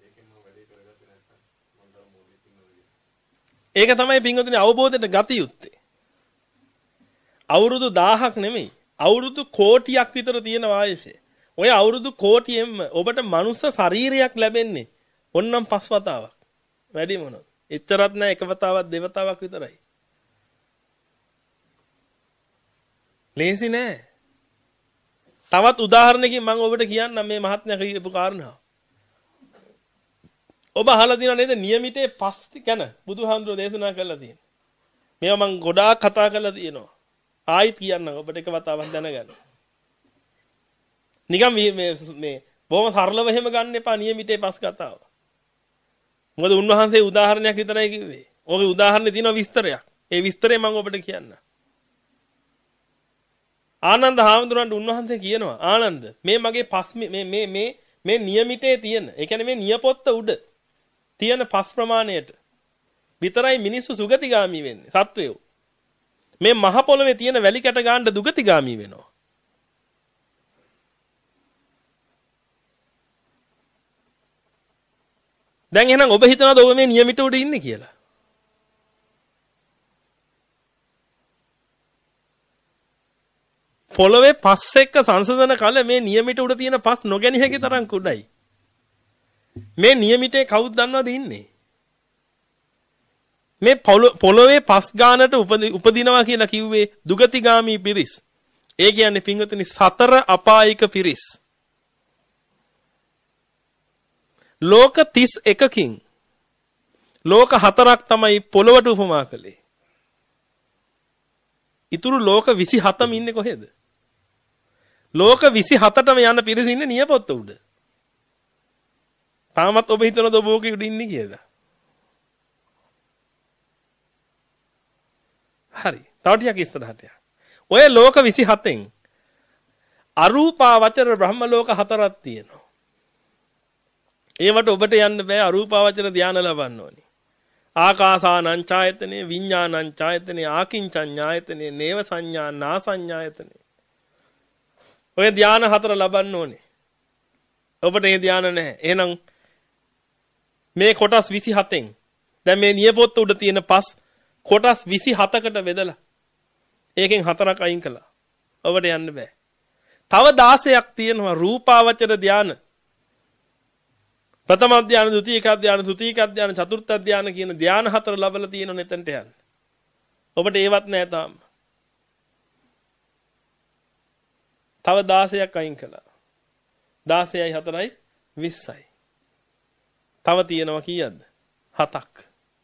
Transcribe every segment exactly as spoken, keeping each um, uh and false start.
ඒක තමයි පින්වතුනි අවබෝධයට ගත යුත්තේ. අවුරුදු දහයක් නෙමෙයි. අවුරුදු කෝටියක් විතර තියෙන ආයුෂය. ඔය අවුරුදු කෝටියෙන්ම ඔබට මනුස්ස ශරීරයක් ලැබෙන්නේ ඔන්නම් පස් වතාවක්. වැඩි මොනවද? එච්චරත් නෑ එක වතාවක් දෙවතාවක් විතරයි. ලේසි නෑ. තවත් උදාහරණකින් මම ඔබට කියන්නම් මේ මහත්මයා කියපු කාරණාව. ඔබ අහලා තියෙනව නේද නියමිතේ පස් ගැන බුදුහාමුදුරෝ දේශනා කරලා තියෙනවා. මේවා මම ගොඩාක් කතා කරලා තියෙනවා. ආයිත් කියන්නම් ඔබට එක වතාවක් දැනගන්න. නිකම් මේ මේ බොහොම සරලව එහෙම ගන්න එපා නියමිතේ පස් කතාව. මොකද උන්වහන්සේ උදාහරණයක් විතරයි කිව්වේ. ඔගේ උදාහරණේ තියෙන විස්තරයක්. ඒ විස්තරය මම ඔබට කියන්නම්. ආනන්ද හාමුදුරන්ට උන්වහන්සේ කියනවා ආනන්ද මේ මගේ පස් මේ මේ මේ මේ නියමිතේ තියෙන. ඒ කියන්නේ මේ නියපොත්ත උඩ තියෙන පස් ප්‍රමාණයට විතරයි මිනිස්සු සුගතිගාමි වෙන්නේ. සත්වයෝ. මේ මහ පොළවේ තියෙන වැලි කැට ගන්න දුගතිගාමි වෙනවා. දැන් එහෙනම් ඔබ හිතනවාද ඔබ මේ නියමිත උඩ ඉන්නේ කියලා? පොළවේ පස් එක්ක සංසඳන කල මේ නියමිත උඩ තියෙන පස් නොගැනී හැකි තරම් කුඩයි. මේ නියමිතේ කවුද දන්නවද ඉන්නේ? මේ පොළවේ පස් ගානට උපදිනවා කියලා කිව්වේ දුගතිගාමී පිරිස්. ඒ කියන්නේ පින්වතුනි සතර අපායික පිරිස්. ලෝක තිස් එකකින් ලෝක හතරක් තමයි පොළවට උපමා කළේ. ඊතුරු ලෝක විසි හතම ඉන්නේ කොහෙද? ලෝක විසි හතටම යන පිරිස ඉන්නේ නියපොත්ත උඩ. තාමත් ඔබ හිතනද ඔබ ඕකේ උඩ ඉන්නේ කියලා? හරි. තව ටිකක් ඉස්සරහට යන්න. ඔය ලෝක විසි හතෙන් අරූපාවචර බ්‍රහ්ම ලෝක හතරක් තියෙනවා. ඒවට ඔබට යන්න බෑ අරූපාවචර ධානය ලබන්න ඕනි. ආකාසානං ඡායතනේ විඥානං ඡායතනේ ආකින්චඤ්ඤායතනේ නේව සංඥා නා සංඥායතනේ. ඔය ධානය හතර ලබන්න ඕනේ. ඔබට මේ ධානය නැහැ. එහෙනම් මේ කොටස් විසි හතෙන් දැන් මේ නියපොත්ත උඩ තියෙන පස් කොටස් විසි හතකට බෙදලා ඒකෙන් හතරක් අයින් කළා. ඔබට යන්න බෑ. තව දාසයක් තියෙනවා රූපාවචර ධානය. ප්‍රථම ධානය, ද්විතීක ධානය, තෘතීක ධානය, චතුර්ථ ධානය කියන ධානය හතර ලැබලා තියෙන නෙතන්ට යන්න. ඔබට ඒවත් නැහැ තාම. තව දාසයක් අයින් කළා. දාසයයි හතරයි විස්සයි. තව තියෙනවා කීයක්ද? හතක්.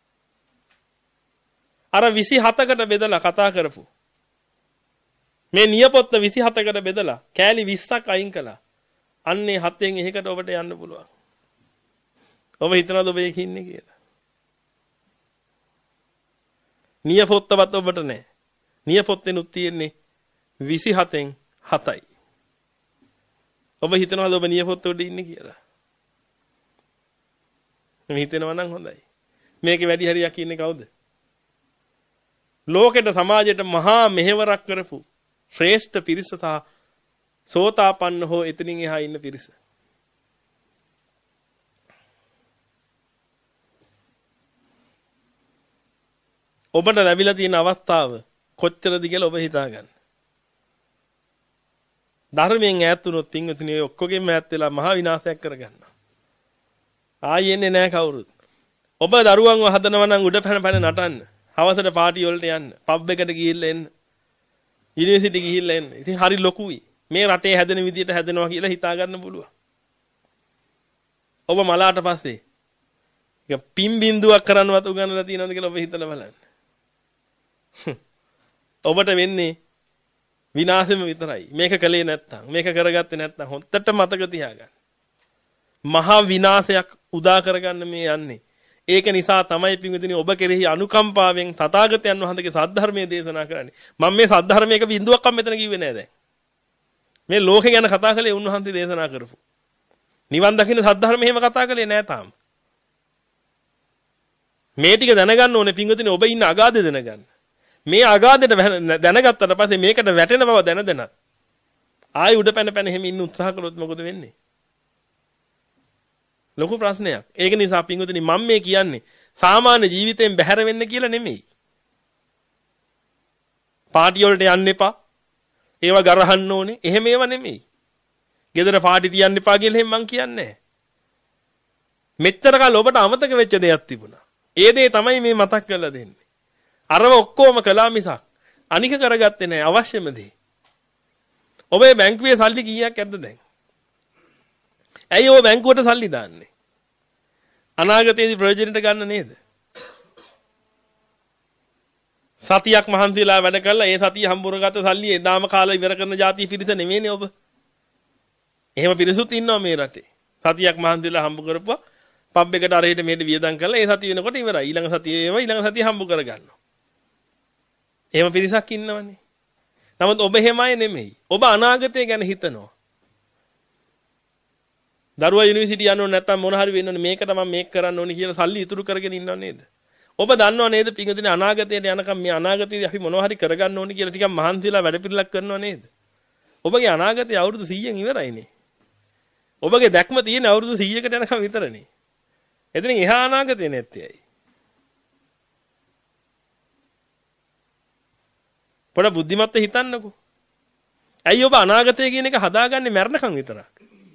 අර විසි හතකට බෙදලා කතා කරපු මේ නියපොත්ත විසි හතකට බෙදලා කෑලි විස්සක් අයින් කළා. අන්නේ හතෙන් එහෙකට ඔබට යන්න පුළුවන්. ඔබ හිතනවද ඔබ ඒකේ ඉන්නේ කියලා? නියපොත්තවත් ඔබට නැහැ. නියපොත්තෙනුත් තියෙන්නේ විසි හතෙන් හතයි. ඔබ හිතනවද ඔබ නියපොත්ත උඩ ඉන්නේ කියලා? මේ හිතනවා නම් හොඳයි. මේකේ වැඩි හරියක් ඉන්නේ කවුද? ලෝකෙට සමාජයට මහා මෙහෙවරක් කරපු ශ්‍රේෂ්ඨ පිරිස සහ සෝතාපන්න හෝ එතනින් එහා ඉන්න පිරිස. ඔබට ලැබිලා තියෙන අවස්ථාව කොච්චරද කියලා ඔබ හිතාගන්න. ධර්මයෙන් ඈත් වුණොත් පින්වතුනි ඔය ඔක්කොගෙම ඈත් වෙලා මහා විනාශයක් කරගන්නවා. ආයෙ එන්නේ නැහැ කවුරුත්. ඔබ දරුවන්ව හදනවා නම් උඩ පැන පැන නටන්න. හවසට පාටි වලට යන්න. පබ් එකට ගිහිල්ලා එන්න. යුනිවර්සිටි ගිහිල්ලා එන්න. ඉතින් හරි ලොකුයි. මේ රටේ හැදෙන විදියට හැදෙනවා කියලා හිතා ගන්න පුළුවන්. ඔබ මලාට පස්සේ ඒක පින් බින්දුවක් කරන්නවත් උගන්වලා තියෙනවද කියලා ඔබ හිතලා බලන්න. ඔබට වෙන්නේ විනාශෙම විතරයි. මේක කළේ නැත්තම්, මේක කරගත්තේ නැත්තම් හොත්තට මතක තියාගන්න. මහා විනාශයක් උදා කරගන්න මේ යන්නේ. ඒක නිසා තමයි පින්විතනි ඔබ කෙරෙහි අනුකම්පාවෙන් තථාගතයන් වහන්සේගේ සද්ධර්මයේ දේශනා කරන්නේ. මම මේ සද්ධර්මයක බිඳුවක්වත් මෙතන කිව්වේ නෑ දැන්. මේ ලෝකේ ගැන කතා කළේ උන්වහන්සේ දේශනා කරපු. නිවන් දකින්න සද්ධර්මය එහෙම කතා කළේ නෑ තාම. මේ ටික දැනගන්න ඕනේ පින්විතනි ඔබ ඉන්න අගාධය දැනගන්න. මේ අගාධයට දැනගත්තට පස්සේ මේකට වැටෙන බව දැන දැන ආයි උඩ පැන පැන එහෙම ඉන්න උත්සාහ කළොත් මොකද වෙන්නේ? ලොකු ප්‍රශ්නයක්. ඒක නිසා පින්වතුනි මම මේ කියන්නේ සාමාන්‍ය ජීවිතයෙන් බැහැර වෙන්න කියලා නෙමෙයි. පාටි වලට යන්න එපා. ඒවා ගරහන්න ඕනේ. එහෙම ඒවා නෙමෙයි. ගෙදර පාටි තියන්න එපා කියලා එහෙම මං කියන්නේ නැහැ. මෙච්චර කාල ඔබට අමතක වෙච්ච දෙයක් තිබුණා. ඒ දේ තමයි මේ මතක් කරලා දෙන්නේ. අරව ඔක්කොම කළා මිසක් අනික කරගත්තේ නැහැ අවශ්‍යම දේ. ඔබේ බැංකුවේ සල්ලි කීයක් ඇද්ද දැන්? ඇයි ඔය බැංකුවට සල්ලි දාන්නේ? අනාගතයේදී ප්‍රයෝජනෙට ගන්න නේද? සතියක් මහන්සිලා වැඩ කළා ඒ සතිය හම්බුරගත්ත සල්ලි එදාම කාලා ඉවර කරන જાතිය පිරිස නෙමෙයිනේ ඔබ. එහෙම පිරිසුත් ඉන්නවා මේ රටේ. සතියක් මහන්සිලා හම්බ කරපුවා පබ් එකට අරහෙට මෙහෙට වියදම් කරලා ඒ සතිය වෙනකොට ඉවරයි. ඊළඟ සතියේ ඒවා ඊළඟ සතිය හම්බ කරගන්නවා. එහෙම පිරිසක් ඉන්නවනේ. නමුත් ඔබ එහෙමයි නෙමෙයි. ඔබ අනාගතය ගැන හිතනවා. දරුවා යුනිවර්සිටි යන්න ඕන නැත්නම් මොන හරි වෙන්න ඕනේ මේකට මම මේක කරන්න ඕනේ කියලා සල්ලි ඉතුරු කරගෙන ඉන්නව නේද? ඔබ දන්නව නේද පිංගුදිනේ අනාගතයට යනකම් මේ අනාගතයේදී අපි මොනවා හරි කරගන්න ඕනේ කියලා ටිකක් මහන්සිලා වැඩ පිළිලක් කරනව නේද? ඔබගේ අනාගතය අවුරුදු සීයෙන් ඉවරයිනේ. ඔබගේ දැක්ම තියෙන අවුරුදු සීයකට යනකම් විතරනේ. එතනින් එහා අනාගතේ නැත්තේ ඇයි? පොඩ බුද්ධිමත්ව හිතන්නකෝ. ඇයි ඔබ අනාගතය කියන එක හදාගන්නේ මරණකම් විතරක්?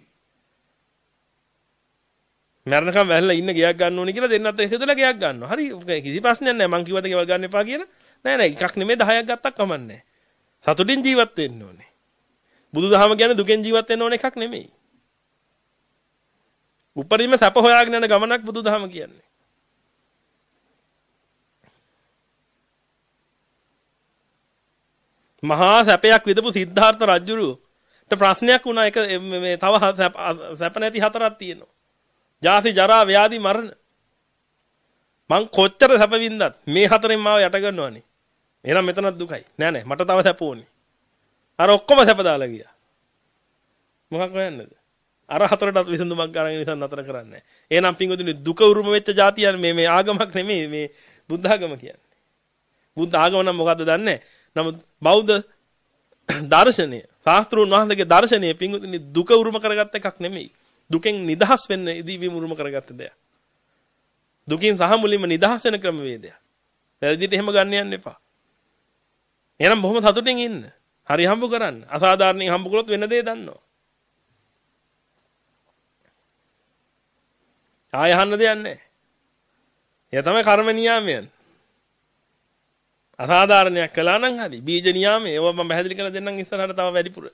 මරණකම් වැහලා ඉන්න ගයක් ගන්න ඕනේ කියලා දෙන්නත් එකතුලා ගයක් ගන්නවා. හරි කිසි ප්‍රශ්නයක් නැහැ. මං කිව්වද ගෙවල් ගන්න එපා කියලා. නෑ නෑ එකක් නෙමෙයි දහයක් ගත්තක් කමන්නේ. සතුටින් ජීවත් වෙන්න ඕනේ. බුදුදහම කියන්නේ දුකෙන් ජීවත් වෙන්න ඕන එකක් නෙමෙයි. උපරිම සැප හොයාගෙන යන ගමනක් බුදුදහම කියන්නේ. මහා සැපයක් විදපු සිද්ධාර්ථ රජුට ප්‍රශ්නයක් වුණා. එක මේ තව සැප නැති හතරක් තියෙනවා. ජාති ජරා ව්‍යාධි මරණ. මං කොච්චර සැප වින්දත් මේ හතරෙන් මාව යට ගන්නවනේ. එහෙනම් මෙතනත් දුකයි. නෑ නෑ මට තව සැප ඕනේ. අර ඔක්කොම සැප දාලා ගියා. මොකක් හොයන්නද? අර හතරටත් විසඳුමක් ගන්න නිසා නතර කරන්නේ. එහෙනම් පින්වතුනි දුක උරුම වෙච්ච જાතියන් මේ මේ ආගමක් නෙමෙයි මේ බුද්ධ ආගම කියන්නේ. බුද්ධ ආගම නම් මොකද්ද දන්නේ? නමුත් බෞද්ධ දර්ශනය, ශාස්ත්‍රෝන් වහන්සේගේ දර්ශනය පින්වතුනි දුක උරුම කරගත්ත එකක් නෙමෙයි. දුකෙන් නිදහස් වෙන්න ඉදී උරුම කරගත්ත දෙයක්. දුකින් සහ මුලින්ම නිදහස් වෙන ක්‍රමවේදයක්. වැරදිට එහෙම ගන්න යන්න එපා. එහෙනම් බොහොම සතුටින් ඉන්න. හරි හම්බ කරන්න. අසාධාරණින් හම්බ කළොත් වෙන දේ දන්නවා. ආය අහන්න දෙයක් නැහැ. ඒ තමයි කර්ම නියාමයන්. අසාධාරණයක් කළා නම් හරි බීජ නියාමය ඒවා මම පැහැදිලි කරලා දෙන්නම් ඉස්සරහට තව වැඩිපුර.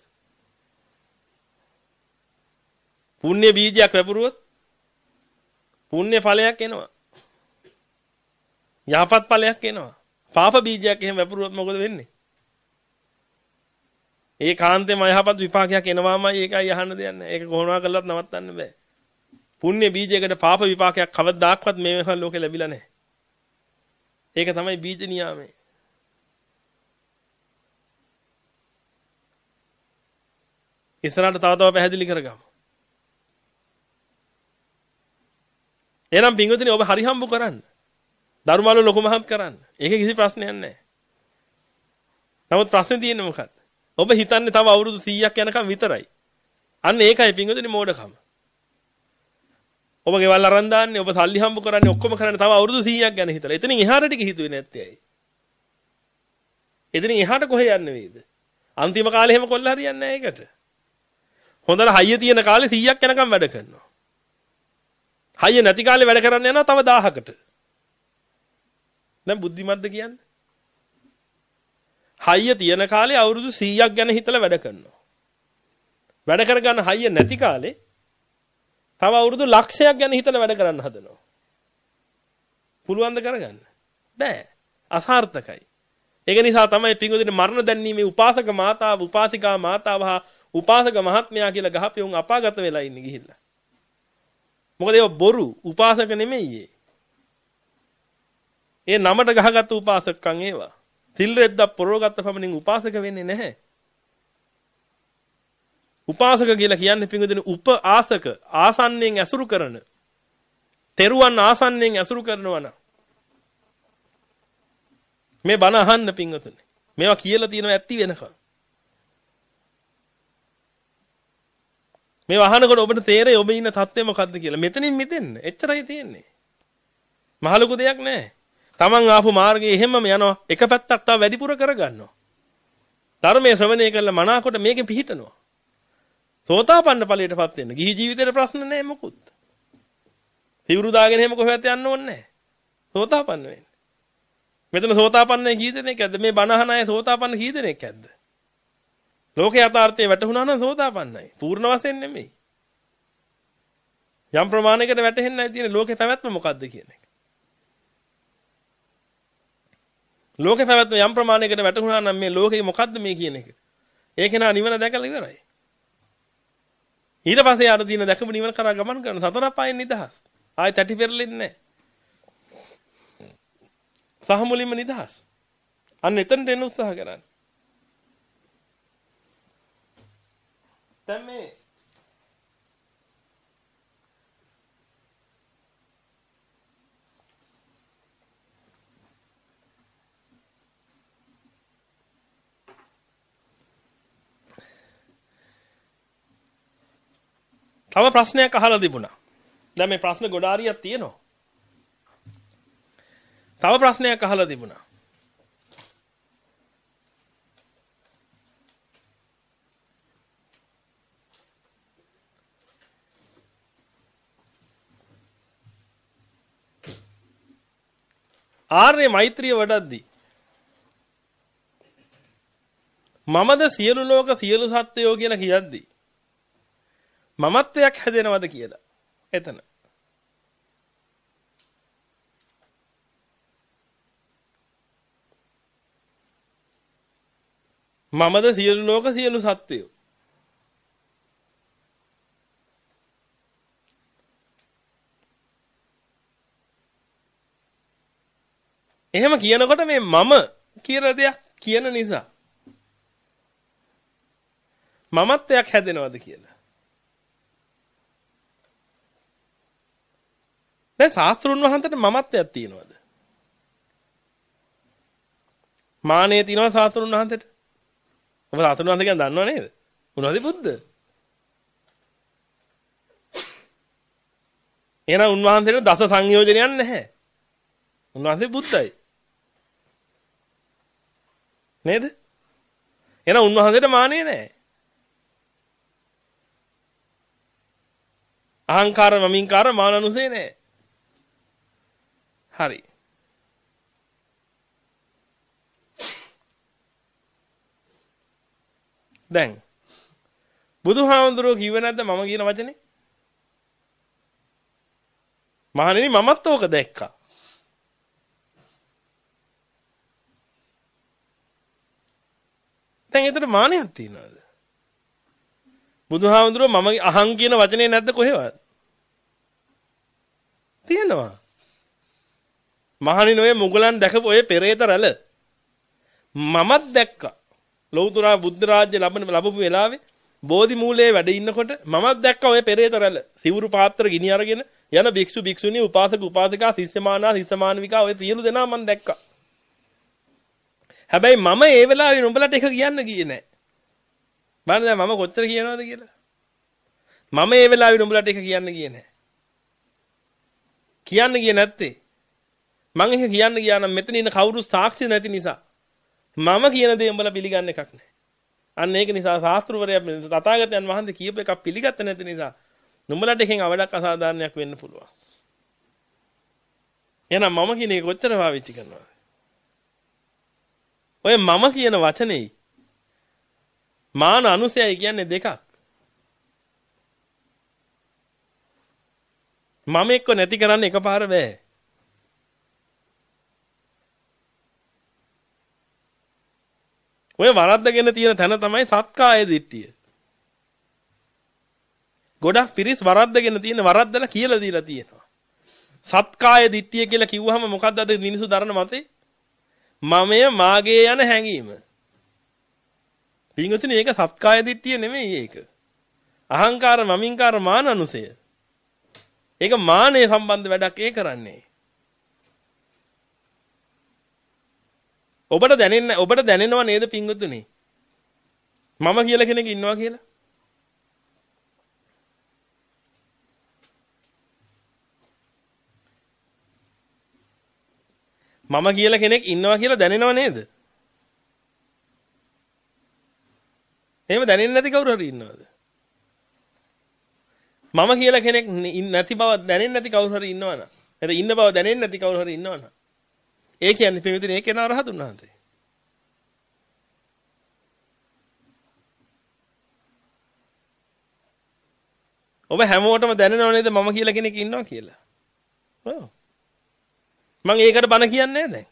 පුණ්‍ය බීජයක් වැපරුවොත් පුණ්‍ය ඵලයක් එනවා. යහපත් ඵලයක් එනවා. පාප බීජයක් එහෙම වැපරුවොත් මොකද වෙන්නේ? ඒ කාන්තේම යහපත් විපාකයක් එනවාමයි ඒකයි අහන්න දෙයක් නැහැ. ඒක කොහොමවා කළත් නවත්තන්න බෑ. පුණ්‍ය බීජයකට පාප විපාකයක් කවදාක්වත් මේ වෙනකන් ලෝකේ ලැබිලා නැහැ. ඒක තමයි බීජ නියාමය. ඉස්සරහට තව තව පැහැදිලි කරගමු. එහෙනම් පින්වතුනි ඔබ හරි හම්බ කරන්න. ධර්මාලෝ ලොකු මහත් කරන්න. ඒකේ කිසි ප්‍රශ්නයක් නැහැ. නමුත් ප්‍රශ්නේ තියෙන්නේ මොකක්ද? ඔබ හිතන්නේ තව අවුරුදු සීයක් යනකම් විතරයි. අන්න ඒකයි පින්වතුනි මෝඩකම. ඔබ ගෙවල් අරන් දාන්නේ ඔබ සල්ලි හම්බ කරන්නේ ඔක්කොම කරන්නේ තව අවුරුදු සීයක් ගැන හිතලා. එතනින් එහාට ටික හිතුවේ නැත්තේ ඇයි? එතනින් එහාට කොහෙ යන්න වේද? අන්තිම කාලේ එහෙම කොල්ල හරියන්නේ නැහැ ඒකට. හොඳට හයිය තියෙන කාලේ සීයක් යනකම් වැඩ කරනවා. හයිය නැති කාලේ වැඩ කරන්න යනවා තව දහයකට. දැන් බුද්ධිමත්ද කියන්නේ? හයිය තියෙන කාලේ අවුරුදු සීයක් ගැන හිතලා වැඩ කරනවා. වැඩ කරගන්න හයිය නැති කාලේ තව අවුරුදු ලක්ෂයක් ගැන හිතලා වැඩ කරන්න හදනවා. පුළුවන් ද කරගන්න? බෑ. අසාර්ථකයි. ඒක නිසා තමයි පින්වදින මරණ දැන්වීමේ උපාසක මාතාව, උපාසිකා මාතාව හා උපාසක මහත්මයා කියලා ගහපියුන් අපාගත වෙලා ඉන්නේ ගිහිල්ලා. මොකද ඒව බොරු උපාසක නෙමෙයි. ඒ නමට ගහගත්තු උපාසකකම් ඒවා. සිල් රෙද්දක් පොරවගත්ත පමණින් උපාසක වෙන්නේ නැහැ. උපාසක කියලා කියන්නේ පින්වදින උපආසක ආසන්නෙන් ඇසුරු කරන. තෙරුවන් ආසන්නෙන් ඇසුරු කරනවා නම් මේ බණ අහන්න පින්වතුනි. මේවා කියලා තියෙනවා ඇත්ති වෙනකම්. මේ වහනකොට ඔබට තේරෙයි ඔබ ඉන්න තත්ත්වය මොකද්ද කියලා. මෙතනින් මිදෙන්න. එච්චරයි තියෙන්නේ. මහ ලොකු දෙයක් නැහැ. Taman ආපු මාර්ගයේ එහෙමම යනවා. එක පැත්තක් තව වැඩිපුර කරගන්නවා. ධර්මයේ ශ්‍රවණය කළා මනාකොට මේකෙන් පිහිටනවා. සෝතාපන්න ඵලයටපත් වෙන්න. ගිහි ජීවිතේට ප්‍රශ්න නැහැ මොකුත්. සිවුරු දාගෙන එහෙම කොහෙවත් යන්න ඕනේ නැහැ. සෝතාපන්න වෙන්න. මෙතන සෝතාපන්නයි කී දෙනෙක් ඇද්ද? මේ බණ අහන අය සෝතාපන්න කී දෙනෙක් ඇද්ද? ලෝක යථාර්ථයේ වැටහුණා නම් සෝතාපන්නයි. පූර්ණ වශයෙන් නෙමෙයි. යම් ප්‍රමාණයකට වැටහෙන්නේ නැහැ තියෙන ලෝකේ පැවැත්ම මොකද්ද කියන එක. ලෝකේ පැවැත්ම යම් ප්‍රමාණයකට වැටහුණා නම් මේ ලෝකේ මොකද්ද මේ කියන එක. ඒක නා නිවන දැකලා ඉවරයි. ඊට පස්සේ යාට තියෙන දැකපු නිවන කරා ගමන් කරන සතර පායෙන් නිදහස්. ආයෙ තැටි පෙරලෙන්නේ නැහැ. සහ මුලින්ම නිදහස්. අන්න එතනට එන්න උත්සාහ කරන්න. දැන් මේ තව ප්‍රශ්නයක් අහලා තිබුණා. දැන් මේ ප්‍රශ්න ගොඩාරියක් තියෙනවා. තව ප්‍රශ්නයක් අහලා තිබුණා. ආර්ය මෛත්‍රිය වඩද්දී මමද සියලු ලෝක සියලු සත්වයෝ කියලා කියද්දී මමත්වයක් හැදෙනවද කියලා. එතන. මමද සියලු ලෝක සියලු සත්වයෝ. එහෙම කියනකොට මේ මම කියලා දෙයක් කියන නිසා මමත්වයක් හැදෙනවද කියලා. දැන් ශාස්ත්‍රුන් වහන්සේට මමත්වයක් තියෙනවද? මානෙ තියෙනවා ශාස්ත්‍රුන් වහන්සේට. ඔබ ශාස්ත්‍රුන් වහන්සේ ගැන දන්නව නේද? උන්වහන්සේ බුද්ධ. එහෙනම් උන්වහන්සේට දස සංයෝජනයක් නැහැ. උන්වහන්සේ බුද්ධයි. නේද? එහෙනම් උන්වහන්සේට මානෙ නැහැ. අහංකාර මමින්කාර මානනුසේ නැහැ. හරි. දැන් බුදුහාමුදුරුවෝ කිව්වේ නැද්ද මම කියන වචනේ? මහණෙනි මමත් ඕක දැක්කා. දැන් ඒතර මානයක් තියනවාද? බුදුහාමුදුරුවෝ මම අහං කියන වචනේ නැද්ද කොහෙවත්? තියෙනවා. මහණෙනි ඔය මුගලන් දැකපු ඔය පෙරේත රැළ මමත් දැක්කා. ලෞතර බුද්ධ රාජ්‍ය ලැබෙන ලැබපු වෙලාවේ බෝධි මූලයේ වැඩ ඉන්නකොට මමත් දැක්කා ඔය පෙරේත රැළ. සිවුරු පාත්‍ර ගිනි අරගෙන යන භික්ෂු භික්ෂුණී උපාසක උපාසිකා ශිෂ්‍යමානා ශිෂ්‍යමානිකා ඔය සියලු දෙනා මම දැක්කා. හැබැයි මම ඒ වෙලාවේ නුඹලට එක කියන්න ගියේ නැහැ. බලන්න දැන් මම කොච්චර කියනවද කියලා. මම ඒ වෙලාවේ නුඹලට එක කියන්න ගියේ නැහැ. කියන්න ගියේ නැත්තේ මම එක කියන්න ගියා නම් මෙතන ඉන්න කවුරු සාක්ෂි නැති නිසා මම කියන දේ උඹලා පිළිගන්න එකක් නැහැ. අන්න ඒක නිසා ශාස්ත්‍රවරයා තථාගතයන් වහන්සේ කියපු එකක් පිළිගත්තේ නැති නිසා නුඹලට එකෙන් අවඩක් අසාධාරණයක් වෙන්න පුළුවන්. එහෙනම් මම කියන එක කොච්චර පාවිච්චි කරනවද? ඔය මම කියන වචනේ මාන අනුසයයි කියන්නේ දෙකක්. මම එක්ක නැති කරන්න එකපාර බෑ. ඔය වරද්දගෙන තියෙන තැන තමයි සත්කාය දිට්ඨිය. ගොඩක් පිරිස් වරද්දගෙන තියෙන වරද්දලා කියලා දීලා තියෙනවා. සත්කාය දිට්ඨිය කියලා කිව්වහම මොකද්ද අද මිනිස්සු දරන මතේ? මමය මාගේ යන හැඟීම. පින්වතුනි ඒක සත්කාය දිට්ඨිය නෙමෙයි ඒක. අහංකාර මමින්කාර මාන අනුසය. ඒක මානේ සම්බන්ධ වැඩක් ඒ කරන්නේ. ඔබට දැනෙන්න ඔබට දැනෙනව නේද පින්වතුනි? මම කියලා කෙනෙක් ඉන්නවා කියලා. මම කියලා කෙනෙක් ඉන්නවා කියලා දැනෙනව නේද? එහෙම දැනෙන්නේ නැති කවුරු හරි ඉන්නවද? මම කියලා කෙනෙක් නැති බව දැනෙන්නේ නැති කවුරු හරි ඉන්නවනම්, එතන ඉන්න බව දැනෙන්නේ නැති කවුරු හරි ඉන්නවනම්, ඒ කියන්නේ පින්විතනේ ඒ කෙනා රහතුන් වහන්සේ. ඔබ හැමෝටම දැනෙනව නේද මම කියලා කෙනෙක් ඉන්නවා කියලා? ඔව්. මම ඒකට බන කියන්නේ නැහැ දැන්.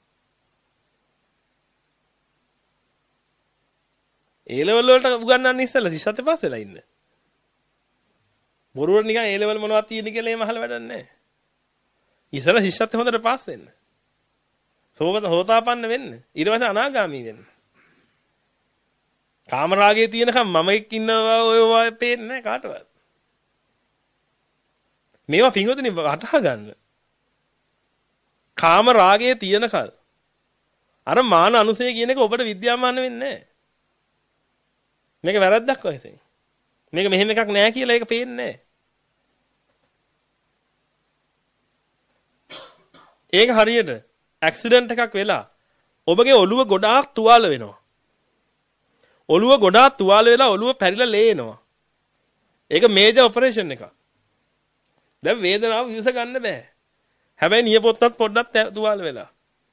ඒ ලෙවල් වලට උගන්වන්න ඉස්සෙල්ලා ශිෂ්‍යත්ව පාස් වෙලා ඉන්න. බොරුවට නිකන් ඒ ලෙවල් මොනවද තියෙන්නේ කියලා එහෙම අහලා වැඩක් නැහැ. ඉස්සෙල්ලා ශිෂ්‍යත්ව හොඳට පාස් වෙන්න. සෝවත හෝතාපන්න වෙන්න. ඊට පස්සේ අනාගාමී වෙන්න. කාමරාගයේ තියෙනකම් මම එක්ක ඉන්නවා ඔය ඔය පේන්නේ නැහැ කාටවත්. මේවා පිංගොතනේ වටහා ගන්න. කාම රාගයේ තියෙනකල් අර මාන අනුසය කියන එක ඔබට විද්‍යාමාන වෙන්නේ නැහැ. මේක වැරද්දක් වයිසෙන්. මේක මෙහෙම එකක් නෑ කියලා ඒක පේන්නේ නැහැ. ඒක හරියට ඇක්සිඩන්ට් එකක් වෙලා ඔබගේ ඔළුව ගොඩාක් තුවාල වෙනවා. ඔළුව ගොඩාක් තුවාල වෙලා ඔළුව පැරිලා ලේනවා. ඒක මේජර් ඔපරේෂන් එකක්. දැන් වේදනාව විස ගන්න බෑ. හැබැයි නියපොත්තත් පොඩ්ඩක් තුවාල වෙලා.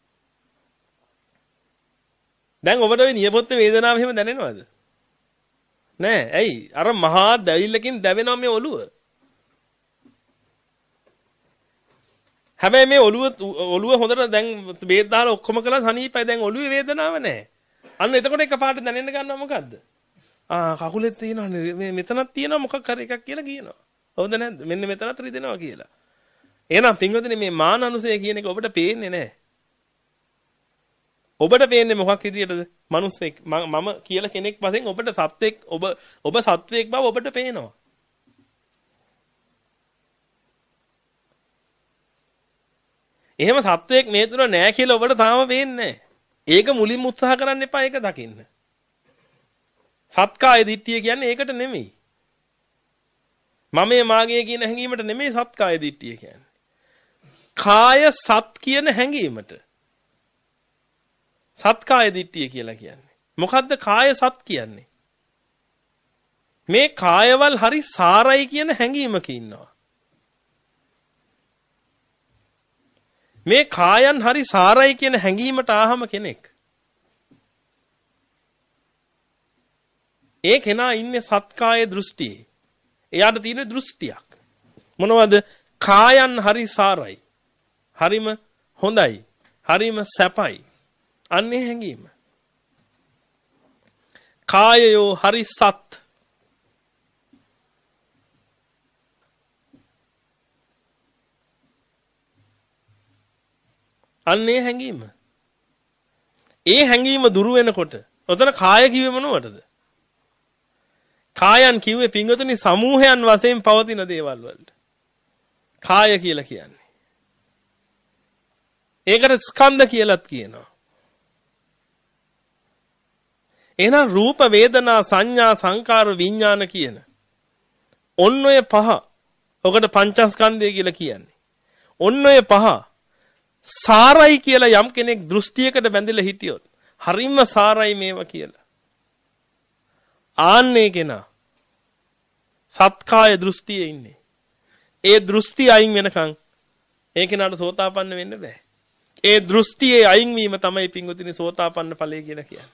දැන් ඔබට ওই නියපොත්තේ වේදනාව එහෙම දැනෙනවද? නෑ. ඇයි? අර මහා දැවිල්ලකින් දැවෙනවා මේ ඔළුව. හැබැයි මේ ඔළුව ඔළුව හොඳට දැන් බේත් දාලා ඔක්කොම කළා සනීපයි. දැන් ඔළුවේ වේදනාව නෑ. අන්න එතකොට එකපාරට දැනෙන්න ගන්නවා මොකද්ද? ආ කකුලේ තියෙනවනේ මේ මෙතනක් තියෙනවා මොකක් හරි එකක් කියලා කියනවා. හවුද නැද්ද? මෙන්න මෙතනත් රිදෙනවා කියලා. එහෙනම් පින්වතුනි මේ මාන අනුසය කියන එක ඔබට පේන්නේ නැහැ. ඔබට පේන්නේ මොකක් විදියටද? මිනිස්සෙක් මම කියලා කෙනෙක් වශයෙන් ඔබට සත්වෙක් ඔබ ඔබ සත්වෙක් බව ඔබට පේනවා. එහෙම සත්වෙක් මේ තුන නැහැ කියලා ඔබට තාම පේන්නේ නැහැ. ඒක මුලින්ම උත්සාහ කරන්න එපා ඒක දකින්න. සත්කාය දිට්ඨිය කියන්නේ ඒකට නෙමෙයි. මමයේ මාගේ කියන හැඟීමට නෙමෙයි සත්කාය දිට්ඨිය කියන්නේ. කාය සත් කියන හැඟීමට. සත්කාය දිට්ඨිය කියලා කියන්නේ. මොකද්ද කාය සත් කියන්නේ? මේ කායවල හරි සාරයි කියන හැඟීමක ඉන්නවා. මේ කායන් හරි සාරයි කියන හැඟීමට ආහම කෙනෙක්. ඒ කෙනා ඉන්නේ සත්කාය දෘෂ්ටියේ. එයාට තියෙන දෘෂ්ටියක්. මොනවද? කායන් හරි සාරයි. හරිම හොඳයි. හරිම සැපයි. අන්නේ හැඟීම. කායයෝ හරි සත්. අන්නේ හැඟීම. ඒ හැඟීම දුරු වෙනකොට ඔතන කාය කිව්වේ මොනවටද? කායන් කිව්වේ පින්වතුනි සමූහයන් වශයෙන් පවතින දේවල් වලට. කාය කියලා කියන්නේ. ඒකට ස්කන්ධ කියලාත් කියනවා. එහෙනම් රූප වේදනා සංඥා සංකාර විඥාන කියන ඔන්න ඔය පහ. ඔකට පංචස්කන්ධය කියලා කියන්නේ. ඔන්න ඔය පහ සාරයි කියලා යම් කෙනෙක් දෘෂ්ටියකට බැඳිලා හිටියොත් හරිම සාරයි මේවා කියලා. ආන්නේ කෙනා සත්කාය දෘෂ්ටියේ ඉන්නේ. ඒ දෘෂ්ටි අයින් වෙනකන් ඒ කෙනාට සෝතාපන්න වෙන්න බෑ. ඒ දෘෂ්ටියේ අයින් වීම තමයි පින්වතුනි සෝතාපන්න ඵලය කියලා කියන්නේ.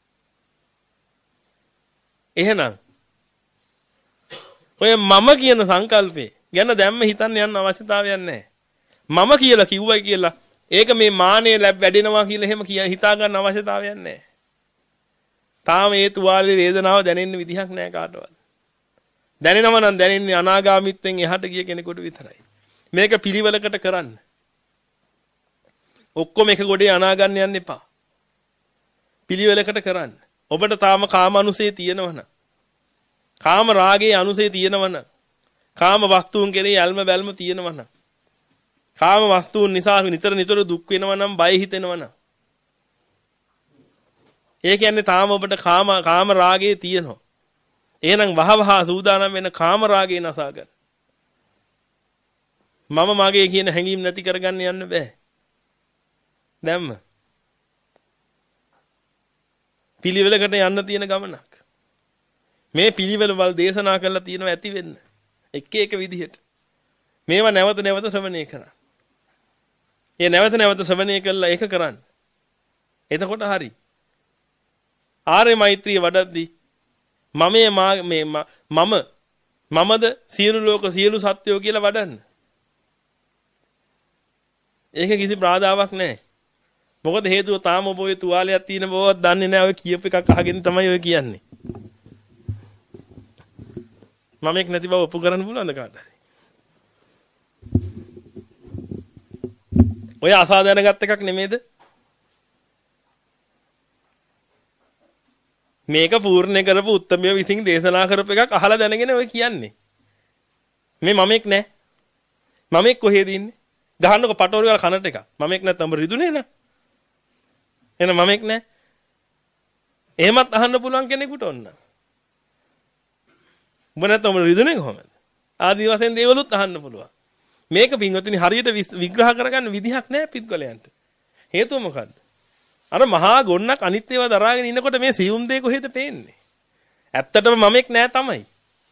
එහෙනම් ඔය මම කියන සංකල්පේ ගැන දැම්ම හිතන්න යන්න අවශ්‍යතාවයක් නැහැ. මම කියලා කිව්වයි කියලා ඒක මේ මානෙ ලැබ වැඩෙනවා කියලා එහෙම හිතා ගන්න අවශ්‍යතාවයක් නැහැ. තාම ඒ තුවාලේ වේදනාව දැනෙන්න විදිහක් නැහැ කාටවත්. දැනෙනව නම් දැනෙන්නේ අනාගාමීත්වෙන් එහාට ගිය කෙනෙකුට විතරයි. මේක පිළිවෙලකට කරන්න. ඔක්කොම එක ගොඩේ අනාගන්න යන්න එපා. පිළිවෙලකට කරන්න. ඔබට තාම කාම අනුසය තියෙනවනම් කාම රාගයේ අනුසය තියෙනවනම් කාම වස්තුන් කෙරෙහි ඇල්ම බැල්ම තියෙනවනම් කාම වස්තුන් නිසා නිතර නිතර දුක් වෙනවනම් බය හිතෙනවනම් ඒ කියන්නේ තාම ඔබට කාම කාම රාගයේ තියෙනවා. එහෙනම් වහවහ සූදානම් වෙන කාම රාගේ නසා ගන්න. මම මගේ කියන හැඟීම් නැති කරගන්න යන්න බෑ. දැම්ම. පිළිවෙලකට යන්න තියෙන ගමනක්. මේ පිළිවෙල වල දේශනා කරලා තියෙනවා ඇති වෙන්න. එක එක විදිහට. මේවා නැවත නැවත ශ්‍රවණය කරන්න. ඒ නැවත නැවත ශ්‍රවණය කළා ඒක කරන්න. එතකොට හරි. ආර්ය මෛත්‍රිය වඩද්දී මමයේ මේ මම මමද සියලු ලෝක සියලු සත්වයෝ කියලා වඩන්න. ඒක කිසි බාධාවක් නැහැ. මොකද හේතුව තාම ඔබ ඔය තුවාලයක් තියෙන බවවත් දන්නේ නැහැ. ඔය කියප එකක් අහගෙන තමයි ඔය කියන්නේ. මම එක් නැති බව ඔප්පු කරන්න පුළුවන්ද කාට හරි? ඔය අසාධාරණගත් එකක් නෙමෙයිද? මේක පූර්ණ කරපු උත්තමය විසින් දේශනා කරපු එකක් අහලා දැනගෙන ඔය කියන්නේ. මේ මමෙක් නෑ. මමෙක් කොහෙද ඉන්නේ? ගහන්නකො පටෝරු ගාලා කනට එක. මමෙක් නැත්නම් රිදුනේ නේ. එහෙනම් මමෙක් නෑ. එහෙමත් අහන්න පුළුවන් කෙනෙකුට ඕන. ඔබ නැත්නම් රිදුනේ කොහමද? ආදි වශයෙන් දේවලුත් අහන්න පුළුවන්. මේක පින්වතුනි හරියට විග්‍රහ කරගන්න විදිහක් නෑ පිටගලයන්ට. හේතුව මොකද්ද? අර මහා ගොන්නක් අනිත් ඒවා දරාගෙන ඉන්නකොට මේ සියුම් දේ කොහෙද පේන්නේ? ඇත්තටම මමෙක් නෑ තමයි.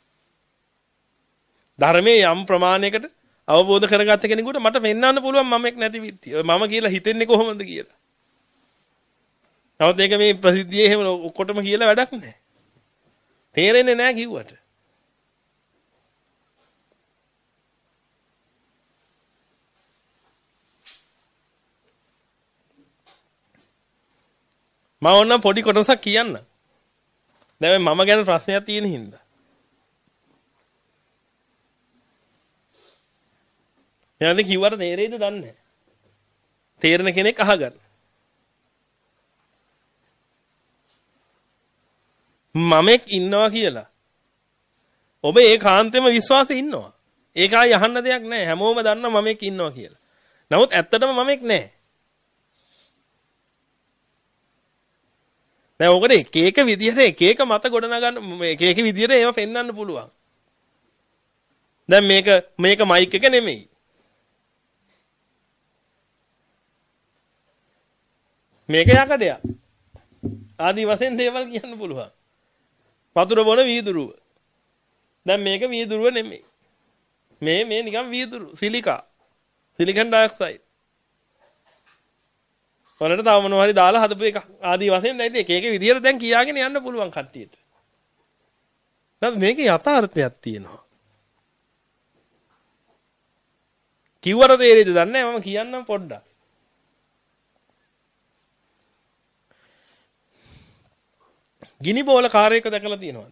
ධර්මයේ යම් ප්‍රමාණයකට අවබෝධ කරගත්ත කෙනෙකුට මට පෙන්වන්න පුළුවන් මමෙක් නැති විදිය. මම කියලා හිතෙන්නේ කොහොමද කියලා. නමුත් ඒක මේ ප්‍රසිද්ධියේ එහෙම ඔක්කොටම කියලා වැඩක් නෑ. තේරෙන්නේ නෑ කිව්වට. මම ඕනම් පොඩි කොටසක් කියන්න. දැන් මම ගැන ප්‍රශ්නයක් තියෙන හින්දා. යන්නේ කිව්වට තේරෙයිද දන්නේ නැහැ. තේරෙන කෙනෙක් අහගන්න. මමෙක් ඉන්නවා කියලා. ඔබ ඒකාන්තයෙන්ම විශ්වාසෙ ඉන්නවා. ඒකයි අහන්න දෙයක් නැහැ. හැමෝම දන්නවා මමෙක් ඉන්නවා කියලා. නමුත් ඇත්තටම මමෙක් නැහැ. දැන් ඔකට එක එක විදිහට එක එක මත ගොඩනගන්න එක එක විදිහට ඒවා පෙන්වන්න පුළුවන්. දැන් මේක මේක මයික් එක නෙමෙයි. මේක යකඩයක්. ආදි වශයෙන් දේවල් කියන්න පුළුවන්. වතුර බොන වීදුරුව. දැන් මේක වීදුරුව නෙමෙයි. මේ මේ නිකන් වීදුරු සිලිකා. Silicon dioxide. වලට තව මොනවා හරි දාලා හදපු එක ආදී වශයෙන් දැන් එක එක විදියට දැන් කියාගෙන යන්න පුළුවන් කට්ටියට. නැත්නම් මේකේ යථාර්ථයක් තියෙනවා. කිව්වර තේරෙයිද දන්නේ නැහැ මම කියන්නම් පොඩ්ඩක්. ගිනි බෝල කාර්යයක දැකලා තියෙනවද?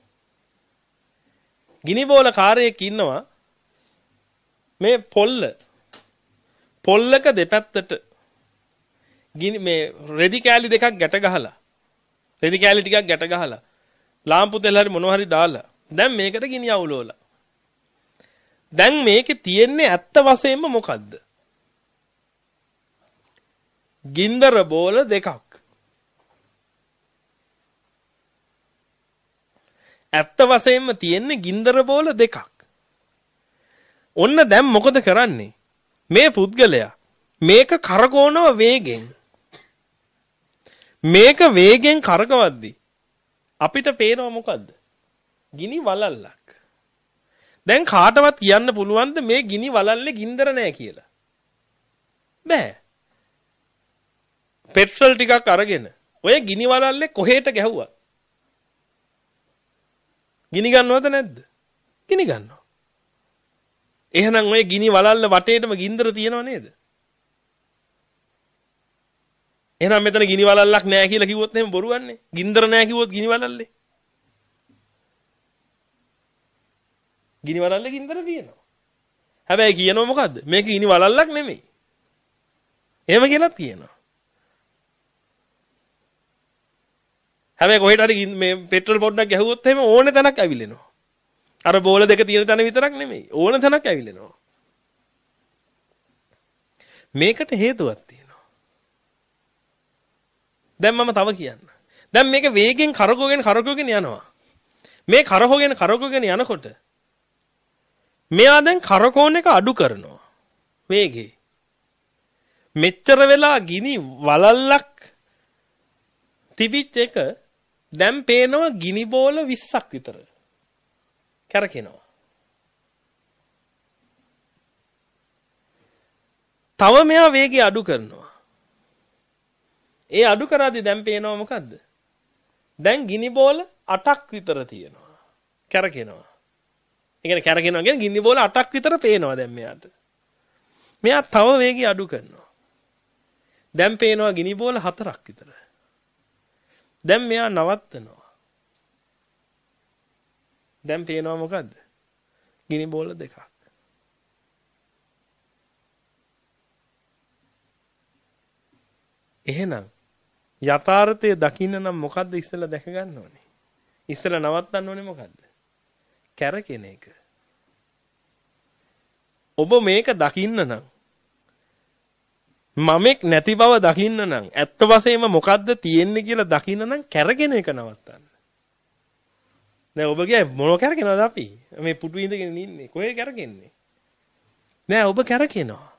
ගිනි බෝල කාර්යයක ඉන්නවා මේ පොල්ල. පොල්ලක දෙපැත්තට ගිනි මේ රෙදි කෑලි දෙකක් ගැට ගහලා රෙදි කෑලි ටිකක් ගැට ගහලා ලාම්පු තෙල් හරි මොනවා හරි දාලා දැන් මේකට ගිනි අවුලවලා දැන් මේකේ තියෙන්නේ ඇත්ත වශයෙන්ම මොකද්ද? ගින්දර බෝල දෙකක්. ඇත්ත වශයෙන්ම තියෙන්නේ ගින්දර බෝල දෙකක්. ඔන්න දැන් මොකද කරන්නේ? මේ පුද්ගලයා මේක කරකවනවා වේගෙන්. මේක වේගෙන් කරකවද්දි අපිට පේනවා මොකද්ද? ගිනි වලල්ලක්. දැන් කාටවත් කියන්න පුළුවන්ද මේ ගිනි වලල්ලේ ගින්දර නැහැ කියලා? බෑ. පෙට්‍රල් ටිකක් අරගෙන ඔය ගිනි වලල්ලේ කොහෙට ගැහුවා? ගිනි ගන්නවද නැද්ද? ගිනි ගන්නවා. එහෙනම් ඔය ගිනි වලල්ල වටේටම ගින්දර තියනව නේද? එහෙනම් මෙතන ගිනි වලල්ලක් නැහැ කියලා කිව්වොත් එහෙම බොරුවන්නේ. ගින්දර නැහැ කිව්වොත් ගිනි වලල්ලේ. ගිනි වලල්ලේ ගින්දර තියෙනවා. හැබැයි කියනවා මොකද්ද? මේක ගිනි වලල්ලක් නෙමෙයි. එහෙම කියලාත් කියනවා. හැබැයි කොහෙට හරි මේ පෙට්‍රල් පොඩ්ඩක් ගැහුවොත් එහෙම ඕනේ තැනක් ඇවිලෙනවා. අර බෝල දෙක තියෙන තැන විතරක් නෙමෙයි. ඕනේ තැනක් ඇවිලෙනවා. මේකට හේතුවක් තියෙනවා. දැන් මම තව කියන්න. දැන් මේක වේගෙන් කරකවගෙන කරකවගෙන යනවා. මේ කරකවගෙන කරකවගෙන යනකොට මෙයා දැන් කරකවන එක අඩු කරනවා. වේගේ. මෙච්චර වෙලා ගිනි වලල්ලක් තිබිච්ච එක දැන් පේනවා ගිනි බෝල විස්සක් විතර කැරකෙනවා. තව මෙයා වේගය අඩු කරනවා. ඒ අඩු කරාදී දැන් පේනවා මොකද්ද? දැන් ගිනි බෝල අටක් විතර තියෙනවා. කැරකෙනවා. ඒ කියන්නේ කැරකෙනවා කියන්නේ ගිනි බෝල අටක් විතර පේනවා දැන් මෙයාට. මෙයා තව වේගය අඩු කරනවා. දැන් පේනවා ගිනි බෝල හතරක් විතර. දැන් මෙයා නවත්තනවා. දැන් පේනවා මොකද්ද? ගිනි බෝල දෙකක්. එහෙනම් යථාර්ථය දකින්න නම් මොකද්ද ඉස්සෙල්ලා දැක ගන්න ඕනේ? ඉස්සෙල්ලා නවත්තන්න ඕනේ මොකද්ද? කැරකෙන එක. ඔබ මේක දකින්න නම් මමෙක් නැති බව දකින්න නම් ඇත්ත වශයෙන්ම මොකද්ද තියෙන්නේ කියලා දකින්න නම් කැරකෙන එක නවත්තන්න. දැන් ඔබ ගියා මොන කැරකෙනවද අපි? මේ පුටු ඉඳගෙන ඉන්නේ. කොහේ කැරකෙන්නේ? නෑ ඔබ කැරකෙනවා.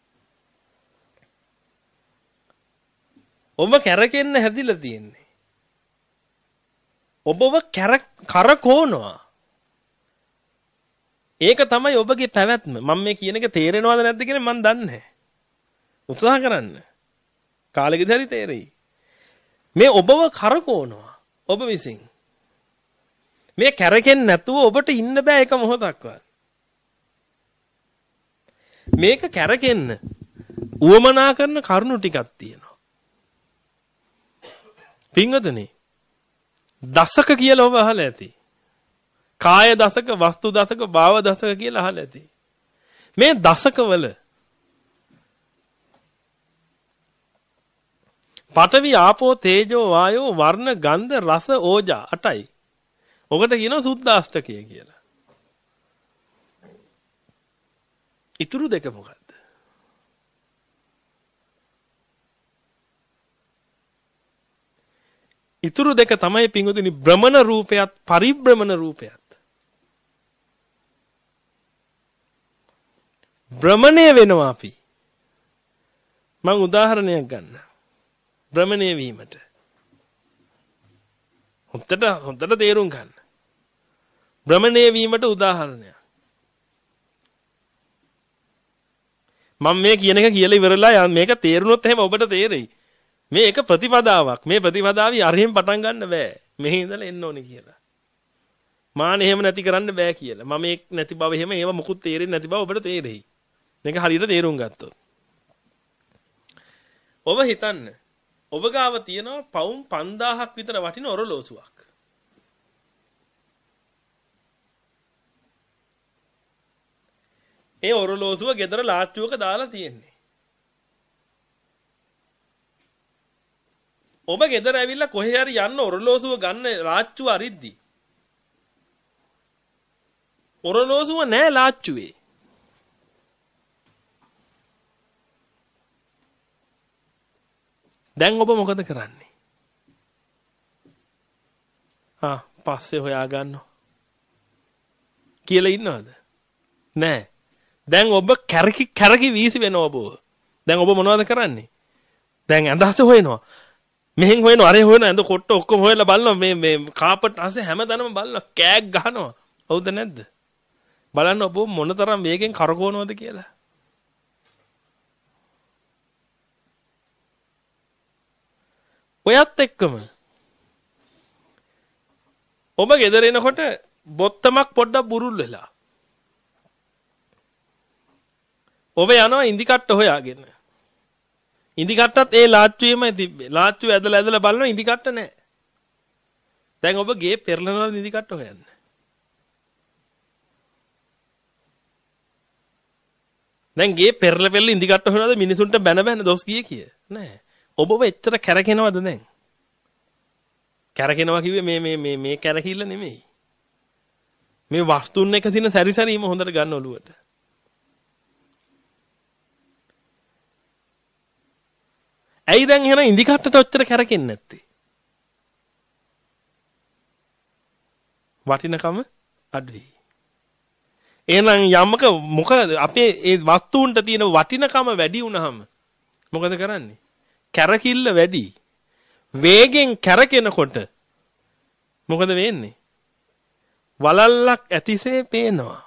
ඔබ කැරකෙන්න හැදිලා තියෙන්නේ. ඔබව කරකෝනවා. ඒක තමයි ඔබගේ පැවැත්ම. මම මේ කියන එක තේරෙනවද නැද්ද කියලා මම දන්නේ නැහැ. උත්සාහ කරන්න. කාලෙකදී හරි තේරෙයි. මේ ඔබව කරකෝනවා. ඔබ විසින්. මේ කැරකෙන්නේ නැතුව ඔබට ඉන්න බෑ එක මොහොතක්වත්. මේක කැරකෙන්න උවමනා කරන කරුණු ටිකක් තියෙනවා. පින්වතුනි දසක කියලා ඔබ අහලා ඇති. කාය දසක, වස්තු දසක, භාව දසක කියලා අහලා ඇති. මේ දසකවල පඨවි, ආපෝ, තේජෝ, වායෝ, වර්ණ, ගන්ධ, රස, ඕජා අටයි. ඔකට කියනවා සුද්ධාෂ්ටකය කියලා. ඊටු දෙක මොකක්ද? ඊටු දෙක තමයි පිංගුතුනි භ්‍රමණ රූපයත් පරිභ්‍රමණ රූපයත්. භ්‍රමණය වෙනවා අපි. මම උදාහරණයක් ගන්න. භ්‍රමණය වීමට. හොඳට හොඳට තේරුම් ගන්න. භ්‍රමණය වීමට උදාහරණයක්. මම මේ කියන එක කියලා ඉවරලා මේක තේරුනොත් එහෙම ඔබට තේරෙයි. මේ එක ප්‍රතිපදාවක්. මේ ප්‍රතිපදාවයි අරියෙන් පටන් ගන්න බෑ. මෙහි ඉඳලා එන්න ඕනේ කියලා. මාන එහෙම නැති කරන්න බෑ කියලා. මම මේ නැති බව එහෙම ඒව මොකුත් තේරෙන්නේ නැති බව ඔබට තේරෙයි. මේක හරියට තේරුම් ගත්තොත්. ඔබ හිතන්න. ඔබ ගාව තියෙනවා පවුම් පන්දාහක් විතර වටින ඔරලෝසුවක්. ඒ ඔරලෝසුව ගෙදර ලාච්චුවක දාලා තියෙන්නේ. ඔබ ගෙදර ඇවිල්ලා කොහේ හරි යන්න ඔරලෝසුව ගන්න ලාච්චුව අරිද්දි. ඔරලෝසුව නෑ ලාච්චුවේ. දැන් ඔබ මොකද කරන්නේ? ආ පස්සේ හොයා ගන්නවා. කියලා ඉන්නවද? නෑ. දැන් ඔබ කැරකි කැරකි වීසි වෙනවා ඔබ. දැන් ඔබ මොනවද කරන්නේ? දැන් ඇඳහස හොයනවා. මෙහෙන් හොයනවා අරේ හොයනවා ඇඳ කොට්ට ඔක්කොම හොයලා බලනවා මේ මේ කාපට් අහසේ හැමදැනම බලනවා කෑග් ගහනවා. හවුද නැද්ද? බලන්න ඔබ මොනතරම් වේගෙන් කරකවනවද කියලා. ඔයත් එක්කම ඔබ ගෙදර එනකොට බොත්තමක් පොඩ්ඩක් බුරුල් වෙලා ඔබ යනවා ඉන්දි කට්ට හොයාගෙන. ඉන්දි කට්ටත් ඒ ලාච්චුවේමයි තිබ්බේ. ලාච්චුව ඇදලා ඇදලා බලනවා ඉන්දි කට්ට නැහැ. දැන් ඔබ ගේ පෙරලනවා ඉන්දි කට්ට හොයන්න. දැන් ගේ පෙරල පෙරල ඉන්දි කට්ට හොයනවාද මිනිසුන්ට බැන බැන දොස් කිය කිය? නැහැ. ඔබව එච්චර කැරකෙනවද දැන්? කැරකෙනවා කිව්වේ මේ මේ මේ මේ කැරකිල්ල නෙමෙයි. මේ වස්තුන් එක දින සැරිසරීම හොඳට ගන්න ඔළුවට. ඇයි දැන් එහෙනම් ඉන්දි කට්ටට ඔච්චර කැරකෙන්නේ නැත්තේ? වටිනකම අඩුයි. එහෙනම් යමක මොකද අපේ ඒ වස්තුන්ට තියෙන වටිනකම වැඩි වුණාම මොකද කරන්නේ? කැරකිල්ල වැඩි. වේගෙන් කැරකෙනකොට මොකද වෙන්නේ? වලල්ලක් ඇතිසේ පේනවා.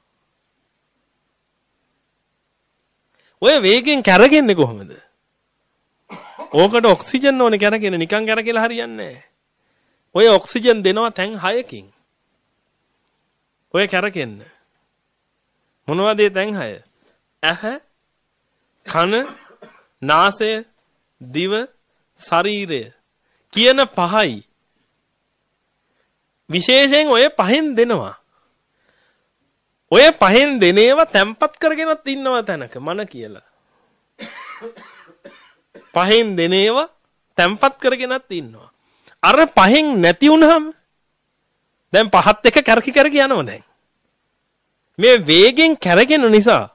ඔය වේගෙන් කැරගෙන්නේ කොහොමද? ඕකට ඔක්සිජන් ඕනේ කැරගෙන නිකන් කැරකෙලා හරියන්නේ නැහැ. ඔය ඔක්සිජන් දෙනවා තැන් හයකින්. ඔය කැරකෙන්න. මොනවද ඒ තැන් හය? ඇහ, කන, නාසය, දිව, ශරීරය කියන පහයි. විශේෂයෙන් ඔය පහෙන් දෙනවා. ඔය පහෙන් දෙනේවා තැම්පත් කරගෙනත් ඉන්නවා තැනක මන කියලා. පහෙන් දෙනේවා තැම්පත් කරගෙනත් ඉන්නවා. අර පහෙන් නැති වුනහම දැන් පහත් එක කැරකි කැරකි යනවා දැන්. මේ වේගෙන් කැරගෙන නිසා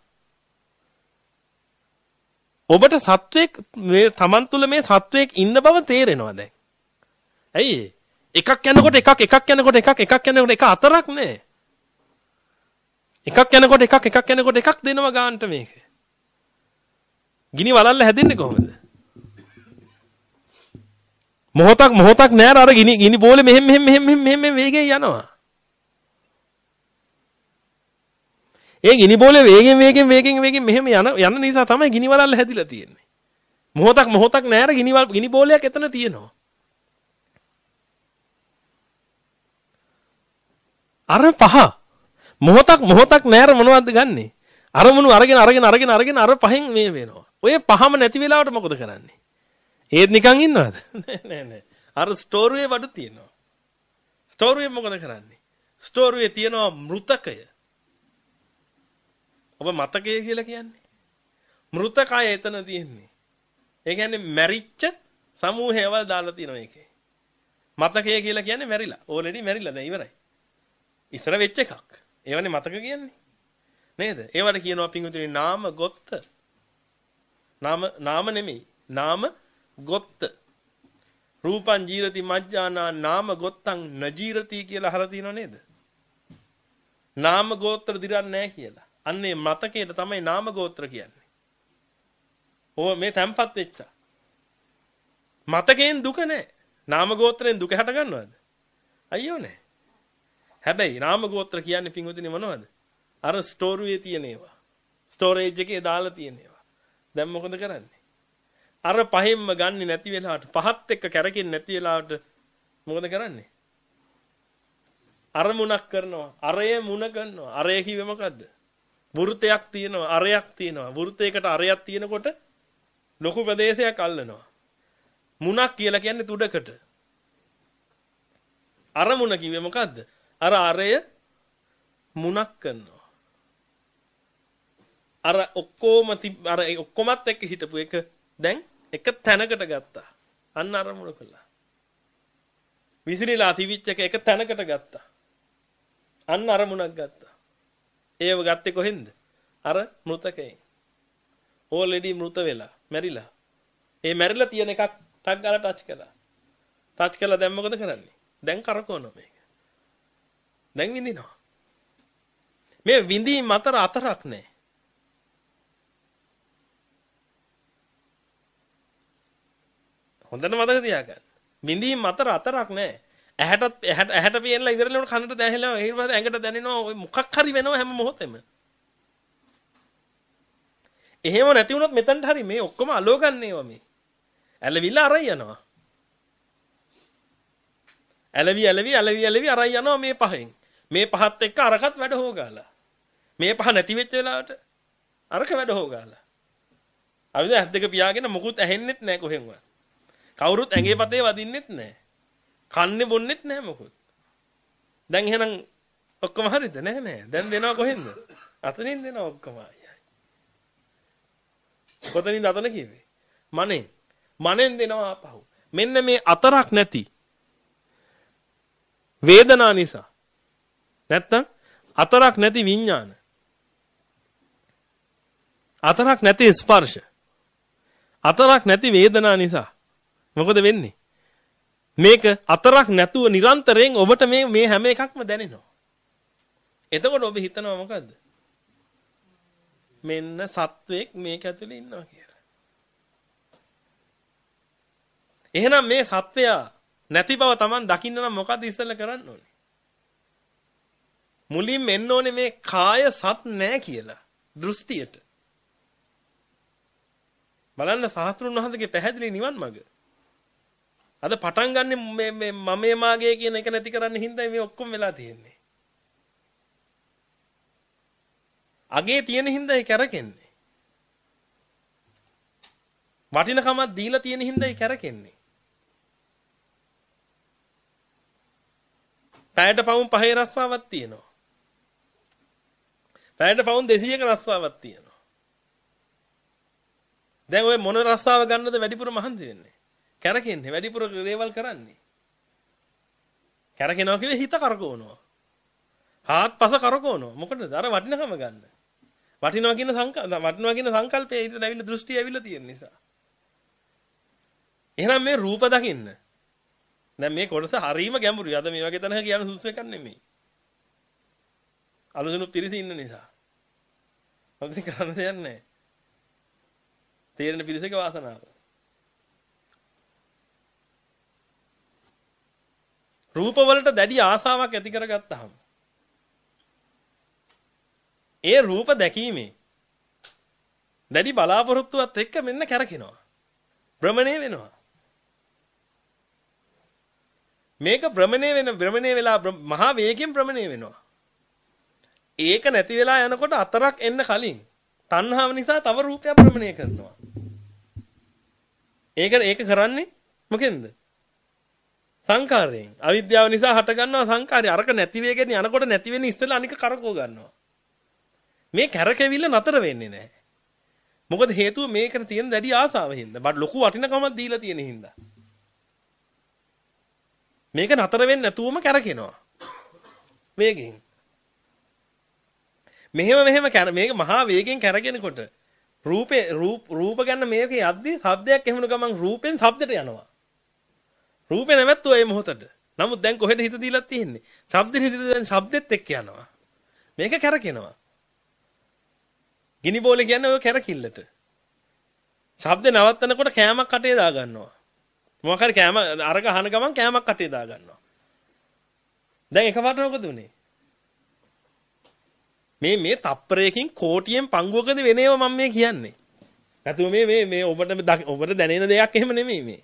ඔබට සත්වයක් මේ Taman තුල මේ සත්වයක් ඉන්න බව තේරෙනවා දැන්. ඇයි? එකක් යනකොට එකක් එකක් යනකොට එකක් එකක් යනකොට එක අතරක් නෑ. එකක් යනකොට එකක් එකක් යනකොට එකක් දෙනවා ගන්නට මේක. ගිනි වලල්ල හැදෙන්නේ කොහොමද? මොහොතක් මොහොතක් නෑර අර ගිනි ගිනි බෝලේ මෙහෙම මෙහෙම මෙහෙම මෙහෙම වේගෙන් යනවා. ඒ ගිනි බෝලේ වේගෙන් වේගෙන් වේගෙන් වේගෙන් මෙහෙම යන යන නිසා තමයි ගිනි වලල්ල හැදිලා තියෙන්නේ. මොහොතක් මොහොතක් නෑර ගිනි ගිනි බෝලයක් එතන තියෙනවා. අර පහ මොහොතක් මොහොතක් නෑර මොනවද ගන්නෙ? අරමුණු අරගෙන අරගෙන අරගෙන අරගෙන අර පහෙන් මේ වෙනවා. ඔය පහම නැති වෙලාවට මොකද කරන්නේ? ඒත් නිකන් ඉන්නවද? නෑ නෑ නෑ. අර ස්ටෝරුවේ බඩු තියෙනවා. ස්ටෝරුවේ මොකද කරන්නේ? ස්ටෝරුවේ තියෙනවා මෘතකය. ඔබ මතකය කියලා කියන්නේ. මෘතකය එතන තියෙන්නේ. ඒ කියන්නේ මැරිච්ච සමූහයවල් දාලා තියෙනවා ඒකේ. මතකය කියලා කියන්නේ මැරිලා. ඕල්රෙඩි මැරිලා දැන් ඉවරයි. ඉස්සර වෙච්ච එකක්. ඒවනේ මතක කියන්නේ. නේද? ඒවට කියනවා පිංගුතුනි නාම ගොත්ත. නාම නාම නෙමෙයි. නාම ගොත්ත. රූපං ජීරති මජ්ජානා නාම ගොත්තං නජීරති කියලා අහලා තියෙනව නේද? නාම ගෝත්‍ර දිරන්නේ නැහැ කියලා. අන්නේ මතකයට තමයි නාම ගෝත්‍ර කියන්නේ. ඕව මේ තැම්පත් වෙච්ච. මතකයෙන් දුක නැහැ. නාම ගෝත්‍රයෙන් දුක හට ගන්නවද? අයියෝ නැහැ. හැබැයි නාම ගෝත්‍ර කියන්නේ පිංගුතුනි මොනවද? අර ස්ටෝරුවේ තියෙන ඒවා. ස්ටෝරේජ් එකේ දාලා තියෙන ඒවා. දැන් මොකද කරන්නේ? අර පහෙන්ම ගන්නේ නැති වෙලාවට පහත් එක්ක කැරකෙන්නේ නැති වෙලාවට මොකද කරන්නේ? අරමුණක් කරනවා. අරය මුණ කරනවා. අරය කිව්වේ මොකද්ද? වෘතයක් තියෙනවා. අරයක් තියෙනවා. වෘතයකට අරයක් තියෙනකොට ලොකු ප්‍රදේශයක් අල්ලනවා. මුණක් කියලා කියන්නේ තුඩකට. අරමුණ කිව්වේ මොකද්ද? අර අරය මුණක් කරනවා. අර ඔක්කොම අර ඔක්කොමත් එක්ක හිටපු එක දැන් එක තැනකට ගත්තා. අන්න අරමුණ කළා. විසිරීලා තිවිච්ච එක එක තැනකට ගත්තා. අන්න අරමුණක් ගත්තා. ඒව ගත්තේ කොහෙන්ද? අර මෘතකයෙන්. ඕල්රෙඩි මෘත වෙලා, මැරිලා. ඒ මැරිලා තියෙන එකක් ටක් ගාලා ටච් කළා. ටච් කළා දැන් මොකද කරන්නේ? දැන් කරකවනවා මේක. දැන් විඳිනවා. මේ විඳීම් අතර අතරක් නැහැ. හොඳට මතක තියාගන්න. විඳීම් අතර අතරක් නැහැ. ඇහැටත් ඇහැට ඇහැට පේනලා ඉවරලා උන කනට දැනෙනවා. ඒ වගේ ඇඟට දැනෙනවා. ඔය මොකක් හරි වෙනවා හැම මොහොතෙම. එහෙම නැති වුණොත් මෙතනට හරි මේ ඔක්කොම අලෝ ගන්නේවා මේ. ඇලවිලා අරයි යනවා. ඇලවි ඇලවි ඇලවි ඇලවි අරයි යනවා මේ පහෙන්. මේ පහත් එක්ක අරකට වැඩ හොගාලා. මේ පහ නැති වෙච්ච වෙලාවට අරක වැඩ හොගාලා. අපි දැන් ඇස් දෙක පියාගෙන මොකුත් ඇහෙන්නෙත් නැහැ කොහෙන්වත්. කවුරුත් ඇඟේ පතේ වදින්නෙත් නැහැ. කන්නේ බොන්නෙත් නැහැ මොකුත්. දැන් එහෙනම් ඔක්කොම හරිද? නැහැ නෑ. දැන් දෙනවා කොහෙන්ද? අතනින් දෙනවා ඔක්කොම. කොතනින්ද අතන කිව්වේ? මනෙන්. මනෙන් දෙනවා ආපහු. මෙන්න මේ අතරක් නැති වේදනා නිසා. නැත්තම් අතරක් නැති විඥාන. අතරක් නැති ස්පර්ශ. අතරක් නැති වේදනා නිසා. මොකද වෙන්නේ? මේක අතරක් නැතුව නිරන්තරයෙන් ඔබට මේ මේ හැම එකක්ම දැනෙනවා. එතකොට ඔබ හිතනවා මොකද්ද? මෙන්න සත්වයක් මේක ඇතුලේ ඉන්නවා කියලා. එහෙනම් මේ සත්වයා නැති බව Taman දකින්න නම් මොකද්ද ඉස්සෙල්ලා කරන්න ඕනේ? මුලින්ම එන්න ඕනේ මේ කාය සත් නැහැ කියලා දෘෂ්ටියට. බලන්න සාස්ත්‍රුන් වහන්සේගේ පැහැදිලි නිවන් මඟ. අද පටන් ගන්න මේ මේ මමේ මාගේ කියන එක නැති කරන්න හින්දා මේ ඔක්කොම වෙලා තියෙන්නේ. අගේ තියෙන හින්දා ඒ කැරකෙන්නේ. වටිනකමක් දීලා තියෙන හින්දා ඒ කැරකෙන්නේ. පැයට පවුම් පහේ රස්සාවක් තියෙනවා. පැයට පවුම් දෙසීයක රස්සාවක් තියෙනවා. දැන් ඔය මොන රස්සාව ගන්නද වැඩිපුර මහන්සි වෙන්නේ? කැරකෙන්නේ වැඩිපුර දේවල් කරන්නේ. කැරකෙනවා කිව්වේ හිත කරකවනවා. හාත්පස කරකවනවා. මොකටද? අර වටිනකම ගන්න. වටිනවා කියන සංකල්ප වටිනවා කියන සංකල්පයේ හිතට ඇවිල්ලා දෘෂ්ටි ඇවිල්ලා තියෙන නිසා. එහෙනම් මේ රූප දකින්න. දැන් මේ කොටස හරීම ගැඹුරුයි. අද මේ වගේ තැනක කියන සුසු එකක් නෙමෙයි. අලුසුණු පිරිස ඉන්න නිසා. මොකද කරන්න දෙයක් නැහැ. තේරෙන පිරිසක වාසනාව. රූප වලට දැඩි ආසාවක් ඇති කරගත්තාම ඒ රූප දැකීමේ දැඩි බලාපොරොත්තුවත් එක්ක මෙන්න කැරකිනවා. භ්‍රමණය වෙනවා. මේක භ්‍රමණය වෙන භ්‍රමණය වෙලා මහා වේගයෙන් භ්‍රමණය වෙනවා. ඒක නැති වෙලා යනකොට අතරක් එන්න කලින් තණ්හාව නිසා තව රූපයක් භ්‍රමණය කරනවා. ඒක ඒක කරන්නේ මොකෙන්ද? සංකාරයෙන්. අවිද්‍යාව නිසා හට ගන්නවා සංකාරය. අරක නැති වෙගෙන යනකොට නැති වෙන ඉස්සෙල්ලා අනික කරකව ගන්නවා. මේ කැරකෙවිල්ල නතර වෙන්නේ නැහැ. මොකද හේතුව මේකට තියෙන දැඩි ආසාව හින්දා. බඩ ලොකු වටිනකමක් දීලා තියෙන හින්දා. මේක නතර වෙන්නේ නැතුවම කැරකෙනවා. වේගෙන්. මෙහෙම මෙහෙම මේක මහා වේගෙන් කැරගෙනකොට රූපේ රූප රූප ගන්න මේකේ යද්දි ශබ්දයක් එහෙමන ගමන් රූපෙන් ශබ්දයට යනවා. රූපේ නැවැත්තුවා මේ මොහොතට. නමුත් දැන් කොහෙද හිත දීලා තියෙන්නේ? ශබ්දෙට හිත දැන් ශබ්දෙත් එක්ක යනවා. මේක කැරකෙනවා. ගිනි බෝලේ කියන්නේ ඔය කැරකිල්ලට. ශබ්ද නවත්තනකොට කෑමක් කටේ දා ගන්නවා. මොකක් හරි කෑම අරක අහන ගමන් කෑමක් කටේ දා ගන්නවා. දැන් එකපාරට මොකද උනේ? මේ මේ තප්පරයකින් කෝටියෙන් පංගුවකද වෙනේව මම මේ කියන්නේ. නැතුව මේ මේ මේ ඔබට ඔබට දැනෙන දෙයක් එහෙම නෙමෙයි මේ.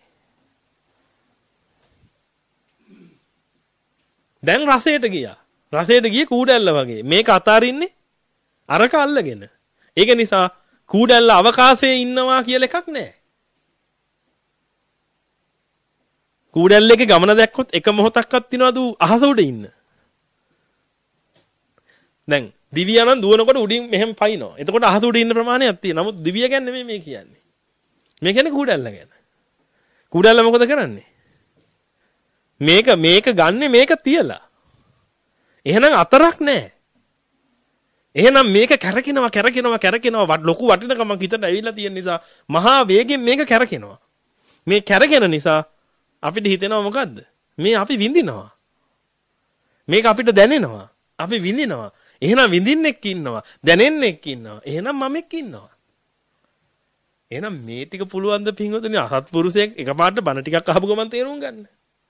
දැන් රසයට ගියා. රසයට ගියේ කූඩැල්ල වගේ. මේක අතාරින්නේ අරක අල්ලගෙන. ඒක නිසා කූඩැල්ල අවකාශයේ ඉන්නවා කියලා එකක් නැහැ. කූඩැල්ලේගේ ගමන දැක්කොත් එක මොහොතක්වත් තියනවද අහස උඩ ඉන්න. දැන් දිවියනම් දුවනකොට උඩින් මෙහෙම පයින්නවා. එතකොට අහස උඩ ඉන්න ප්‍රමාණයක් තියෙනවා. නමුත් දිවිය ගැන නෙමෙයි මේ කියන්නේ. මේ කියන්නේ කූඩැල්ල ගැන. කූඩැල්ල මොකද කරන්නේ? මේක මේක ගන්නෙ මේක තියලා. එහෙනම් අතරක් නැහැ. එහෙනම් මේක කැරකිනවා කැරකිනවා කැරකිනවා ලොකු වටිනකමක් හිතට ඇවිල්ලා තියෙන නිසා මහා වේගෙන් මේක කැරකිනවා. මේ කැරකෙන නිසා අපිට හිතෙනවා මොකද්ද? මේ අපි විඳිනවා. මේක අපිට දැනෙනවා. අපි විඳිනවා. එහෙනම් විඳින්නෙක් ඉන්නවා. දැනෙන්නෙක් ඉන්නවා. එහෙනම් මමෙක් ඉන්නවා. එහෙනම් මේ ටික පුළුවන් ද පින්වතුනි අසත්පුරුෂයෙක් එකපාරට බණ ටිකක් අහපු ගමන් තේරුම් ගන්න.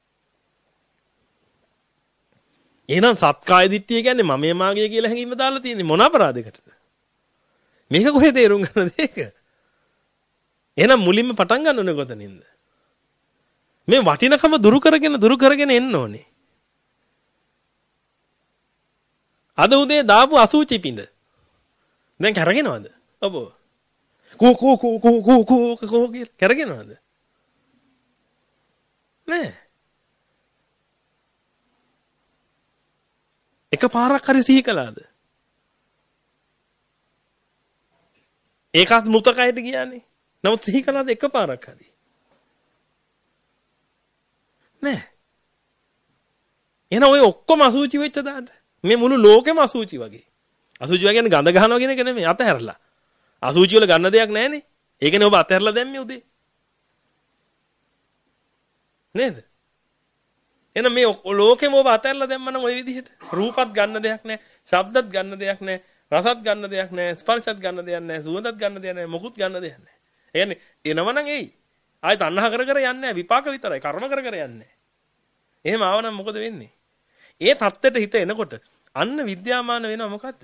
එහෙනම් සත්කාය දිට්ඨිය කියන්නේ මමයේ මාගේ කියලා හැඟීම දාලා තියෙන්නේ මොන අපරාධයකටද? මේක කොහෙද තේරුම් ගන්නද ඒක? එහෙනම් මුලින්ම පටන් ගන්න ඕනේ කොතනින්ද? මේ වටිනකම දුරු කරගෙන දුරු කරගෙන එන්න ඕනේ. අද උදේ දාපු අසුචි පිඳ. දැන් කරගෙනවද? ඔබ. කෝ කෝ කෝ කෝ කෝ කෝ කෝ කරගෙනවද? නෑ. එක පාරක් හරි සිහි කළාද? ඒකත් මුතකයට ගියානේ. නමුත් සිහි කළාද එක පාරක් හරි? නෑ. එහෙනම් ඔය ඔක්කොම අසුචි වෙච්ච දාන්න. මේ මුළු ලෝකෙම අසුචි වගේ. අසුචි කියන්නේ ගඳ ගන්නවා කියන එක නෙමෙයි අතහැරලා. අසුචි වල ගන්න දෙයක් නැහනේ. ඒකනේ ඔබ අතහැරලා දැම්මේ උදේ. නේද? එහෙනම් මේ ලෝකෙම ඔබ අතහැරලා දැම්මනම් ওই විදිහට රූපත් ගන්න දෙයක් නැහැ, ශබ්දත් ගන්න දෙයක් නැහැ, රසත් ගන්න දෙයක් නැහැ, ස්පර්ශත් ගන්න දෙයක් නැහැ, සුවඳත් ගන්න දෙයක් නැහැ, මොකුත් ගන්න දෙයක් නැහැ. ඒ කියන්නේ එනවනම් එයි. ආයෙ තණ්හා කර කර යන්නේ නැහැ. විපාක විතරයි. කර්ම කර කර යන්නේ. එහෙම ආවනම් මොකද වෙන්නේ? ඒ தත්ත්වයට හිත එනකොට අන්න විද්‍යාමාන වෙනවා මොකද්ද?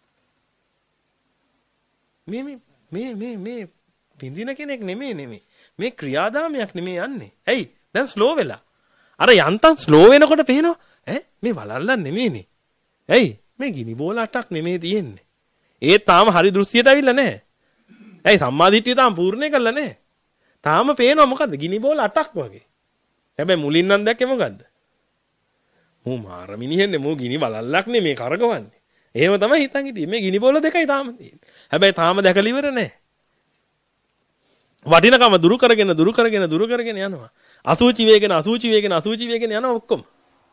මේ මේ මේ මේ මේ බින්දින කෙනෙක් නෙමෙයි නෙමෙයි. මේ ක්‍රියාදාමයක් නෙමෙයි යන්නේ. ඇයි? දැන් ස්ලෝ වෙලා. අර යන්තම් ස්ලෝ වෙනකොට පේනවා ඈ මේ වලල්ලක් නෙමෙයිනේ. ඇයි? මේ ගිනි බෝල අටක් නෙමෙයි තියෙන්නේ. ඒ තාම හරි දෘෂ්ටියට ඇවිල්ලා නැහැ. ඇයි සම්මාදිට්ඨිය තාම පූර්ණේ කරලා නැහැ. තාම පේනවා මොකද්ද? ගිනි බෝල අටක් වගේ. හැබැයි මුලින් නම් දැක්කේ මොකද්ද? මූ මාර මිනිහෙන්නේ මූ ගිනි වලල්ලක් නෙමේ කරකවන්නේ. එහෙම තමයි හිතන් හිටියේ. මේ ගිනි බෝල දෙකයි තාම තියෙන්නේ. හැබැයි තාම දැකලා ඉවර නැහැ. වටිනකම දුරු කරගෙන දුරු කරගෙන දුරු කරගෙන යනවා. අසුචි වේගෙන අසුචි වේගෙන අසුචි වේගෙන යනවා ඔක්කොම.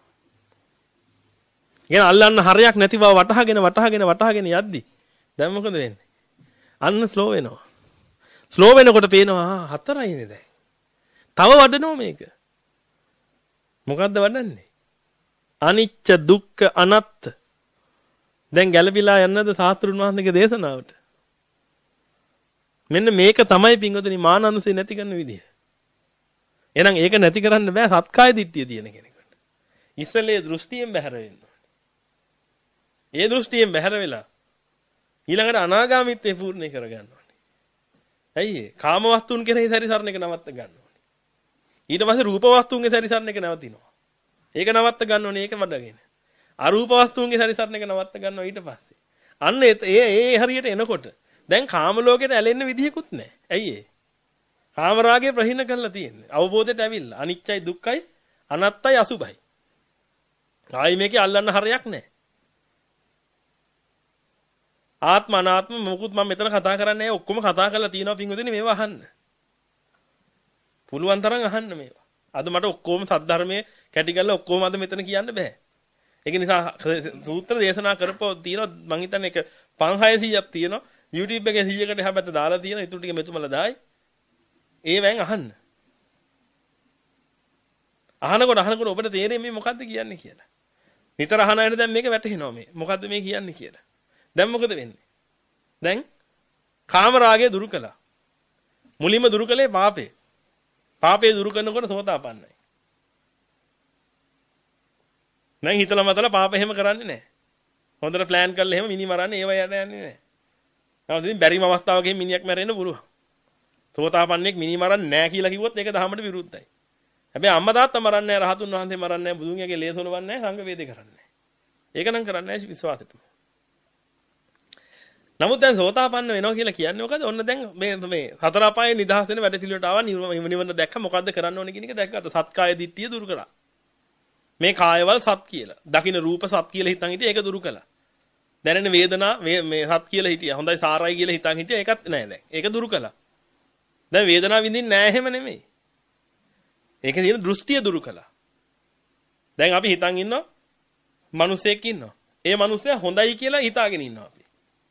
ගෙන අල්ලන්න හරයක් නැති බව වටහාගෙන වටහාගෙන වටහාගෙන යද්දි දැන් මොකද වෙන්නේ? අන්න ස්ලෝ වෙනවා. ස්ලෝ වෙනකොට පේනවා හතරයිනේ දැන්. තව වඩනවා මේක. මොකද්ද වඩන්නේ? අනිච්ච දුක්ඛ අනාත්ත. දැන් ගැළපීලා යන්නද සාස්ත්‍රුන් වහන්සේගේ දේශනාවට? මෙන්න මේක තමයි පින්වතුනි මානනුසේ නැති කරන විදිය. එහෙනම් ඒක නැති කරන්න බෑ සත්කාය දිට්ඨිය තියෙන කෙනෙකුට. ඉස්සෙල්ලේ දෘෂ්ටියෙන් බැහැර වෙන්න ඕනේ. ඒ දෘෂ්ටියෙන් බැහැර වෙලා ඊළඟට අනාගාමීත්වයේ පූර්ණේ කරගන්න ඕනේ. ඇයි ඒ? කාම වස්තුන් කෙරෙහි සැරිසරන එක නවත්ත ගන්න ඕනේ. ඊට පස්සේ රූප වස්තුන්ගේ සැරිසරන එක නවතිනවා. ඒක නවත්ත ගන්න ඕනේ ඒක වඩගෙන. අරූප වස්තුන්ගේ සැරිසරන එක නවත්ත ගන්නවා ඊට පස්සේ. අන්න ඒ ඒ හරියට එනකොට දැන් කාම ලෝකෙට ඇලෙන්න විදිහකුත් නැහැ. ඇයි ඒ? කාම රාගය ප්‍රහීන කරලා තියෙන්නේ. අවබෝධයට ඇවිල්ලා. අනිච්චයි දුක්ඛයි අනාත්තයි අසුභයි. ආයි මේකේ අල්ලන්න හරයක් නැහැ. ආත්ම අනාත්ම මොකුත් මම මෙතන කතා කරන්නේ නැහැ. ඔක්කොම කතා කරලා තියෙනවා පින්වතුනි මේවා අහන්න. පුළුවන් තරම් අහන්න මේවා. අද මට ඔක්කොම සද්ධර්මයේ කැටි කරලා ඔක්කොම අද මෙතන කියන්න බෑ. ඒක නිසා සූත්‍ර දේශනා කරපුවා තියෙනවා මං හිතන්නේ ඒක පන්හයසීයක් තියෙනවා. YouTube එකේ සීයකට එහා පැත්ත දාලා තියෙනවා. ඊටු ටික මෙතුමලා දායි. ඒවෙන් අහන්න. අහනකොට අහනකොට ඔබට තේරෙන්නේ මේ මොකද්ද කියන්නේ කියලා. නිතර අහන අයට දැන් මේක වැටහෙනවා මේ. මොකද්ද මේ කියන්නේ කියලා. දැන් මොකද වෙන්නේ? දැන් කාම රාගය දුරු කළා. මුලින්ම දුරු කළේ පාපේ. පාපේ දුරු කරනකොට සෝතාපන්නයි. දැන් හිතලා මතලා පාප එහෙම කරන්නේ නැහැ. හොඳට ප්ලෑන් කරලා එහෙම මිනි මරන්නේ ඒව යට යන්නේ නැහැ. නමුත් ඉතින් බැරිම අවස්ථාවකදී මිනිහෙක් මැරෙන්න පුළුවන්. සෝතාපන්නෙක් මිනි මරන්නේ නැහැ කියලා කිව්වොත් ඒක දහමට විරුද්ධයි. හැබැයි අම්මා තාත්තා මරන්නේ නැහැ, රහතුන් වහන්සේ මරන්නේ නැහැ, බුදුන්ගේ ලේසොලවන්නේ නැහැ, සංඝ වේදේ කරන්නේ නැහැ. ඒක නම් කරන්නේ නැහැ විශ්වාසෙටම. නමුත් දැන් සෝතාපන්න වෙනවා කියලා කියන්නේ මොකද? ඔන්න දැන් මේ මේ හතර අපායේ නිදහස් වෙන වැඩ පිළිවෙලට ආවා නිවන දැක්ක මොකද්ද කරන්න ඕනේ කියන එක දැක්කත් සත්කාය දිට්ඨිය දුරු කළා. මේ කායවල සත් කියලා. දකින්න රූප සත් කියලා හිතන් හිටියේ ඒක දුරු කළා. දැනෙන වේදනා මේ සත් කියලා හිටියා. හොඳයි සාරයි කියලා හිතන් හිටියා ඒකත් නෑ දැන්. ඒක දුරු කළා. දැන් වේදනාව විඳින්නේ නෑ එහෙම නෙමෙයි. ඒකේ තියෙන දෘෂ්ටිය දුරු කළා. දැන් අපි හිතන් ඉන්නවා මිනිසෙක් ඉන්නවා. ඒ මිනිසයා හොඳයි කියලා හිතාගෙන ඉන්නවා අපි.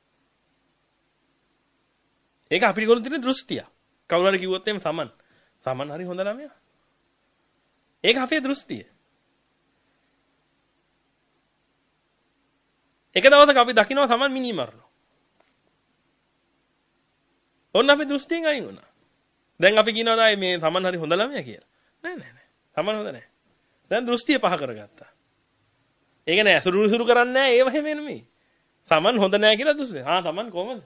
ඒක අපිට ගොනු තියෙන දෘෂ්ටිය. කවුරු හරි කිව්වොත් එහෙම සමන්. සමන් හරි හොඳ ළමයා. ඒක අපේ දෘෂ්ටිය. එක දවසක අපි දකිනවා සමන් මිනි මරනවා. ඔන්න අපි දෘෂ්ටියෙන් අයින් වුණා. දැන් අපි කියනවා දැන් මේ සමන් හරි හොඳ ළමයා කියලා. නෑ නෑ නෑ. සමන් හොඳ නෑ. දැන් දෘෂ්ටිය පහ කරගත්තා. ඒක නෑ සුරු සුරු කරන්නේ නෑ ඒව හැම නෙමෙයි. සමන් හොඳ නෑ කියලා දෘෂ්ටිය. ආ සමන් කොහමද?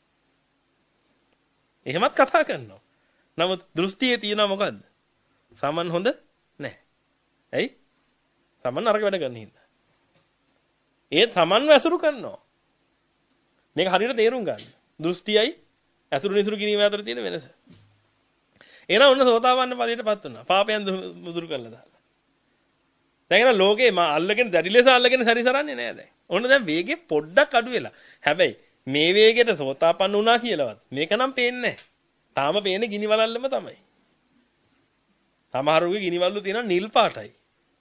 එහෙමත් කතා කරනවා. නමුත් දෘෂ්ටියේ තියෙනවා මොකද්ද? සමන් හොඳ නැහැ. ඇයි? සමන් අරක වැඩ කරන හින්දා. ඒත් සමන්ව ඇසුරු කරනවා. මේක හරියට තේරුම් ගන්න. දෘෂ්ටියයි ඇසුරු නිසුරු කිරීම අතර තියෙන වෙනස. එහෙනම් ඔන්න සෝතාපන්න ඵලයටපත් වුණා. පාපයන් දුරු කරලා දාලා. දැන් එන ලෝකේ මා අල්ලගෙන දැඩි ලෙස අල්ලගෙන සැරිසරන්නේ නැහැ දැන්. ඔන්න දැන් වේගෙ පොඩ්ඩක් අඩු වෙලා. හැබැයි මේ වේගෙට සෝතාපන්න වුණා කියලාවත් මේක නම් පේන්නේ නැහැ. තාම පේන්නේ ගිනි වලල්ලම තමයි. සමහරුගේ ගිනි වලලු තියෙනවා නිල් පාටයි.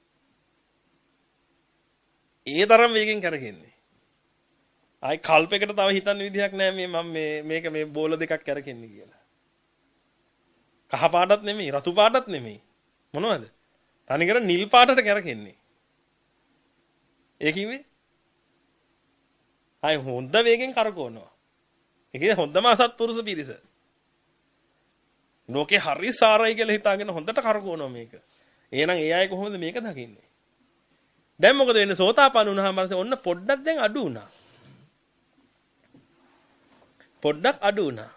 ඒ තරම් වේගෙන් කරගෙන්නේ. ආයි කල්පයකට තව හිතන්න විදිහක් නැහැ මේ මම මේ මේක මේ බෝල දෙකක් කරගෙන්නේ කියලා. කහ පාටත් නෙමෙයි රතු පාටත් නෙමෙයි. මොනවද? තනිකර නිල් පාටට කරගෙන්නේ. ඒ කිව්වේ අය හොඳ වේගෙන් කරකවනවා. ඒකේ හොඳම අසත්පුරුෂ පිරිස. ලෝකේ හරි සාරයි කියලා හිතාගෙන හොඳට කරකවනවා මේක. එහෙනම් ඒ අය කොහොමද මේක දකින්නේ? දැන් මොකද වෙන්නේ? සෝතාපන්න වුණාම ඔන්න පොඩ්ඩක් දැන් අඩු වුණා. පොඩ්ඩක් අඩු වුණා.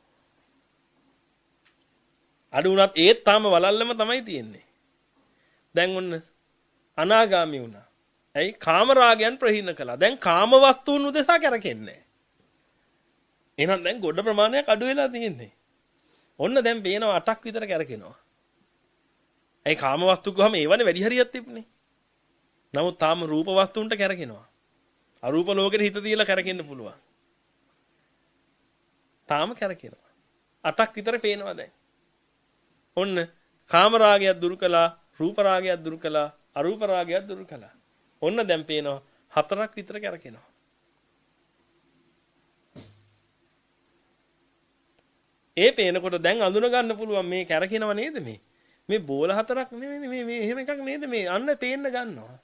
අඩු වුණත් ඒත් තාම වලල්ලම තමයි තියෙන්නේ. දැන් ඔන්න අනාගාමී වුණා. ඇයි? කාම රාගයන් ප්‍රහීන කළා. දැන් කාම වස්තුන් උදෙසා කරකෙන්නේ. එහෙනම් දැන් ගොඩ ප්‍රමාණයක් අඩු වෙලා තියෙන්නේ. ඔන්න දැන් පේනවා අටක් විතර කරකිනවා. ඒ කාම වස්තු ගහම ඒවනේ වැඩි හරියක් තිබුණේ. නමුත් තාම රූප වස්තුන්ට කරකිනවා. අරූප ලෝකෙට හිත තියලා කරකින්න පුළුවන්. තාම කරකිනවා. අටක් විතර පේනවා දැන්. ඔන්න කාම රාගයක් දුරු කළා, රූප රාගයක් දුරු කළා, අරූප රාගයක් දුරු කළා. ඔන්න දැන් පේනවා හතරක් විතර කරකිනවා. ඒ පේනකොට දැන් අඳුන ගන්න පුළුවන් මේ කැරකිනව නේද මේ? මේ බෝල හතරක් නෙමෙයි මේ මේ එහෙම එකක් නේද මේ? අන්න තේන්න ගන්නවා.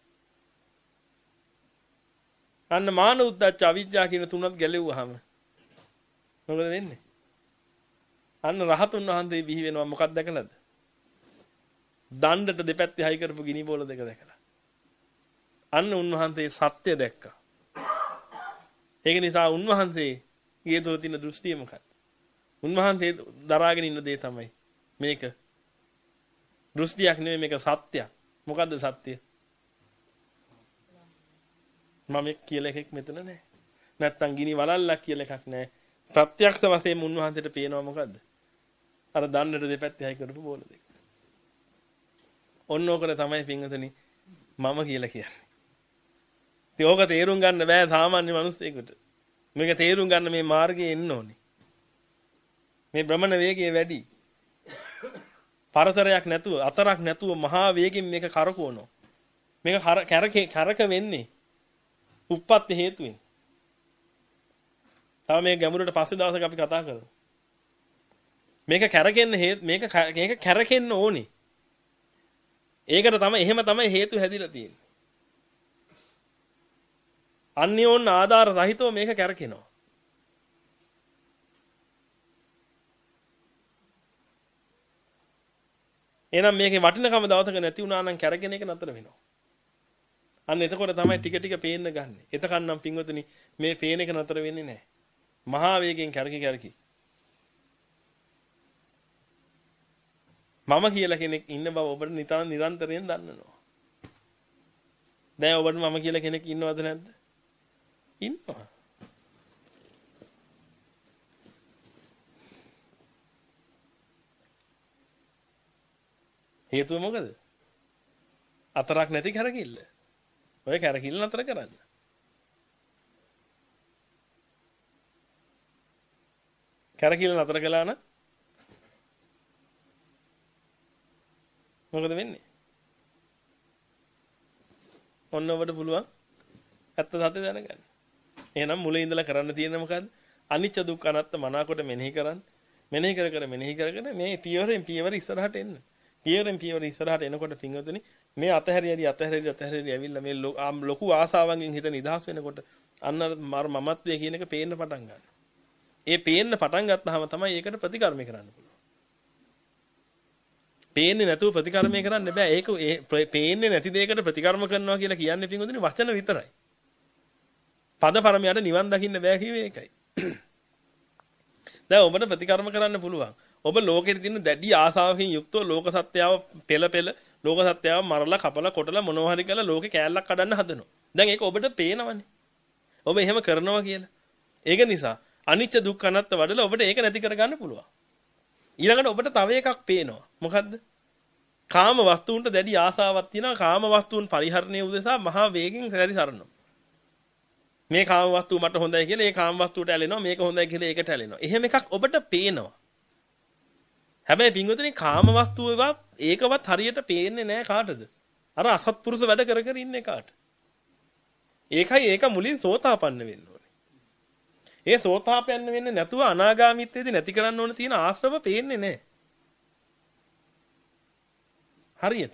අන්න මාන උද්දච්ච අවිජ්ජා කියන තුනත් ගැලෙව්වහම මොකද වෙන්නේ? අන්න රහතුන් වහන්සේ බිහි වෙනවා මොකක්ද දැකලාද? දණ්ඩට දෙපැත්තේ හයි කරපු ගිනි බෝල දෙක දැකලා. අන්න උන්වහන්සේ සත්‍ය දැක්කා. ඒක නිසා උන්වහන්සේගේ තුළ තියෙන දෘෂ්ටිය මොකක්ද? උන්වහන්සේ දරාගෙන ඉන්න දේ තමයි මේක. දෘෂ්ටියක් නෙමෙයි මේක සත්‍යයක්. මොකද්ද සත්‍ය? මම කියලා එකක් මෙතන නැහැ. නැත්තම් ගිනි වලල්ලක් කියලා එකක් නැහැ. ප්‍රත්‍යක්ෂ වශයෙන් උන්වහන්සේට පේනවා මොකද්ද? අර දන්නට දෙපැත්තේ හයි කරපු බෝල දෙක. ඔන්න ඕකනේ තමයි පින්වතුනි මම කියලා කියන්නේ. ඉතින් ඕක තේරුම් ගන්න බෑ සාමාන්‍ය මිනිස්සෙකුට. මේක තේරුම් ගන්න මේ මාර්ගයේ එන්න ඕනේ. මේ භ්‍රමණ වේගය වැඩි. පරතරයක් නැතුව, අතරක් නැතුව මහා වේගෙන් මේක කරකවනවා. මේක කැරක කැරක වෙන්නේ උප්පත්ති හේතුවෙන්. තව මේ ගැඹුරට පස්සේ දවසක අපි කතා කරමු. මේක කැරකෙන්න හේතු මේක මේක කැරකෙන්න ඕනේ. ඒකට තමයි එහෙම තමයි හේතු හැදිලා තියෙන්නේ. අන්‍යෝන්‍ය ආධාර සහිතව මේක කැරකෙනවා. එහෙනම් මේකේ වටිනකම දවසක නැති වුණා නම් කැරගෙන එක නතර වෙනවා. අන්න එතකොට තමයි ටික ටික පේන්න ගන්නෙ. එතකන් නම් පින්වතුනි මේ පේන එක නතර වෙන්නේ නැහැ. මහා වේගෙන් කැරකි කැරකි. මම කියලා කෙනෙක් ඉන්න බව ඔබට නිතරම නිරන්තරයෙන් දන්නනවා. දැන් ඔබට මම කියලා කෙනෙක් ඉන්නවද නැද්ද? ඉන්නවා. හේතුව මොකද? අතරක් නැති කැරකිල්ල. ඔය කැරකිල්ල නතර කරන්න. කැරකිල්ල නතර කළා නම් මොකද වෙන්නේ? ඔන්න ඔබට පුළුවන් ඇත්ත සත්‍ය දැනගන්න. එහෙනම් මුලින් ඉඳලා කරන්න තියෙන්නේ මොකද්ද? අනිච්ච දුක්ඛ අනාත්ම මනාකොට මෙනෙහි කරන්න. මෙනෙහි කර කර මෙනෙහි කරගෙන මේ පියවරෙන් පියවර ඉස්සරහට එන්න. පියවරෙන් පියවර ඉස්සරහට එනකොට පින්වතුනි මේ අතහැරියදී අතහැරියදී අතහැරියදී ඇවිල්ලා මේ ලොකු ආසාවන්ගෙන් හිත නිදහස් වෙනකොට අන්න මර මමත්වයේ කියන එක පේන්න පටන් ගන්නවා. ඒ පේන්න පටන් ගත්තාම තමයි ඒකට ප්‍රතිකර්ම කරන්න පුළුවන්. පේන්නේ නැතුව ප්‍රතිකර්ම කරන්න බෑ. ඒක පේන්නේ නැති දෙයකට ප්‍රතිකර්ම කරනවා කියලා කියන්නේ පින්වතුනි වචන විතරයි. පද පරමයට නිවන් දකින්න බෑ කිව්වේ ඒකයි. දැන් ඔබට ප්‍රතිකර්ම කරන්න පුළුවන්. ඔබ ලෝකෙට තියෙන දැඩි ආසාවකින් යුක්තව ලෝක සත්‍යාව පෙළ පෙළ ලෝක සත්‍යාව මරලා කපලා කොටලා මොනවා හරි කරලා ලෝකේ කෑල්ලක් කඩන්න හදනවා. දැන් ඒක ඔබට පේනවනේ. ඔබ එහෙම කරනවා කියලා. ඒක නිසා අනිච්ච දුක්ඛ අනාත්ම වඩලා ඔබට ඒක නැති කරගන්න පුළුවන්. ඊළඟට ඔබට තව එකක් පේනවා. මොකද්ද? කාම වස්තුන්ට දැඩි ආසාවක් තියෙනවා. කාම වස්තුන් පරිහරණය උදෙසා මහා වේගෙන් සැරිසරනවා. මේ කාම වස්තුව මට හොඳයි කියලා ඒ කාම වස්තුවට ඇලෙනවා. මේක හොඳයි කියලා ඒකට ඇලෙනවා. එහෙම එකක් ඔබට පේනවා. හැබැයි පින්වතුනි කාම වස්තුවවත් ඒකවත් හරියට පේන්නේ නැහැ කාටද? අර අසත්පුරුෂ වැඩ කර කර ඉන්නේ කාට? ඒකයි ඒක මුලින් සෝතාපන්න වෙන්න ඕනේ. ඒ සෝතාපන්න වෙන්නේ නැතුව අනාගාමීත්වයේදී නැති කරන්න ඕන තියෙන ආශ්‍රව පේන්නේ නැහැ. හරියට.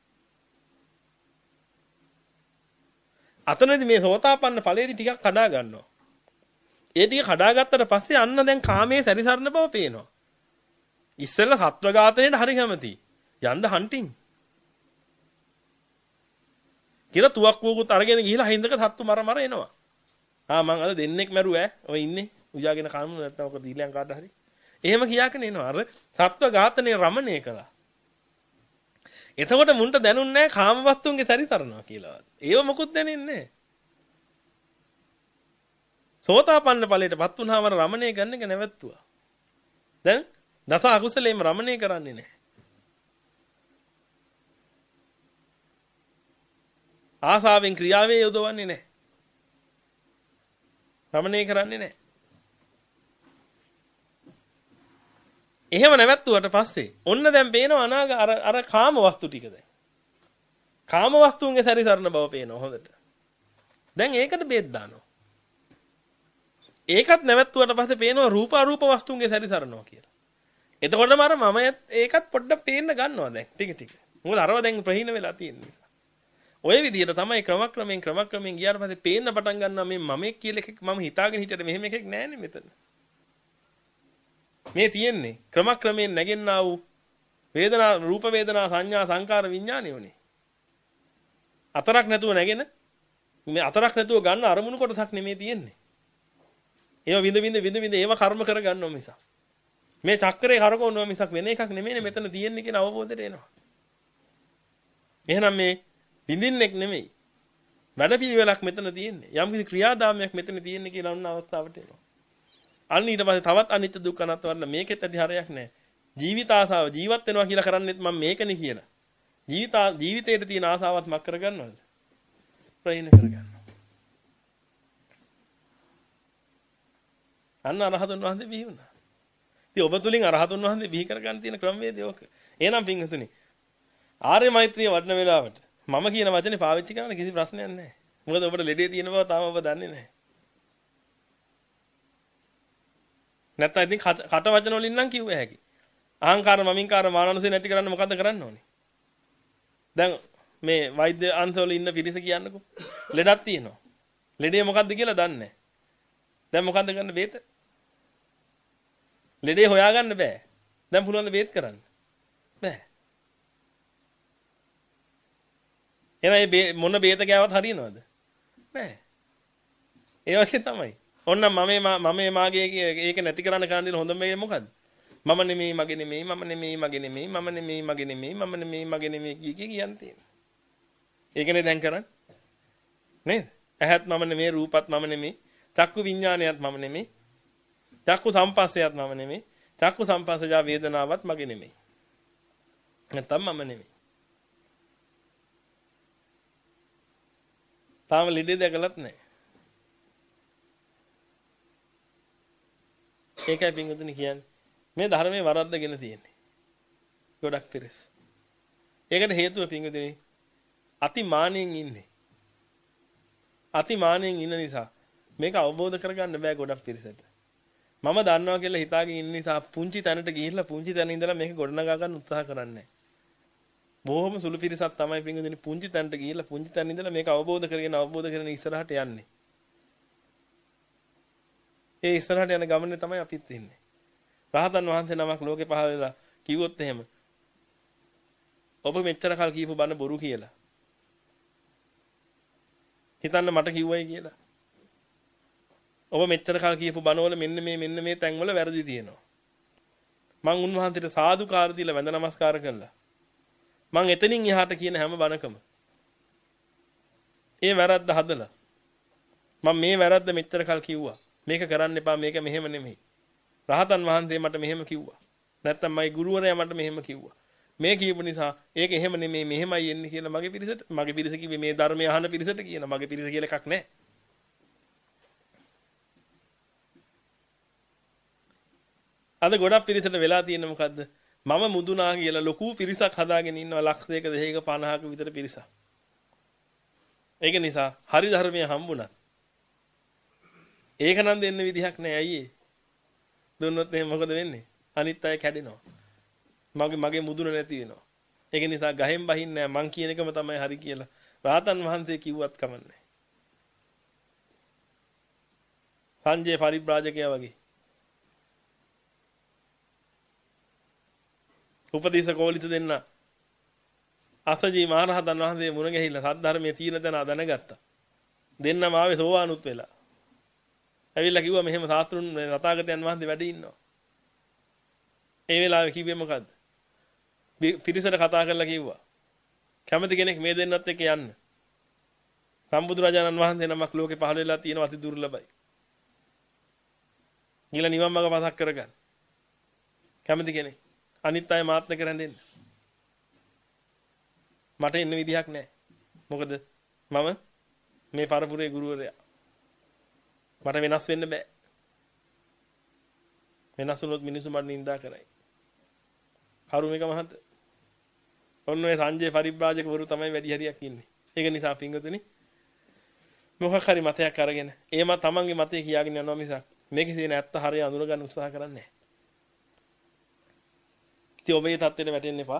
අතනදී මේ සෝතාපන්න ඵලයේදී ටිකක් කඩා ගන්නවා. ඒ ටික කඩාගත්තට පස්සේ අන්න දැන් කාමයේ සැරිසරන බව පේනවා. ඉස්සෙල්ලා සත්වඝාතයෙන් හරි කැමති. යන්න හන්ටින්. කියලා තුවක්කුවකුත් අරගෙන ගිහිලා හින්දක සත්තු මර මර එනවා. ආ මං අද දෙන්නෙක් මැරුවා ඈ. ඔය ඉන්නේ. උයාගෙන කන්න නැත්නම් ඔක දීලයන් කාට හරි. එහෙම කියාගෙන එනවා. අර සත්වඝාතනේ රමණය කළා. එතකොට මුන්ට දැනුන්නේ නැහැ කාමවස්තුන්ගේ සැරිසරනවා කියලා. ඒව මොකුත් දැනෙන්නේ නැහැ. සෝතාපන්න ඵලයටපත් වුණාම රමණය කරන එක නැවැත්තුවා. දැන් දස අකුසලේම රමණය කරන්නේ නැහැ. ආසාවෙන් ක්‍රියාවේ යොදවන්නේ නැහැ. රමණය කරන්නේ නැහැ. එහෙම නැවැත්තුවට පස්සේ ඔන්න දැන් පේනවා අනාග අර අර කාම වස්තු ටික දැන්. කාම වස්තුන්ගේ සැරිසරන බව පේනවා හොඳට. දැන් ඒකට බෙහෙත් දානවා. ඒකත් නැවැත්තුවට පස්සේ පේනවා රූප අරූප වස්තුන්ගේ සැරිසරනවා කියලා. එතකොටම අර මම ඒකත් පොඩ්ඩක් පේන්න ගන්නවා දැන් ටික ටික. මොකද අරව දැන් ප්‍රහීන වෙලා තියෙන නිසා. ඔය විදිහට තමයි ක්‍රමක්‍රමයෙන් ක්‍රමක්‍රමයෙන් ගියාට පස්සේ පේන්න පටන් ගන්නවා මේ මමෙක් කියලා එකක් මම හිතාගෙන හිටියට මෙහෙම එකක් නෑනේ මෙතන. මේ තියෙන්නේ ක්‍රමක්‍රමයෙන් නැගෙන්නා වූ වේදනා රූප වේදනා සංඥා සංකාර විඥානියෝනේ. අතරක් නැතුව නැගෙන මේ අතරක් නැතුව ගන්න අරමුණු කොටසක් නෙමෙයි තියෙන්නේ. ඒව විඳ විඳ විඳ විඳ ඒව කර්ම කර ගන්නව මිසක්. මේ චක්‍රේ කරකවනවා මිසක් වෙන එකක් නෙමෙයිනේ මෙතන තියෙන්නේ කියන අවබෝධයට එනවා. එහෙනම් මේ විඳින්නෙක් නෙමෙයි. වැඩපිළිවෙලක් මෙතන තියෙන්නේ. යම් කිසි ක්‍රියාදාමයක් මෙතන තියෙන්නේ කියලා අන්න අවස්ථාවට එනවා. අන්න ඊට පස්සේ තවත් අනිත්‍ය දුක්ඛ අනාත්ම වල මේකෙත් ඇති හරයක් නැහැ. ජීවිත ආසාව ජීවත් වෙනවා කියලා කරන්නේත් මම මේකනේ කියලා. ජීවිත ජීවිතේට තියෙන ආසාවත් මක් කරගන්නවද? ප්‍රහීන කරගන්නවා. අන්න අරහතුන් වහන්සේ බිහි වුණා. ඉතින් ඔබ තුලින් අරහතුන් වහන්සේ බිහි කරගන්න තියෙන ක්‍රමවේදය ඕක. එහෙනම් පින්වතුනි ආර්ය මෛත්‍රිය වඩන වෙලාවට මම කියන වචනේ පාවිච්චි කරන්න කිසි ප්‍රශ්නයක් නැහැ. මොකද ඔබට ලෙඩේ තියෙන බව තාම ඔබ දන්නේ නැහැ. නැත්නම් ඉතින් කට වචන වලින් නම් කිව්ව හැකි. අහංකාර මමින්කාර මානනසේ නැති කරන්න මොකද්ද කරන්න ඕනේ? දැන් මේ වෛද්‍ය අංශවල ඉන්න පිරිස කියන්නකෝ. ලෙඩක් තියෙනවා. ලෙඩේ මොකද්ද කියලා දන්නේ නැහැ. දැන් මොකද්ද කරන්න බේත? ලෙඩේ හොයාගන්න බෑ. දැන් පුළුවන් ද බේත් කරන්න? බෑ. එහෙනම් මොන බේත ගෑවත් හරියනවද? බෑ. ඒ වගේ තමයි. ඔන්න මම මම මාගේ ඒක නැති කරන්න කරන්න දෙන හොඳම මේ මොකද්ද? මම නෙමෙයි මගේ නෙමෙයි මම නෙමෙයි මගේ නෙමෙයි මම නෙමෙයි මගේ නෙමෙයි මම නෙමෙයි මගේ නෙමෙයි කිය කිය කියන්න තියෙනවා. ඒකනේ දැන් කරන්නේ. නේද? ඇහත් මම නෙමෙයි රූපත් මම නෙමෙයි චක්කු විඥානයත් මම නෙමෙයි චක්කු සම්පස්සයත් මම නෙමෙයි චක්කු සම්පස්සජා වේදනාවත් මගේ නෙමෙයි. නැත්තම් මම නෙමෙයි. තාම ලෙඩේ දැකලත් නැහැ. ඒකයි පින්වතුනි කියන්නේ. මේ ධර්මයේ වරද්දගෙන තියෙන්නේ. ගොඩක් පිරිස්. ඒකට හේතුව පින්වතුනි අතිමානයෙන් ඉන්නේ. අතිමානයෙන් ඉන්න නිසා මේක අවබෝධ කරගන්න බෑ ගොඩක් පිරිසට. මම දන්නවා කියලා හිතාගෙන ඉන්න නිසා පුංචි තැනට ගිහිල්ලා පුංචි තැන ඉඳලා මේක ගොඩනගා ගන්න උත්සාහ කරන්නේ. බොහොම සුළු පිරිසක් තමයි පින්වතුනි පුංචි තැනට ගිහිල්ලා පුංචි තැන ඉඳලා මේක අවබෝධ කරගෙන අවබෝධ කරගෙන ඉස්සරහට යන්නේ. ඒ ඉස්සරහට යන ගමනේ තමයි අපිත් ඉන්නේ. රහතන් වහන්සේ නමක් ලෝකේ පහළ වෙලා කිව්වොත් එහෙම ඔබ මෙච්චර කල් කියපු බණ බොරු කියලා. හිතන්න මට කිව්වයි කියලා. ඔබ මෙච්චර කල් කියපු බණවල මෙන්න මේ මෙන්න මේ තැන්වල වැරදි තියෙනවා. මං උන්වහන්සේට සාදුකාර දීලා වැඳ නමස්කාර කළා. මං එතනින් එහාට කියන හැම බණකම ඒ වැරද්ද හදලා මම මේ වැරද්ද මෙච්චර කල් කිව්වා. මේක කරන්න එපා මේක මෙහෙම නෙමෙයි. රහතන් වහන්සේ මට මෙහෙම කිව්වා. නැත්තම් මගේ ගුරුවරයා මට මෙහෙම කිව්වා. මේ කියපු නිසා ඒක එහෙම නෙමෙයි මෙහෙමයි එන්නේ කියලා මගේ පිරිසට මගේ පිරිස කිව්වේ මේ ධර්මය අහන පිරිසට කියන මගේ පිරිස කියලා එකක් නැහැ. අද ගොඩක් පිරිසට වෙලා තියෙන මොකද්ද? මම මුදුනා කියලා ලොකු පිරිසක් හදාගෙන ඉන්නවා ලක්ෂයක දෙකක පනහක විතර පිරිසක්. ඒක නිසා හරි ධර්මයේ හම්බුණා. ඒක නම් දෙන්න විදිහක් නැහැ අයියේ. දුන්නොත් එහෙනම් මොකද වෙන්නේ? අනිත් අය කැඩෙනවා. මගේ මගේ මුදුන නැති වෙනවා. ඒක නිසා ගහෙන් බහින්නේ නැහැ. මං කියන එකම තමයි හරි කියලා. රාතන් වහන්සේ කිව්වත් කමන්නේ. සංජය පරිබ්‍රාජකයා වගේ. උපදේශ කෝලිත දෙන්න අසජී මහරහතන් වහන්සේ මුණ ගැහිලා සද්ධර්මයේ තීන තැන දැනගත්තා. දෙන්නම ආවේ සෝවානුත් වෙලා. ඇවිල්ලා කිව්වා මෙහෙම සාස්ත්‍රුන් රතාගතයන් වහන්සේ වැඩ ඉන්නවා. ඒ වෙලාවේ කිව්වේ මොකද්ද? පිරිසට කතා කරලා කිව්වා. කැමති කෙනෙක් මේ දෙන්නත් එක්ක යන්න. සම්බුදුරජාණන් වහන්සේ නමක් ලෝකේ පහළ වෙලා තියෙනවා අති දුර්ලභයි. ඊළ නිවන් මඟ පසක් කරගන්න. කැමති කෙනෙක්. අනිත් අය මාත් එක්ක රැඳෙන්න. මට එන්න විදිහක් නැහැ. මොකද මම මේ පරපුරේ ගුරුවරයා. මට වෙනස් වෙන්න බෑ. වෙනස් වුණොත් මිනිස්සු මට නිඳා කරයි. කරුමේක මහත. ඔන්න ඔය සංජය පරිබ්‍රාජකවරු තමයි වැඩි හරියක් ඉන්නේ. ඒක නිසා පින්වතුනි මොකක් හරි මතයක් අරගෙන ඒම තමන්ගේ මතය කියාගෙන යනවා මිසක් මේකේ තියෙන ඇත්ත හරිය අඳුන ගන්න උත්සාහ කරන්නේ නැහැ. ඉතින් ඔබේ தත්ත්වෙට වැටෙන්න එපා.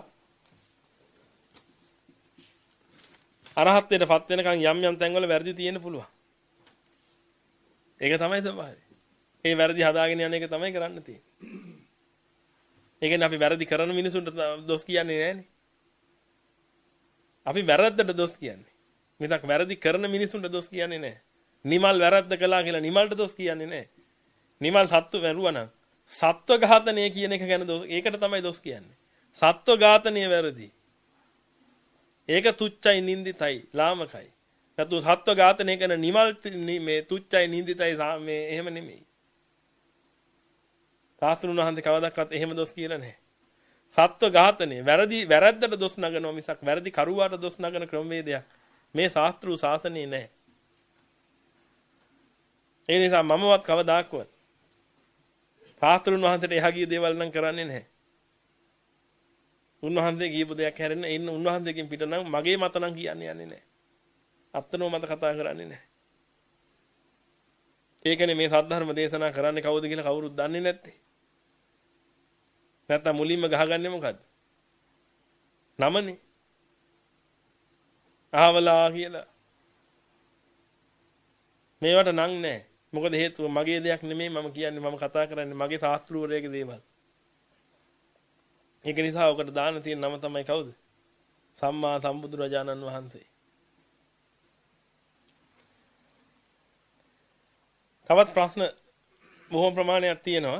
අරහත්ත්වයටපත් වෙනකන් යම් යම් තැන්වල වැරදි තියෙන්න පුළුවන්. ඒක තමයි ස්වභාවය. ඒ වැරදි හදාගෙන යන එක තමයි කරන්න තියෙන්නේ. ඒ කියන්නේ අපි වැරදි කරන මිනිසුන්ට දොස් කියන්නේ නැහනේ. අපි වැරද්දට දොස් කියන්නේ. මිසක් වැරදි කරන මිනිසුන්ට දොස් කියන්නේ නැහැ. නිමල් වැරද්ද කළා කියලා නිමල්ට දොස් කියන්නේ නැහැ. නිමල් සත්තු වැරුවා නම් සත්ව ඝාතනය කියන එක ගැන ඒකට තමයි දොස් කියන්නේ. සත්ව ඝාතනය වැරදි. ඒක තුච්චයි නින්දිතයි ලාමකයි. නැතු සත්ව ඝාතනය කරන නිමල් මේ තුච්චයි නින්දිතයි මේ එහෙම නෙමෙයි. සාස්ත්‍රුන් වහන්සේ කවදාවත් එහෙම දොස් කියලා නැහැ. සත්ව ඝාතනය වැරදි වැරද්දට දොස් නගනවා මිසක් වැරදි කරුවාට දොස් නගන ක්‍රමවේදයක් මේ ශාස්ත්‍රීය ශාසනයේ නැහැ. ඒ නිසා මමවත් කවදාක්වත් සාස්ත්‍රුන් වහන්සේට එහා ගිය දේවල් නම් කරන්නේ නැහැ. උන්වහන්සේ කියපු දෙයක් හැරෙන්න ඉන්න උන්වහන්සේගෙන් පිට නම් මගේ මත නම් කියන්නේ යන්නේ නැහැ. අත්නෝ මත කතා කරන්නේ නැහැ. ඒකනේ මේ සද්ධර්ම දේශනා කරන්නේ කවුද කියලා කවුරුත් දන්නේ නැත්තේ. නැත්තම් මුලින්ම ගහගන්නේ මොකද්ද? නමනේ. ආවලා කියලා. මේවට නම් නැහැ. මොකද හේතුව මගේ දෙයක් නෙමෙයි මම කියන්නේ මම කතා කරන්නේ මගේ ශාස්ත්‍රූරයේ දේවල්. ඒක නිසා ඔකට දාන්න තියෙන නම තමයි කවුද? සම්මා සම්බුදුරජාණන් වහන්සේ. තවත් ප්‍රශ්න බොහොම ප්‍රමාණයක් තියෙනවා.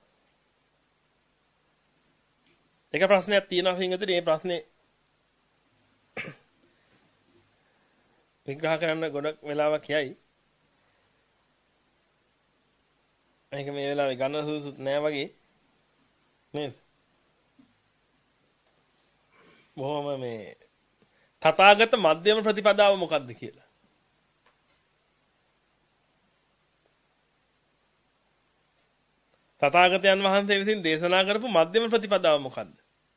එක ප්‍රශ්නයක් තියෙනවා සිංහතුනි මේ ප්‍රශ්නේ විග්‍රහ කරන්න ගොඩක් වෙලාවක් යයි. මේක මේ වෙලාවේ ගන්න සුදුසුත් නෑ වගේ නේද? බොහොම මේ තථාගත මධ්‍යම ප්‍රතිපදාව මොකක්ද කියලා. තථාගතයන් වහන්සේ විසින් දේශනා කරපු මධ්‍යම ප්‍රතිපදාව මොකක්ද?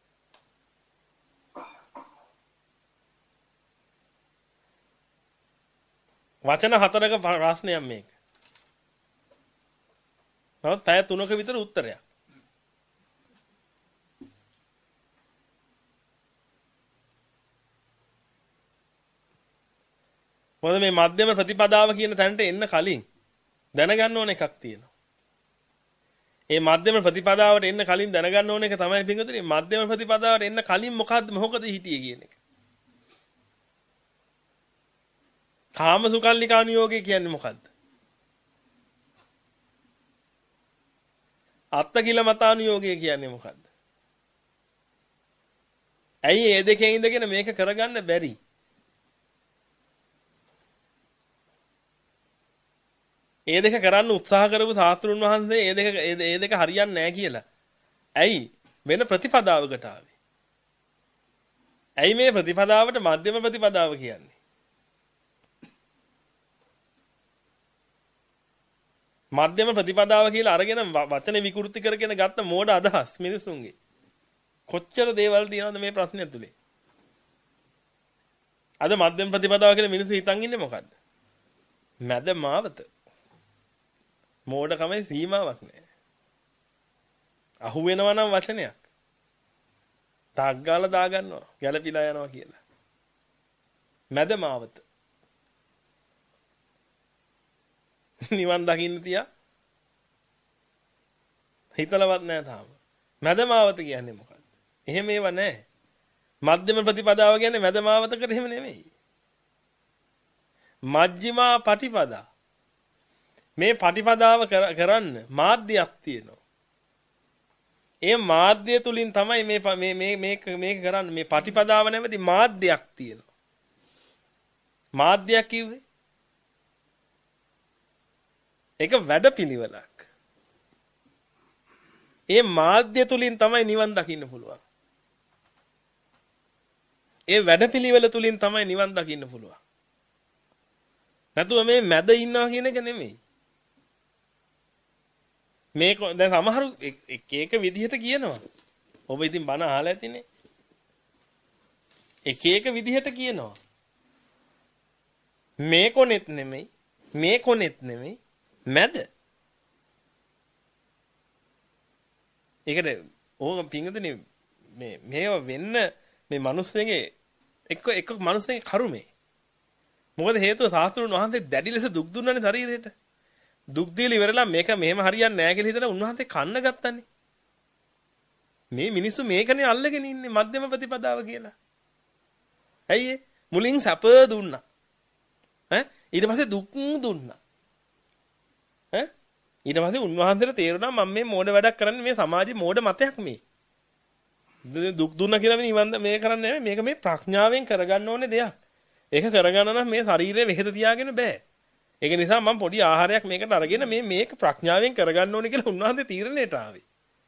වචන හතරක ප්‍රශ්නයක් මේක. නමුත් පැය තුනක විතර උත්තරයක්. මොකද මේ මධ්‍යම ප්‍රතිපදාව කියන තැනට එන්න කලින් දැනගන්න ඕන එකක් තියෙනවා. ඒ මධ්‍යම ප්‍රතිපදාවට එන්න කලින් දැනගන්න ඕන එක තමයි පින්වතුනි මධ්‍යම ප්‍රතිපදාවට එන්න කලින් මොකද්ද මොකද හිටියේ කියන එක. කාම සුකල්ලිකානුയോഗය කියන්නේ මොකද්ද? අත්තකිල මතානුയോഗය කියන්නේ මොකද්ද? ඇයි මේ දෙකෙන් ඉඳගෙන මේක කරගන්න බැරි? ඒ දෙක කරන්න උත්සාහ කරපු ශාස්ත්‍රුන් වහන්සේ ඒ දෙක ඒ දෙක හරියන්නේ නැහැ කියලා. ඇයි වෙන ප්‍රතිපදාවකට ආවේ? ඇයි මේ ප්‍රතිපදාවට මධ්‍යම ප්‍රතිපදාව කියන්නේ? මධ්‍යම ප්‍රතිපදාව කියලා අරගෙන වචන විකෘති කරගෙන ගත්ත මෝඩ අදහස් මිනිසුන්ගේ. කොච්චර දේවල් තියෙනවද මේ ප්‍රශ්නේ ඇතුලේ? අද මධ්‍යම ප්‍රතිපදාව කියලා මිනිස්සු හිතන් ඉන්නේ මොකද්ද? මැද මාවත. මෝඩකමේ සීමාවක් නැහැ. අහු වෙනවා නම් වචනයක්. ටක් ගාලා දා ගන්නවා. ගැළපිලා යනවා කියලා. මැද මාවත. නිවන් දකින්න තියා හිතලවත් නැහැ තාම. මැද මාවත කියන්නේ මොකක්ද? එහෙම ඒව නැහැ. මධ්‍යම ප්‍රතිපදාව කියන්නේ මැදමාවතකට එහෙම නෙමෙයි. මජ්ක්‍ධිමා පටිපදා. මේ පටිපදාව කරන්න මාධ්‍යයක් තියෙනවා. ඒ මාධ්‍ය තුලින් තමයි මේ මේ මේ මේක මේක කරන්නේ. මේ පටිපදාව නැමැති මාධ්‍යයක් තියෙනවා. මාධ්‍යයක් කිව්වේ ඒක වැඩපිළිවෙලක්. ඒ මාධ්‍ය තුලින් තමයි නිවන් දකින්න පුළුවන්. ඒ වැඩපිළිවෙල තුලින් තමයි නිවන් දකින්න පුළුවන්. නැතුව මේ මැද ඉන්නවා කියන එක නෙමෙයි. මේක දැන් සමහරු එක එක විදිහට කියනවා. ඔබ ඉතින් බණ අහලා ඇතිනේ. එක එක විදිහට කියනවා. මේ කොනෙත් නෙමෙයි, මේ කොනෙත් නෙමෙයි, මැද. ඒකට ඕක පිංගුතුනේ මේ මේව වෙන්න මේ මිනිස්සුන්ගේ එක්ක එක්ක මිනිස්සුන්ගේ කරුමේ. මොකද හේතුව සාස්ත්‍රුන් වහන්සේ දැඩි ලෙස දුක් දුන්නනේ ශරීරයට. දුක් දීලා ඉවරලා මේක මෙහෙම හරියන්නේ නැහැ කියලා හිතලා උන්වහන්සේ කන්න ගත්තනේ. මේ මිනිස්සු මේකනේ අල්ලගෙන ඉන්නේ මධ්‍යම ප්‍රතිපදාව කියලා. ඇයි ඒ? මුලින් සැප දුන්නා. ඈ ඊට පස්සේ දුක් දුන්නා. ඈ ඊට පස්සේ උන්වහන්සේට තේරුණා මම මේ මෝඩ වැඩක් කරන්නේ මේ සමාජයේ මෝඩ මතයක් මේ. දුක් දුන්නා කියලා නිවන් මේ කරන්නේ නෙමෙයි මේක මේ ප්‍රඥාවෙන් කරගන්න ඕනේ දෙයක්. ඒක කරගන්න නම් මේ ශරීරය වෙහෙත තියාගෙන බෑ. ඒක නිසා මම පොඩි ආහාරයක් මේකට අරගෙන මේ මේක ප්‍රඥාවෙන් කරගන්න ඕනේ කියලා උන්වහන්සේ තීරණයට ආවේ.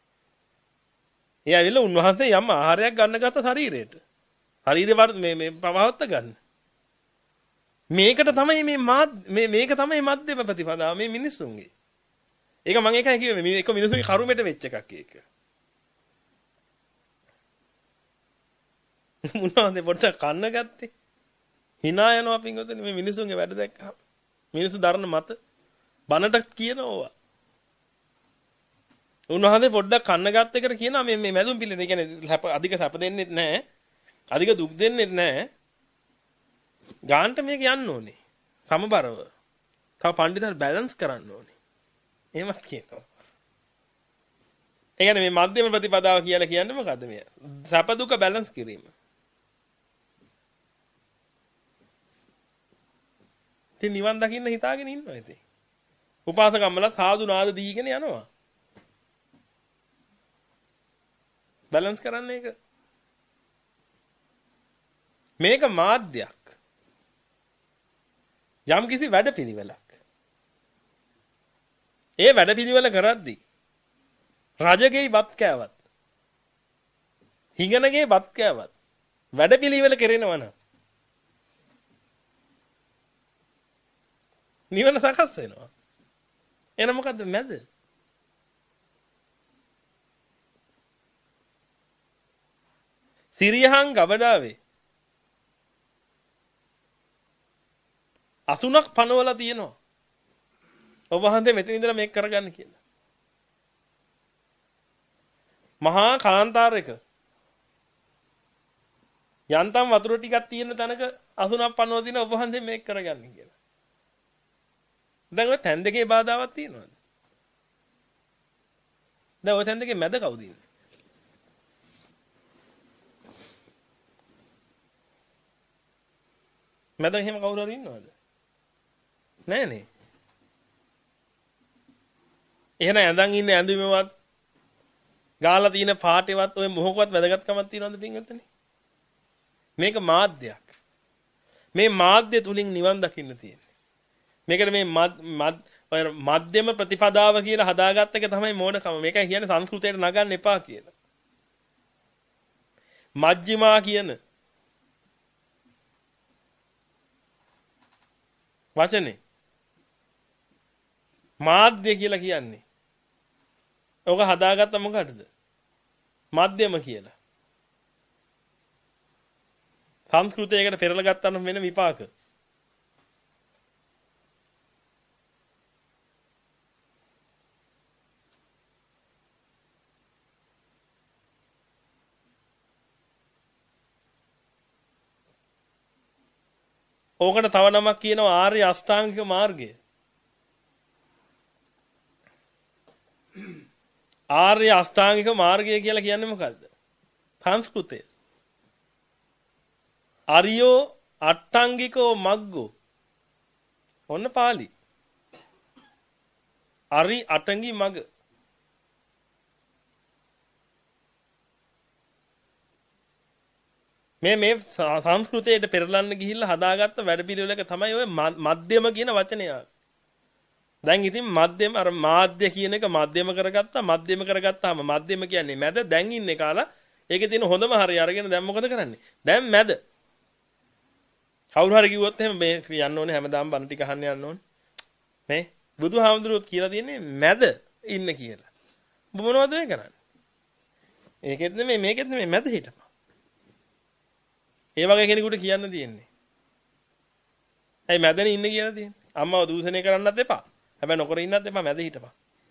ඒ ඇවිල්ලා උන්වහන්සේ යම් ආහාරයක් ගන්න ගත්ත ශරීරයට. ශරීරේ මේ මේ පවහත්ත ගන්න. මේකට තමයි මේ මේ මේක තමයි මධ්‍යම ප්‍රතිපදාව මේ මිනිස්සුන්ගේ. ඒක මම එකයි කිව්වේ මේ එක මිනිස්සුන්ගේ කරුමෙට වෙච්ච එකක් ඒක. උන්වහන්සේ පොඩ්ඩක් කන්න ගත්තේ. hina යනවා පින්වතුනි මේ මිනිස්සුන්ගේ වැඩ දැක්කම. මිනිස්සු දරන මත බනට කියනවා. උන්වහන්සේ පොඩ්ඩක් කන්න ගත්ත එකට කියනවා මේ මේ මැදුම් පිළිද. ඒ කියන්නේ අධික සැප දෙන්නෙත් නැහැ. අධික දුක් දෙන්නෙත් නැහැ. ගාන්ට මේක යන්න ඕනේ. සමබරව. තව පඬිතුන් බැලන්ස් කරන්න ඕනේ. එහෙම කියනවා. ඒ කියන්නේ මේ මධ්‍යම ප්‍රතිපදාව කියලා කියන්නේ මොකද්ද මේ? සැප දුක බැලන්ස් කිරීම. ඉතින් නිවන් දකින්න හිතාගෙන ඉන්නවා ඉතින්. උපාසකම්මලා සාදු නාද දීගෙන යනවා. බැලන්ස් කරන්න එක. මේක මාධ්‍යයක්. යම් කිසි වැඩපිළිවෙලක්. ඒ වැඩපිළිවෙල කරද්දී රජගේ බත් කෑවත් හිඟනගේ බත් කෑවත් වැඩපිළිවෙල කරනවනම් නිවන සකස් වෙනවා. එන මොකද්ද මැද? සිරියහන් ගබඩාවේ අසුනක් පනවලා තියෙනවා. ඔබ වහන්සේ මෙතන ඉඳලා මේක කරගන්න කියලා. මහා කාන්තාරයක යන්තම් වතුර ටිකක් තියෙන තැනක අසුනක් පනවලා තියෙන ඔබ වහන්සේ මේක කරගන්න කියලා. දැන් ඔය තැන් දෙකේ බාධාවක් තියෙනවද? දැන් ඔය තැන් දෙකේ මැද කවුද ඉන්නේ? මැද එහෙම කවුරු හරි ඉන්නවද? නෑනේ. එහෙනම් ඇඳන් ඉන්නේ ඇඳුමේවත් ගාලා තියෙන පාටේවත් ඔය මොහොකවත් වැදගත්කමක් තියනවද පින්වත්නි? මේක මාධ්‍යයක්. මේ මාධ්‍ය තුලින් නිවන් දකින්න තියෙන්නේ. මේකට මේ මධ්‍යම ප්‍රතිපදාව කියලා හදාගත්ත එක තමයි මෝඩකම. මේකයි කියන්නේ සංස්කෘතයට නගන්න එපා කියලා. මජ්ක්‍ධිමා කියන වචනේ මාධ්‍ය කියලා කියන්නේ. ඔක හදාගත්ත මොකටද? මධ්‍යම කියලා. සංස්කෘතයකට පෙරලා ගත්තාම වෙන විපාක. ඕකට තව නමක් කියනවා ආර්ය අෂ්ටාංගික මාර්ගය. ආර්ය අෂ්ටාංගික මාර්ගය කියලා කියන්නේ මොකද්ද? සංස්කෘතය. අරියෝ අට්ටංගිකෝ මග්ගෝ. ඔන්න පාලි. අරි අටංගි මග. මේ මේ සංස්කෘතයට පෙරලන්න ගිහිල්ලා හදාගත්ත වැඩපිළිවෙලක තමයි ඔය මධ්‍යම කියන වචනය. දැන් ඉතින් මධ්‍යම අර මාධ්‍ය කියන එක මධ්‍යම කරගත්තා. මධ්‍යම කරගත්තාම මධ්‍යම කියන්නේ මැද. දැන් ඉන්නේ කාලා ඒකේ තියෙන හොඳම හරිය අරගෙන දැන් මොකද කරන්නේ? දැන් මැද. කවුරු හරි කිව්වොත් එහෙම මේ යන්න ඕනේ හැමදාම බණ ටික අහන්න යන්න ඕනේ. මේ බුදුහාමුදුරුවෝ කියලා තියෙන්නේ මැද ඉන්න කියලා. ඔබ මොනවද මේ කරන්නේ? ඒකෙත් නෙමෙයි මේකෙත් නෙමෙයි මැද හිටපන්. ඒ වගේ කෙනෙකුට කියන්න තියෙන්නේ. ඇයි මැදනේ ඉන්න කියලා තියෙන්නේ? අම්මව දූෂණය කරන්නත් එපා. හැබැයි නොකර ඉන්නත් එපා මැද හිටපන්.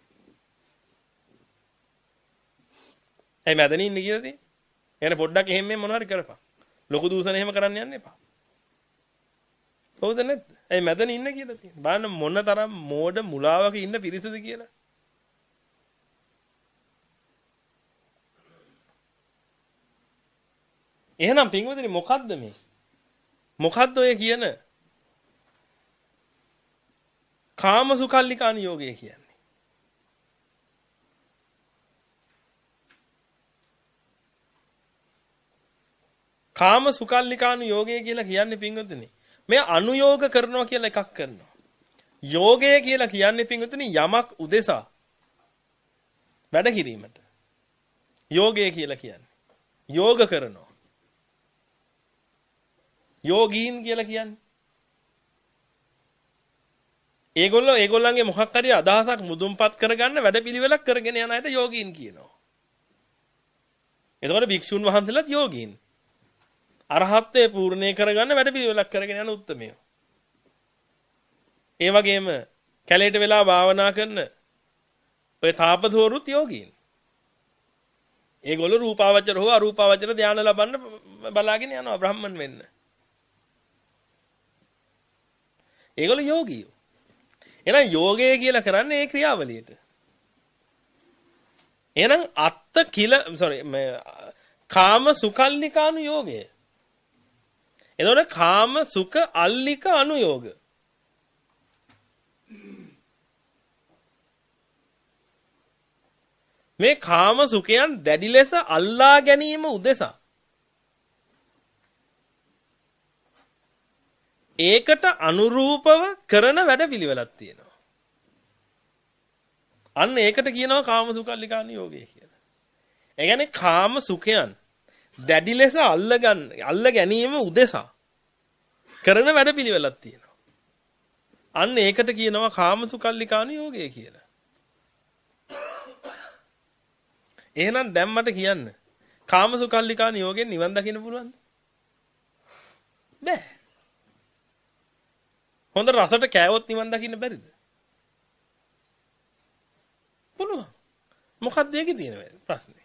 ඇයි මැදනේ ඉන්න කියලා තියෙන්නේ? එහෙනම් පොඩ්ඩක් එහෙම මෙහෙම මොනවාරි කරපන්. ලොකු දූෂණ එහෙම කරන්න යන්න එපා. හවුද නැද්ද? ඇයි මැදනේ ඉන්න කියලා තියෙන්නේ? බලන්න මොන තරම් මෝඩ මුලාවක ඉන්න පිරිසද කියලා. එහෙනම් පින්වතුනි මොකද්ද මේ? මොකද්ද ඔය කියන කාමසුකල්ලිකාන යෝගය කියන්නේ? කාමසුකල්ලිකාන යෝගය කියලා කියන්නේ පින්වතුනි මේ අනුയോഗ කරනවා කියලා එකක් කරනවා. යෝගය කියලා කියන්නේ පින්වතුනි යමක් උදෙසා වැඩ කිරීමට. යෝගය කියලා කියන්නේ යෝග කරනවා. යෝගීන් කියලා කියන්නේ. ඒගොල්ලෝ ඒගොල්ලන්ගේ මොකක් හරි අදහසක් මුදුන්පත් කරගන්න වැඩපිළිවෙලක් කරගෙන යන අයට යෝගීන් කියනවා. එතකොට භික්ෂුන් වහන්සේලාත් යෝගීන්. අරහත්ත්වයේ පූර්ණේ කරගන්න වැඩපිළිවෙලක් කරගෙන යන උත්තමයෝ. ඒ වගේම කැලේට වෙලා භාවනා කරන ඔය තාපසවරුත් යෝගීන්. ඒගොල්ලෝ රූපාවචර හෝ අරූපාවචර ධානය ලබන්න බලාගෙන යනවා බ්‍රාහ්මණ වෙන්න. ඒගොල්ලෝ යෝගීයෝ. එහෙනම් යෝගය කියලා කරන්නේ ඒ ක්‍රියාවලියට. එහෙනම් අත්ත කිල sorry කාම සුකල්ලිකානු යෝගය. එතකොට කාම සුඛ අල්ලික අනුയോഗ. මේ කාම සුඛයන් දැඩි ලෙස අල්ලා ගැනීම උදෙසා ඒකට අනුරූපව කරන වැඩපිළිවෙලක් තියෙනවා. අන්න ඒකට කියනවා කාම සුඛල්ලිකාන යෝගය කියලා. ඒ කියන්නේ කාම සුඛයන් දැඩි ලෙස අල්ල ගන්න අල්ල ගැනීම උදෙසා කරන වැඩපිළිවෙලක් තියෙනවා. අන්න ඒකට කියනවා කාම සුඛල්ලිකාන යෝගය කියලා. එහෙනම් දැන් මට කියන්න කාම සුඛල්ලිකාන යෝගයෙන් නිවන් දකින්න පුළුවන්ද? බෑ. හොඳ රසට කෑවොත් නිවන් දකින්න බැරිද? පුළුවන්. මොකක්ද ඒකේ තියෙන ප්‍රශ්නේ?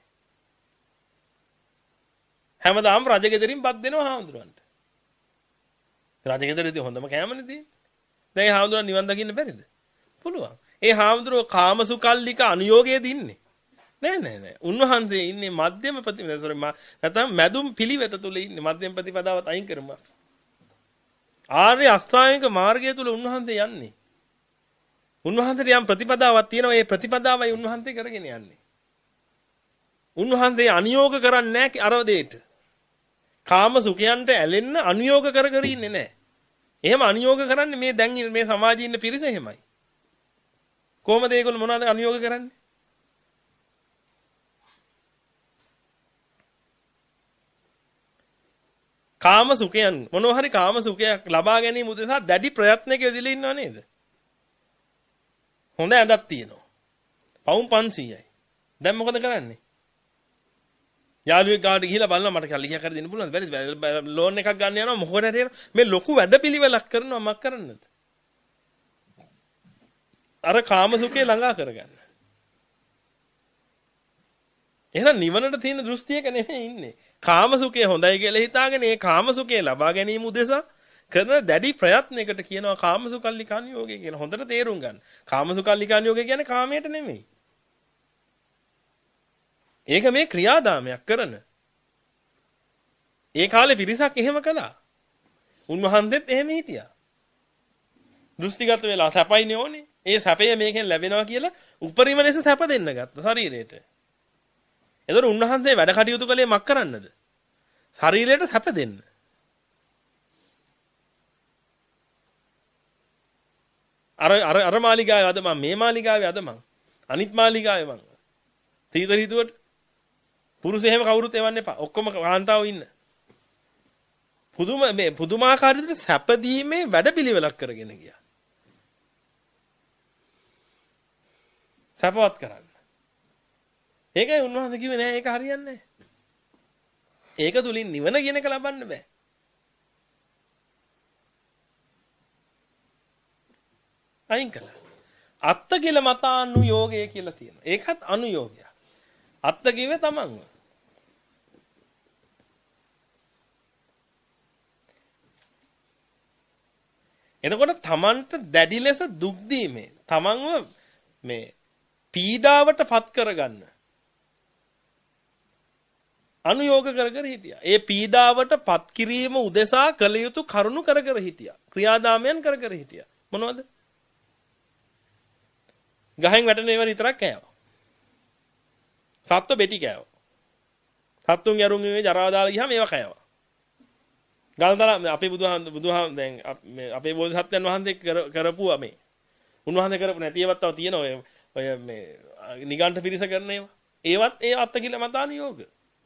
හැමදාම රජගෙදරින් බත් දෙනවා හාමුදුරන්ට. රජගෙදරදී හොඳම කෑමනේ තියෙන්නේ. දැන් ඒ හාමුදුරන් නිවන් දකින්න බැරිද? පුළුවන්. ඒ හාමුදුරුවෝ කාමසුකල්ලික අනුയോഗයේ දින්නේ. නෑ නෑ නෑ. උන්වහන්සේ ඉන්නේ මධ්‍යම ප්‍රතිපදාව. sorry නැත්නම් මැදුම් පිළිවෙත තුල ඉන්නේ. මධ්‍යම ප්‍රතිපදාවත් අයින් කරමු. ආර්ය අෂ්ටාංගික මාර්ගය තුල උන්වහන්සේ යන්නේ. උන්වහන්සේට යම් ප්‍රතිපදාවක් තියෙනවා. ඒ ප්‍රතිපදාවයි උන්වහන්සේ කරගෙන යන්නේ. උන්වහන්සේ අනියෝග කරන්නේ නැහැ අර දෙයට. කාම සුඛයන්ට ඇලෙන්න අනියෝග කර කර ඉන්නේ නැහැ. එහෙම අනියෝග කරන්නේ මේ දැන් මේ සමාජයේ ඉන්න පිරිස එහෙමයි. කොහොමද ඒගොල්ලෝ මොනවද අනියෝග කරන්නේ? කාම සුඛයන් මොනවා හරි කාම සුඛයක් ලබා ගැනීම උදෙසා දැඩි ප්‍රයත්නයක යෙදලා ඉන්නව නේද? හොඳ ඇඳක් තියෙනවා. පවුම් පන්සීයයි. දැන් මොකද කරන්නේ? යාළුවෙක් ගාවට ගිහිල්ලා බලනවා මට කල්ලියක් හරි දෙන්න පුළුවන්ද? බැරිද? ලෝන් එකක් ගන්න යනවා මොකද හරි මේ ලොකු වැඩපිළිවෙලක් කරනවා මක් කරන්නද? අර කාම සුඛේ ළඟා කරගන්න. එහෙනම් නිවනට තියෙන දෘෂ්ටියක නෙමෙයි ඉන්නේ. කාම සුඛය හොඳයි කියලා හිතාගෙන ඒ කාම සුඛය ලබා ගැනීම උදෙසා කරන දැඩි ප්‍රයත්නයකට කියනවා කාම සුඛල්ලිකාන යෝගය කියලා. හොඳට තේරුම් ගන්න. කාම සුඛල්ලිකාන යෝගය කියන්නේ කාමයට නෙමෙයි. ඒක මේ ක්‍රියාදාමයක් කරන. ඒ කාලේ පිරිසක් එහෙම කළා. උන්වහන්සේත් එහෙම හිටියා. දෘෂ්ටිගත වෙලා සැපයිනේ ඕනේ. ඒ සැපය මේකෙන් ලැබෙනවා කියලා උපරිම ලෙස සැප දෙන්න ගත්තා ශරීරයට. එතකොට උන්වහන්සේ වැඩ කටයුතු කළේ මක් කරන්නද? ශරීරයට සැප දෙන්න. අර අර අර මාලිගාවේ අද මම මේ මාලිගාවේ අද මම අනිත් මාලිගාවේ මම තීතර හිතුවට පුරුෂ එහෙම කවුරුත් එවන්න එපා. ඔක්කොම කාන්තාවෝ ඉන්න. පුදුම මේ පුදුමාකාර විදිහට සැපදීමේ වැඩපිළිවෙලක් කරගෙන ගියා. සැපවත් කරන්න. ඒකයි උන්වහන්සේ කිව්වේ නෑ ඒක හරියන්නේ නෑ. ඒක තුලින් නිවන කියන එක ලබන්න බෑ. අයින් කළා. අත්ත කියලා මතානුയോഗය කියලා තියෙනවා. ඒකත් අනුയോഗයක්. අත්ත කිව්වේ තමන්ව. එතකොට තමන්ට දැඩි ලෙස දුක් දීමේ තමන්ව මේ පීඩාවට පත් කරගන්න අනුയോഗ කර කර හිටියා. ඒ පීඩාවට පත් කිරීම උදෙසා කළ යුතු කරුණු කර කර හිටියා. ක්‍රියාදාමයන් කර කර හිටියා. මොනවද? ගහෙන් වැටෙන ඒවා විතරක් කෑවා. සත්ත්ව බෙටි කෑවා. සත්තුන් යරුන් මේ ජරාව දාලා ගියාම ඒවා කෑවා. ගල්තර අපේ බුදුහාම බුදුහාම දැන් අපේ බෝධිසත්වයන් වහන්සේ කරපුවා මේ. උන්වහන්සේ කරපු නැති ඒවත් තව තියෙනවා ඔය ඔය මේ නිගණ්ඨ පිරිස කරන ඒවා. ඒවත් ඒ අත්ති කියලා මතාන යෝග.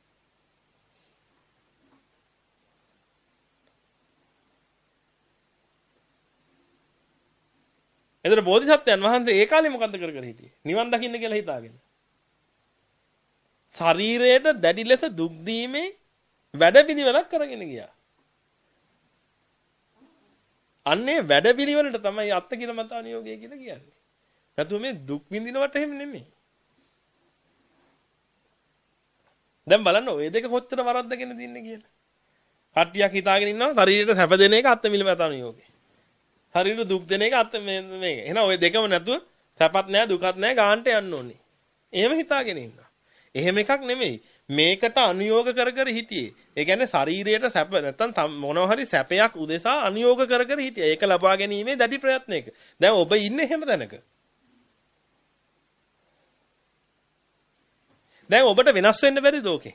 එතන බෝධිසත්වයන් වහන්සේ ඒ කාලේ මොකද්ද කර කර හිටියේ? නිවන් දකින්න කියලා හිතාගෙන. ශරීරයට දැඩි ලෙස දුක් දීමේ වැඩපිළිවෙලක් කරගෙන ගියා. අන්නේ වැඩපිළිවෙලට තමයි අත්ති කියලා මතාන යෝගය කියලා කියන්නේ. නැතුව මේ දුක් විඳිනවට එහෙම නෙමෙයි. දැන් බලන්න ඔය දෙක කොච්චර වරද්දගෙන දින්නේ කියලා. කට්ටියක් හිතාගෙන ඉන්නවා ශරීරයට සැප දෙන එක අත්ති මිලමතාන යෝගය. ශරීරයට දුක් දෙන එක අත්ති මේක. එහෙනම් ඔය දෙකම නැතුව සැපත් නැහැ දුකත් නැහැ ගාන්ට යන්න ඕනේ. එහෙම හිතාගෙන ඉන්නවා. එහෙම එකක් නෙමෙයි. මේකට අනුയോഗ කර කර හිටියේ. ඒ කියන්නේ ශරීරයට සැප නැත්තම් මොනවා හරි සැපයක් උදෙසා අනුയോഗ කර කර හිටියා. ඒක ලබා ගැනීමේ දැඩි ප්‍රයත්නයක. දැන් ඔබ ඉන්නේ එහෙම තැනක. දැන් ඔබට වෙනස් වෙන්න බැරිද ඕකේ?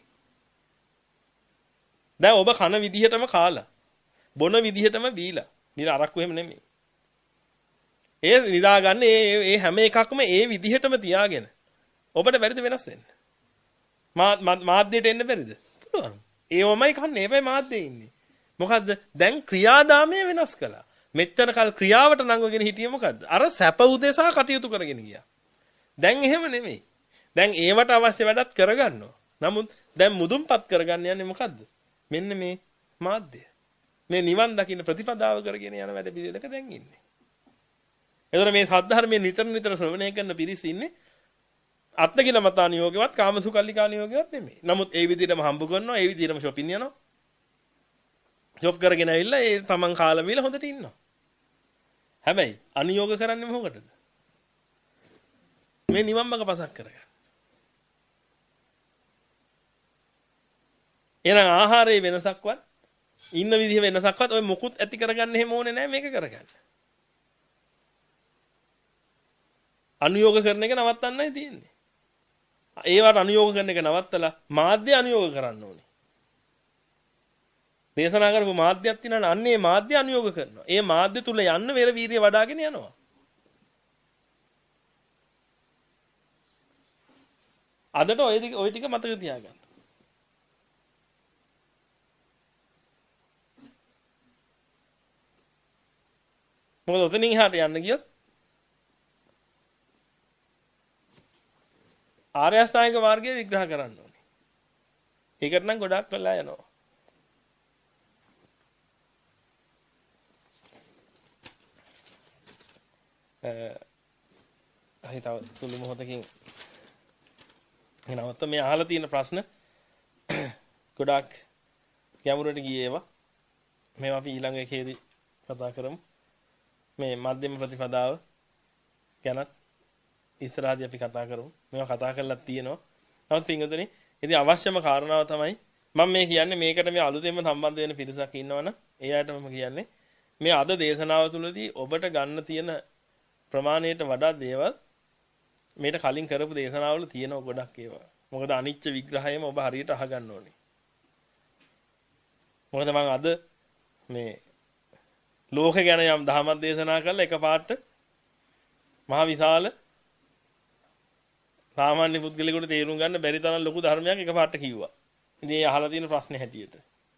දැන් ඔබ කන විදිහටම කාලා, බොන විදිහටම බීලා. නිර අරක්කු එහෙම නෙමෙයි. ඒ නිදාගන්නේ ඒ ඒ හැම එකක්ම ඒ විදිහටම තියාගෙන. ඔබට බැරිද වෙනස් වෙන්න? මා මාධ්‍යයට එන්න බැරිද? පුළුවන්. ඒවමයි කන්නේ. හැබැයි මාධ්‍යයේ ඉන්නේ. මොකද්ද? දැන් ක්‍රියාදාමය වෙනස් කළා. මෙච්චර කල් ක්‍රියාවට නංගගෙන හිටියේ මොකද්ද? අර සැප උදෙසා කටයුතු කරගෙන ගියා. දැන් එහෙම නෙමෙයි. දැන් ඒවට අවශ්‍ය වැඩත් කරගන්නවා. නමුත් දැන් මුදුන්පත් කරගන්න යන්නේ මොකද්ද? මෙන්න මේ මාධ්‍ය. මේ නිවන් දකින්න ප්‍රතිපදාව කරගෙන යන වැඩ පිළිවෙලක දැන් ඉන්නේ. එතකොට මේ සද්ධර්මයේ නිතර නිතර ශ්‍රවණය කරන පිරිස ඉන්නේ අත්ති කියලා මතාන යෝගයවත් කාමසුකල්ලිකාන යෝගයවත් නෙමෙයි. නමුත් ඒ විදිහටම හම්බ කරනවා, ඒ විදිහටම shopping යනවා. ජොබ් කරගෙන ඇවිල්ලා ඒ තමන් කාලා බීලා හොඳට ඉන්නවා. හැබැයි අනුയോഗ කරන්නේ මොකටද? මේ නිවන් මඟ පසක් කරගන්න. එහෙනම් ආහාරයේ වෙනසක්වත් ඉන්න විදිහ වෙනසක්වත් ඔය මොකුත් ඇති කරගන්න හැම ඕනේ නැහැ මේක කරගන්න. අනුയോഗ කරන එක නවත්තන්නයි තියෙන්නේ. ඒවට අනුയോഗ කරන එක නවත්තලා මාධ්‍ය අනුയോഗ කරන්න ඕනේ. දේශනා කරපු මාධ්‍යයක් තියෙනවා අන්නේ මාධ්‍ය අනුയോഗ කරනවා. ඒ මාධ්‍ය තුල යන්න වෙර වීර්ය වඩාගෙන යනවා. අදට ඔය ටික ඔය ටික මතක තියාගන්න. මොකද ඔතනින් එහාට යන්න ගියොත් ආර්ය අෂ්ටාංගික මාර්ගය විග්‍රහ කරන්න ඕනේ. ඒකට නම් ගොඩක් වෙලා යනවා. අ හිතව සුළු මොහොතකින් එනවත් මේ අහලා තියෙන ප්‍රශ්න ගොඩක් ගැඹුරට ගියේ ඒවා. මේවා අපි ඊළඟ එකේදී කතා කරමු. මේ මධ්‍යම ප්‍රතිපදාව ගැනත් ඉස්සරහදී අපි කතා කරමු. මේවා කතා කරලා තියෙනවා. නමුත් පින්වතුනි, ඉතින් අවශ්‍යම කාරණාව තමයි මම මේ කියන්නේ මේකට මේ අලුතෙන්ම සම්බන්ධ වෙන පිරිසක් ඉන්නවනම් ඒ අයට මම කියන්නේ මේ අද දේශනාව තුළදී ඔබට ගන්න තියෙන ප්‍රමාණයට වඩා දේවල් මේට කලින් කරපු දේශනාවල තියෙන ගොඩක් ඒවා. මොකද අනිච්ච විග්‍රහයම ඔබ හරියට අහගන්න ඕනේ. මොකද මම අද මේ ලෝක ගැන යම් දහමක් දේශනා කරලා එකපාරට මහ විශාල සාමාන්‍ය පුද්ගලයෙකුට තේරුම් ගන්න බැරි තරම් ලොකු ධර්මයක් එකපාරට කිව්වා. ඉතින් ඒ අහලා තියෙන ප්‍රශ්නේ හැටියට.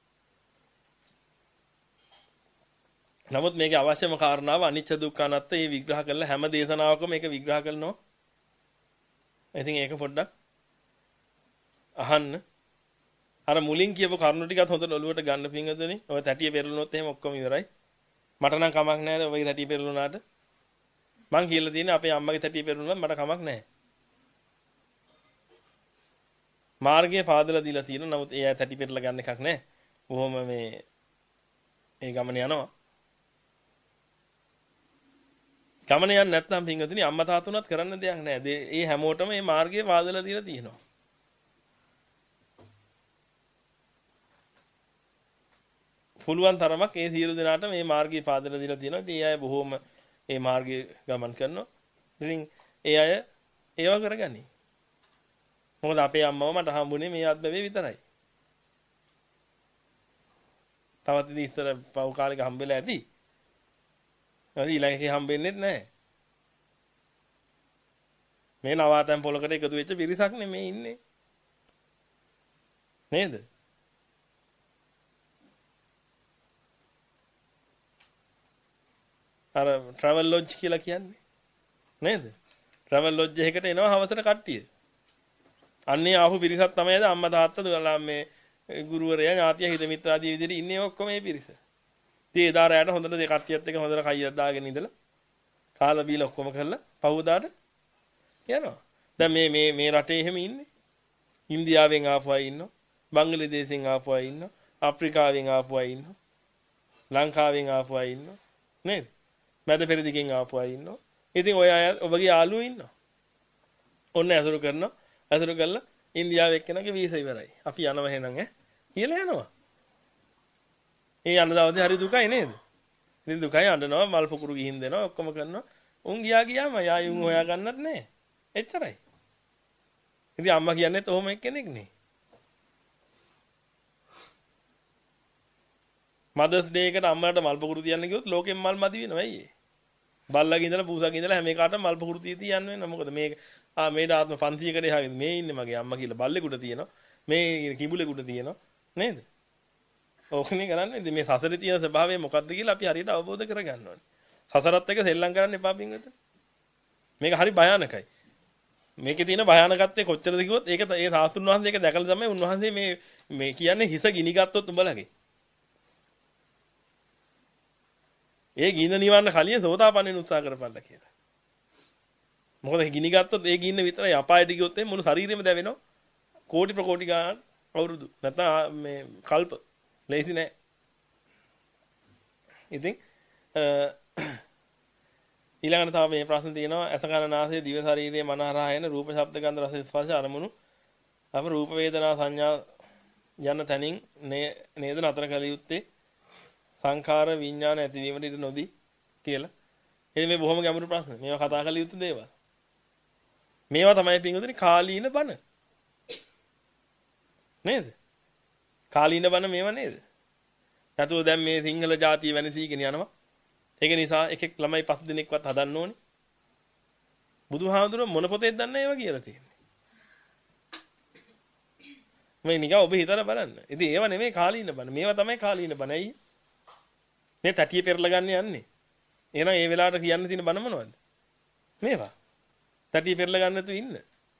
නමුත් මේකේ අවශ්‍යම කාරණාව අනිච්ච දුක්ඛ අනාත්ත මේ විග්‍රහ කරලා හැම දේශනාවකම මේක විග්‍රහ කරනවා. ඉතින් ඒක පොඩ්ඩක් අහන්න. අර මුලින් කියපු කරුණු ටිකත් හොඳට ඔලුවට ගන්න පිංගදෙනි. ඔය තැටිය පෙරළුනොත් එහෙම ඔක්කොම ඉවරයි. මට නම් කමක් නැහැ ඔයගේ තැටිය පෙරළුනාට. මං කියලා තියෙන්නේ අපේ අම්මගේ තැටිය පෙරළුනොත් මට කමක් නැහැ. මාර්ගයේ පාදලා දීලා තියෙනවා. නමුත් ඒ අය තැටි පෙරලා ගන්න එකක් නැහැ. බොහොම මේ ඒ ගමන යනවා. ගමන යන්නේ නැත්නම් පින්වතුනි අම්මා තාත්තුණත් කරන්න දෙයක් නැහැ. ඒ හැමෝටම මේ මාර්ගයේ පාදලා දීලා තියෙනවා. පුළුවන් තරමක් ඒ සියලු දෙනාට මේ මාර්ගයේ පාදලා දීලා තියෙනවා. ඉතින් ඒ අය බොහොම මේ මාර්ගයේ ගමන් කරනවා. ඉතින් ඒ අය ඒව කරගනි. මොකද අපේ අම්මව මට හම්බුනේ මේ අත්බැවේ විතරයි. තවත් ඉතින් ඉස්සර පව් කාලෙක හම්බෙලා ඇති. නැති ඊළඟට හම්බෙන්නේ නැහැ. මේ නවාතැන් පොලකට එකතු වෙච්ච පිරිසක් නෙමේ ඉන්නේ. නේද? අර ට්‍රැවල් ලොජ් කියලා කියන්නේ. නේද? ට්‍රැවල් ලොජ් එකකට එනවා හවසට කට්ටිය. අන්නේ ආපු පිරිසක් තමයි අම්මා තාත්තා දුවලා මේ ගුරුවරයා ඥාතිය හිත මිත්‍ර ආදී විදිහට ඉන්නේ ඔක්කොම මේ පිරිස. ඉතින් එදා රැයට හොඳට දෙ කට්ටියත් එක්ක හොඳට කයියක් දාගෙන ඉඳලා කාලා බීලා ඔක්කොම කරලා පහුවදාට යනවා. දැන් මේ මේ මේ රටේ එහෙම ඉන්නේ. ඉන්දියාවෙන් ආපු අය ඉන්නවා. බංග්ලාදේශෙන් ආපු අය ඉන්නවා. අප්‍රිකාවෙන් ආපු අය ඉන්නවා. ලංකාවෙන් ආපු අය ඉන්නවා. නේද? මැද පෙරදිගෙන් ආපු අය ඉන්නවා. ඉතින් ඔය අය ඔබගේ යාළුවෝ ඉන්නවා. ඔන්න ඇසුරු කරනවා. ඇසුරු කළා ඉන්දියාවේ එක්කෙනාගේ වීසා ඉවරයි. අපි යනවා එහෙනම් ඈ කියලා යනවා. ඒ යන දවසේ හරි දුකයි නේද? ඉතින් දුකයි අඬනවා මල් පොකුරු ගිහින් දෙනවා ඔක්කොම කරනවා. උන් ගියා ගියාම යායුන් හොයා ගන්නත් නැහැ. එච්චරයි. ඉතින් අම්මා කියන්නේත් ඔහොම එක්කෙනෙක් නේ. මදර්ස් ඩේ එකට අම්මලාට මල් පොකුරු තියන්න ගියොත් ලෝකෙන් මල් මදි වෙනවා අයියේ. බල්ලගේ ඉඳලා පූසාගේ ඉඳලා හැම එකකටම මල් පොකුරු තිය තිය යන්න වෙනවා. මොකද මේ ආ මේ ආත්ම පන්සියකට එහාගෙන මේ ඉන්නේ මගේ අම්මා කියලා බල්ලෙකුට තියෙනවා. මේ කිඹුලෙකුට තියෙනවා. නේද? ඕකනේ කරන්නේ. ඉතින් මේ සසරේ තියෙන ස්වභාවය මොකක්ද කියලා අපි හරියට අවබෝධ කරගන්න ඕනේ. සසරත් එක්ක සෙල්ලම් කරන්න එපා පින්වතුනි. මේක හරි භයානකයි. මේකේ තියෙන භයානකත්වය කොච්චරද කිව්වොත් ඒක ඒ සාස්තුන් වහන්සේ ඒක දැකලා තමයි උන්වහන්සේ මේ මේ කියන්නේ හිස ගිනි ගත්තොත් උඹලගේ. ඒ ගින්න නිවන්න කලින් සෝතාපන්නෙන් උත්සාහ කරපළා කියලා. මොකද ගිනි ගත්තොත් ඒ ගින්න විතරයි අපායට ගියොත් එන්නේ මුළු ශරීරෙම දැවෙනවා. කෝටි ප්‍රකෝටි ගාන අවුරුදු. නැත්නම් මේ කල්ප ලේසි නෑ. ඉතින් ඊළඟට තව මේ ප්‍රශ්න තියෙනවා අස කන නාසය දිව ශරීරයේ මන හරහා එන රූප ශබ්ද ගන්ධ රස ස්පර්ශ අරමුණු අප රූප වේදනා සංඥා යන තැනින් නේද නතර කළ යුත්තේ සංඛාර විඥාන ඇතිවීමට ඉඩ නොදී කියලා. එනි මේ බොහොම ගැඹුරු ප්‍රශ්න. මේවා කතා කළ යුතු දේවල්. මේවා තමයි පින්වතුනි කාලීන බණ. නේද? කාලීන බණ මේවා නේද? නැතුව දැන් මේ සිංහල ජාතිය වෙනසීගෙන යනවා. ඒක නිසා එකෙක් ළමයි පස් දිනක්වත් හදන්න ඕනේ. බුදුහාමුදුරුවෝ මොන පොතේද දන්නේ ඒවා කියලා තියෙන්නේ. මේ නිකන් ඔබ හිතලා බලන්න. ඉතින් ඒවා නෙමෙයි කාලීන බණ. මේවා තමයි කාලීන බණ. ඇයි? මේ තටිය පෙරලා ගන්න යන්නේ. එහෙනම් ඒ වෙලාවට කියන්න තියෙන බණ මොනවද? මේවා. තටිය පෙරලා ගන්න නැතුව ඉන්න.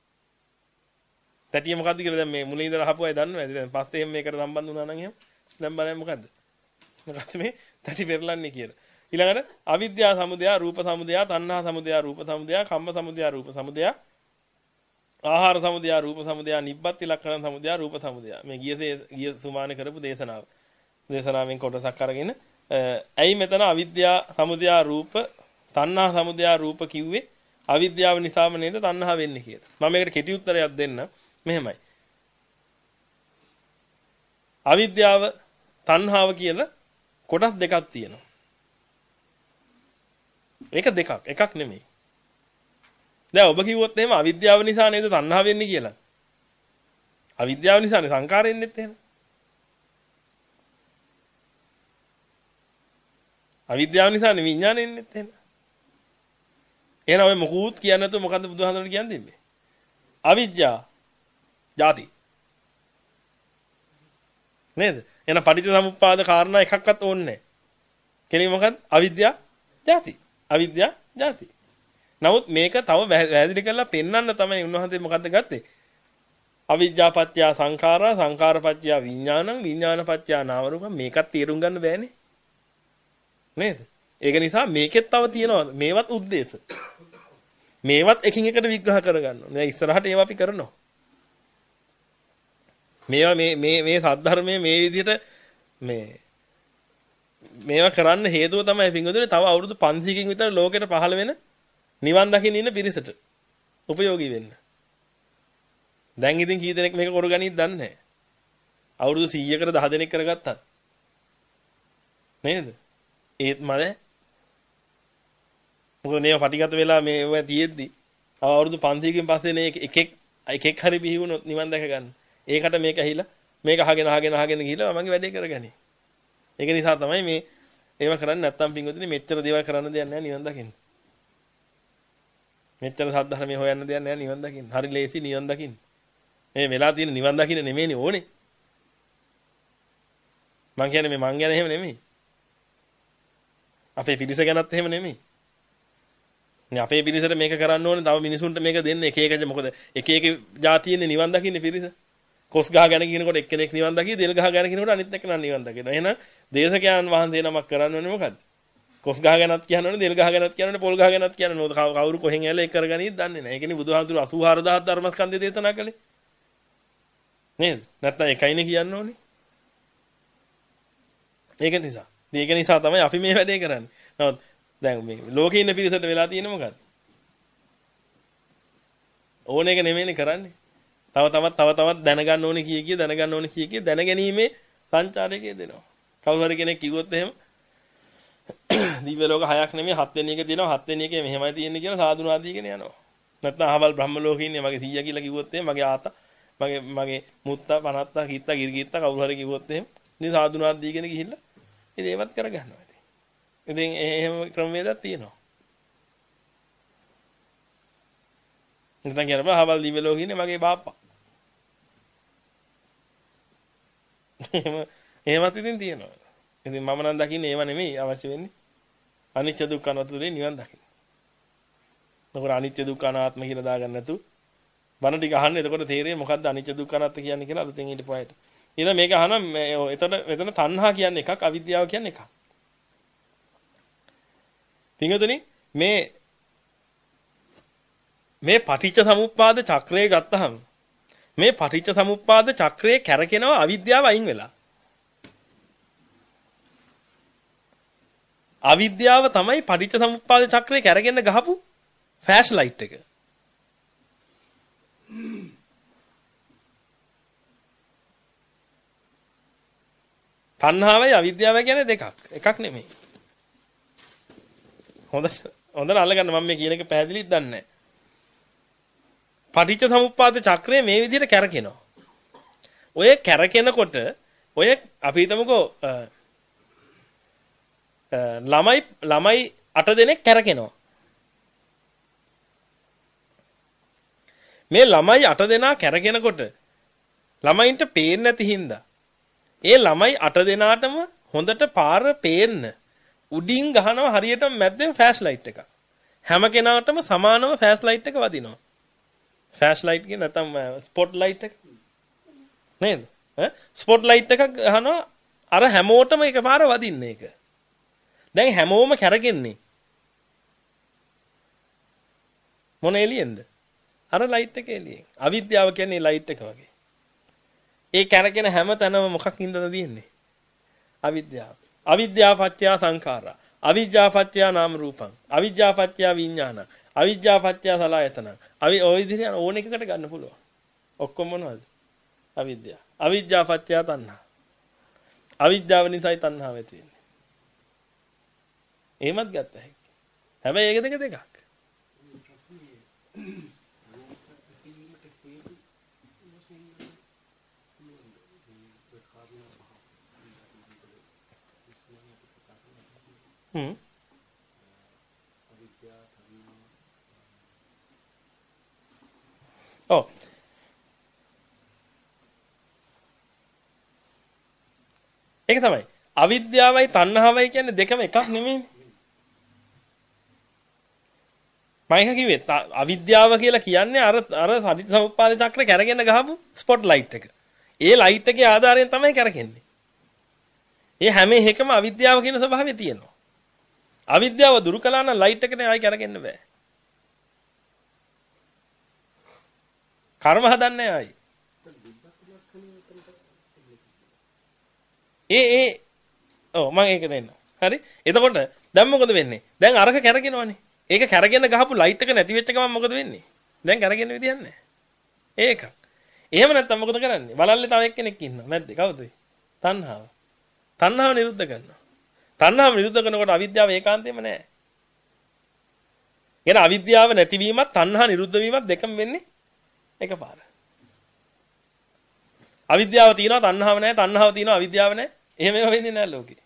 තටිය මොකද්ද කියලා දැන් මේ මුලින් ඉඳලා අහපු අය දන්නවද? දැන් පස්සේ මේකට සම්බන්ධ වුණා නම් එහෙම. දැන් බලන්න මොකද්ද? මොකද්ද මේ තටි පෙරලන්නේ කියලා. ඊළඟට අවිද්‍යා සමුදය, රූප සමුදය, තණ්හා සමුදය, රූප සමුදය, කම්ම සමුදය, රූප සමුදය, ආහාර සමුදය, රූප සමුදය, නිබ්බත් ලක්ෂණ සමුදය, රූප සමුදය. මේ ගියසේ ගිය සුමානේ කරපු දේශනාව. දේශනාවෙන් කොටසක් අරගෙන ඇයි මෙතන අවිද්‍යා සමුදය රූප, තණ්හා සමුදය රූප කිව්වේ? අවිද්‍යාව නිසාම නේද තණ්හා වෙන්නේ කියලා. මම මේකට කෙටි උත්තරයක් දෙන්න. මෙහෙමයි. අවිද්‍යාව, තණ්හාව කියලා කොටස් දෙකක් තියෙනවා. ඒක දෙකක්, එකක් නෙමෙයි. දැන් ඔබ කිව්වොත් එහෙම අවිද්‍යාව නිසා නේද තණ්හාව වෙන්නේ කියලා. අවිද්‍යාව නිසානේ සංකාරය එන්නේත් එහෙම. අවිද්‍යාව නිසානේ විඥානෙ එන්නේත් එහෙම. එහෙනම් ඔය මොකුත් කියන්නේ නැතුව මොකද්ද බුදුහාමුදුරනේ කියන්නේ දෙන්නේ? අවිද්‍යාව, ජාති. නේද? එහෙනම් පටිච්චසමුප්පාද කාරණා එකක්වත් ඕනේ නැහැ. කෙනෙක් මොකද්ද? අවිද්‍යාව, ජාති. අවිද්‍යාව, ජාති. නමුත් මේක තව වැහැදිලි කරලා පෙන්වන්න තමයි උන්වහන්සේ මොකද්ද ගත්තේ? අවිද්‍යාපත්‍ය සංඛාරා, සංඛාරපත්‍ය විඥානං, විඥානපත්‍ය නාම රූපං. මේකත් තේරුම් ගන්න බෑනේ. නේද? ඒක නිසා මේකෙත් තව තියෙනවා මේවත් ಉದ್ದೇಶ. මේවත් එකින් එකට විග්‍රහ කරගන්නවා. දැන් ඉස්සරහට ඒවා අපි කරනවා. මේවා මේ මේ මේ සද්ධර්මයේ මේ විදිහට මේ මේවා කරන්න හේතුව තමයි පින්වතුනි තව අවුරුදු පන්සීයකින් විතර ලෝකෙට පහළ වෙන නිවන් දකින්න ඉන්න පිරිසට උපයෝගී වෙන්න. දැන් ඉතින් කී දෙනෙක් මේක කරගනින්ද දන්නේ නැහැ. අවුරුදු සීයකට දහ දෙනෙක් කරගත්තා. නේද? ඒත් මම මොකද මේව පටිගත වෙලා මේව තියෙද්දි අවුරුදු පන්සීයකින් පස්සේ නේ එකෙක් එකෙක් හරි බිහි වුණොත් නිවන් දැක ගන්න. ඒකට මේක ඇහිලා මේක අහගෙන අහගෙන අහගෙන ගිහිල්ලා මගේ වැඩේ කරගනි. ඒක නිසා තමයි මේ ඒව කරන්නේ නැත්තම් පින්වතුනි මෙච්චර දේවල් කරන්න දෙයක් නැහැ නිවන් දකින්න. මෙච්චර සද්ධර්මයේ හොයන්න දෙයක් නැහැ නිවන් දකින්න. හරි ලේසි නිවන් දකින්න. මේ වෙලා තියෙන නිවන් දකින්න නෙමෙයිනේ ඕනේ. මං කියන්නේ මේ මං ගැන එහෙම නෙමෙයි. අපේ පිරිස ගැනත් එහෙම නෙමෙයි. නේ අපේ පිරිසට මේක කරන්න ඕනේ තව මිනිසුන්ට මේක දෙන්න එක එක මොකද එක එක જાතියෙන්නේ නිවන් දකින්නේ පිරිස. කොස් ගහ ගැන කියනකොට එක්කෙනෙක් නිවන් දකි, දෙල් ගහ ගැන කියනකොට අනිත් එක්කෙනා නිවන් දකිනවා. එහෙනම් දේශකයන් වහන්සේ නමක් කරන්න ඕනේ මොකද්ද? කොස් ගහ ගැනත් කියනවනේ, දෙල් ගහ ගැනත් කියනවනේ, පොල් ගහ ගැනත් කියනවනේ. මොකද කවුරු කොහෙන් ඇවිල්ලා ඒක කරගනීද දන්නේ නැහැ. ඒකනේ බුදුහාමුදුරු අසූහාර දහස් ධර්මස්කන්ධය දේශනා කළේ. නේද? නැත්නම් එකයිනේ කියන්න ඕනේ. ඒක නිසා. ඒක නිසා තමයි අපි මේ වැඩේ කරන්නේ. නමුත් දැන් මේ ලෝකේ ඉන්න පිරිසට වෙලා තියෙන්නේ මොකද්ද? ඕන එක නෙමෙයිනේ කරන්නේ. තව තවත් තව තවත් දැනගන්න ඕනේ කිය කිය දැනගන්න ඕනේ කිය කිය දැනගැනීමේ සංචාරකයේ දෙනවා. කවුරු හරි කෙනෙක් කිව්වොත් එහෙම දිව්‍ය ලෝක හයක් නෙමෙයි හත් වෙනි එක තියෙනවා හත් වෙනි එකේ මෙහෙමයි තියෙන්නේ කියලා සාදුනාදී කියන යනවා. නැත්නම් අහවල් බ්‍රහ්ම ලෝකේ ඉන්නේ මගේ සීයා කියලා කිව්වොත් එහෙම මගේ ආතා මගේ මගේ මුත්තා පනත්තා කීත්තා ගිර්ගීත්තා කවුරු හරි කිව්වොත් එහෙම ඉතින් සාදුනාදී කියන ගිහිල්ලා ඉතින් ඒවත් කරගන්නවා ඉතින්. ඉතින් එහෙම ක්‍රමවේදයක් තියෙනවා. නැත්නම් කියනවා අහවල් දිව්‍ය ලෝකේ ඉන්නේ මගේ බාප්පා. එහෙම එහෙමත් ඉතින් තියෙනවා. ඉතින් මම නම් දකින්නේ ඒව නෙමෙයි අවශ්‍ය වෙන්නේ. අනිත්‍ය දුක්ඛ අනාත්මතුලේ නිවන් දකින්න. මොකද අනිත්‍ය දුක්ඛ අනාත්ම කියලා දාගන්න නැතු. බණ ටික අහන්න එතකොට තේරෙන්නේ මොකද්ද අනිත්‍ය දුක්ඛ අනාත්ම කියන්නේ කියලා අලුතෙන් ඊට පොයට. ඊළඟ මේක අහනම් එතන එතන තණ්හා කියන්නේ එකක් අවිද්‍යාව කියන්නේ එකක්. පින්වතුනි මේ මේ පටිච්ච සමුප්පාද චක්‍රය ගත්තහම මේ පටිච්ච සමුප්පාද චක්‍රයේ කැරකෙනවා අවිද්‍යාව අයින් වෙලා. අවිද්‍යාව තමයි පටිච්ච සමුප්පාද චක්‍රයේ කැරගෙන ගහපු ෆ්ලෑෂ් ලයිට් එක. තණ්හාවයි අවිද්‍යාවයි කියන්නේ දෙකක්. එකක් නෙමෙයි. හොඳ හොඳට අල්ලගන්න මම මේ කියන එක පැහැදිලිද දන්නේ නැහැ. පටිච්ච සමුප්පාද චක්‍රය මේ විදිහට කැරකෙනවා. ඔය කැරකෙනකොට ඔය අපි හිතමුකෝ ළමයි ළමයි අට දෙනෙක් කැරකෙනවා. මේ ළමයි අට දෙනා කැරකෙනකොට ළමයින්ට පේන්නේ නැති හින්දා ඒ ළමයි අට දෙනාටම හොඳට පාර පේන්න උඩින් ගහනවා හරියටම මැද්දෙන් ෆ්ලෑෂ් ලයිට් එකක්. හැම කෙනාටම සමානව ෆ්ලෑෂ් ලයිට් එක වදිනවා. ෆ්ලෑෂ් ලයිට් කියන නැත්නම් ස්පොට් ලයිට් එක නේද? ඈ ස්පොට් ලයිට් එකක් ගහනවා අර හැමෝටම එකපාර වදින්නේ ඒක. දැන් හැමෝම කැරගෙන්නේ මොන එළියෙන්ද? අර ලයිට් එක එළියෙන්. අවිද්‍යාව කියන්නේ ලයිට් එක වගේ. ඒ කැරගෙන හැම තැනම මොකක් හින්දාද තියෙන්නේ? අවිද්‍යාව. අවිද්‍යාව පත්‍ය සංඛාරා. අවිද්‍යාව පත්‍ය නාම රූපං. අවිද්‍යාව පත්‍ය විඥානං. අවිද්‍යාව පත්‍ය සලආයතනං. අවි ඔය විදිහට ඕන එකකට ගන්න පුළුවන්. ඔක්කොම මොනවද? අවිද්‍යාව. අවිද්‍යාව පත්‍ය තණ්හා. අවිද්‍යාව නිසායි තණ්හාව ඇති වෙන්නේ. එහෙමත් ගත්ත හැකියි. හැබැයි ඒක දෙක දෙකක්. හ්ම්. ඔව්. ඒක තමයි. අවිද්‍යාවයි තණ්හාවයි කියන්නේ දෙකම එකක් නෙමෙයිනේ. මම කිව්වේ අවිද්‍යාව කියලා කියන්නේ අර අර සම්පාද චක්‍ර කැරගෙන ගහපු ස්පොට් ලයිට් එක. ඒ ලයිට් එකේ ආධාරයෙන් තමයි කැරකෙන්නේ. ඒ හැම එකම අවිද්‍යාව කියන ස්වභාවය තියෙනවා. අවිද්‍යාව දුරු කළා නම් ලයිට් එකනේ ආයි කැරකෙන්න බෑ. කර්ම හදන්නේ ආයි. ඒ ඒ ඔව් මම ඒක දෙන්න. හරි. එතකොට දැන් මොකද වෙන්නේ? දැන් අරක කැරගෙනවනේ. ඒක කැරගෙන ගහපු ලයිට් එක නැති වෙච්ච ගමන් මොකද වෙන්නේ? දැන් කැරගෙන විදියක් නැහැ. ඒක. එහෙම නැත්නම් මොකද කරන්නේ? බලල්ලේ තව එක්කෙනෙක් ඉන්නවා. මැද්දේ කවුද? තණ්හාව. තණ්හාව නිරුද්ධ කරනවා. තණ්හාව නිරුද්ධ කරනකොට අවිද්‍යාව ඒකාන්තයෙන්ම නැහැ. එන අවිද්‍යාව නැතිවීමත් තණ්හා නිරුද්ධ වීමත් දෙකම වෙන්නේ එකපාර. අවිද්‍යාව තියෙනවා තණ්හාව නැහැ, තණ්හාව තියෙනවා අවිද්‍යාව නැහැ. එහෙම ඒවා වෙන්නේ නැහැ ලෝකේ.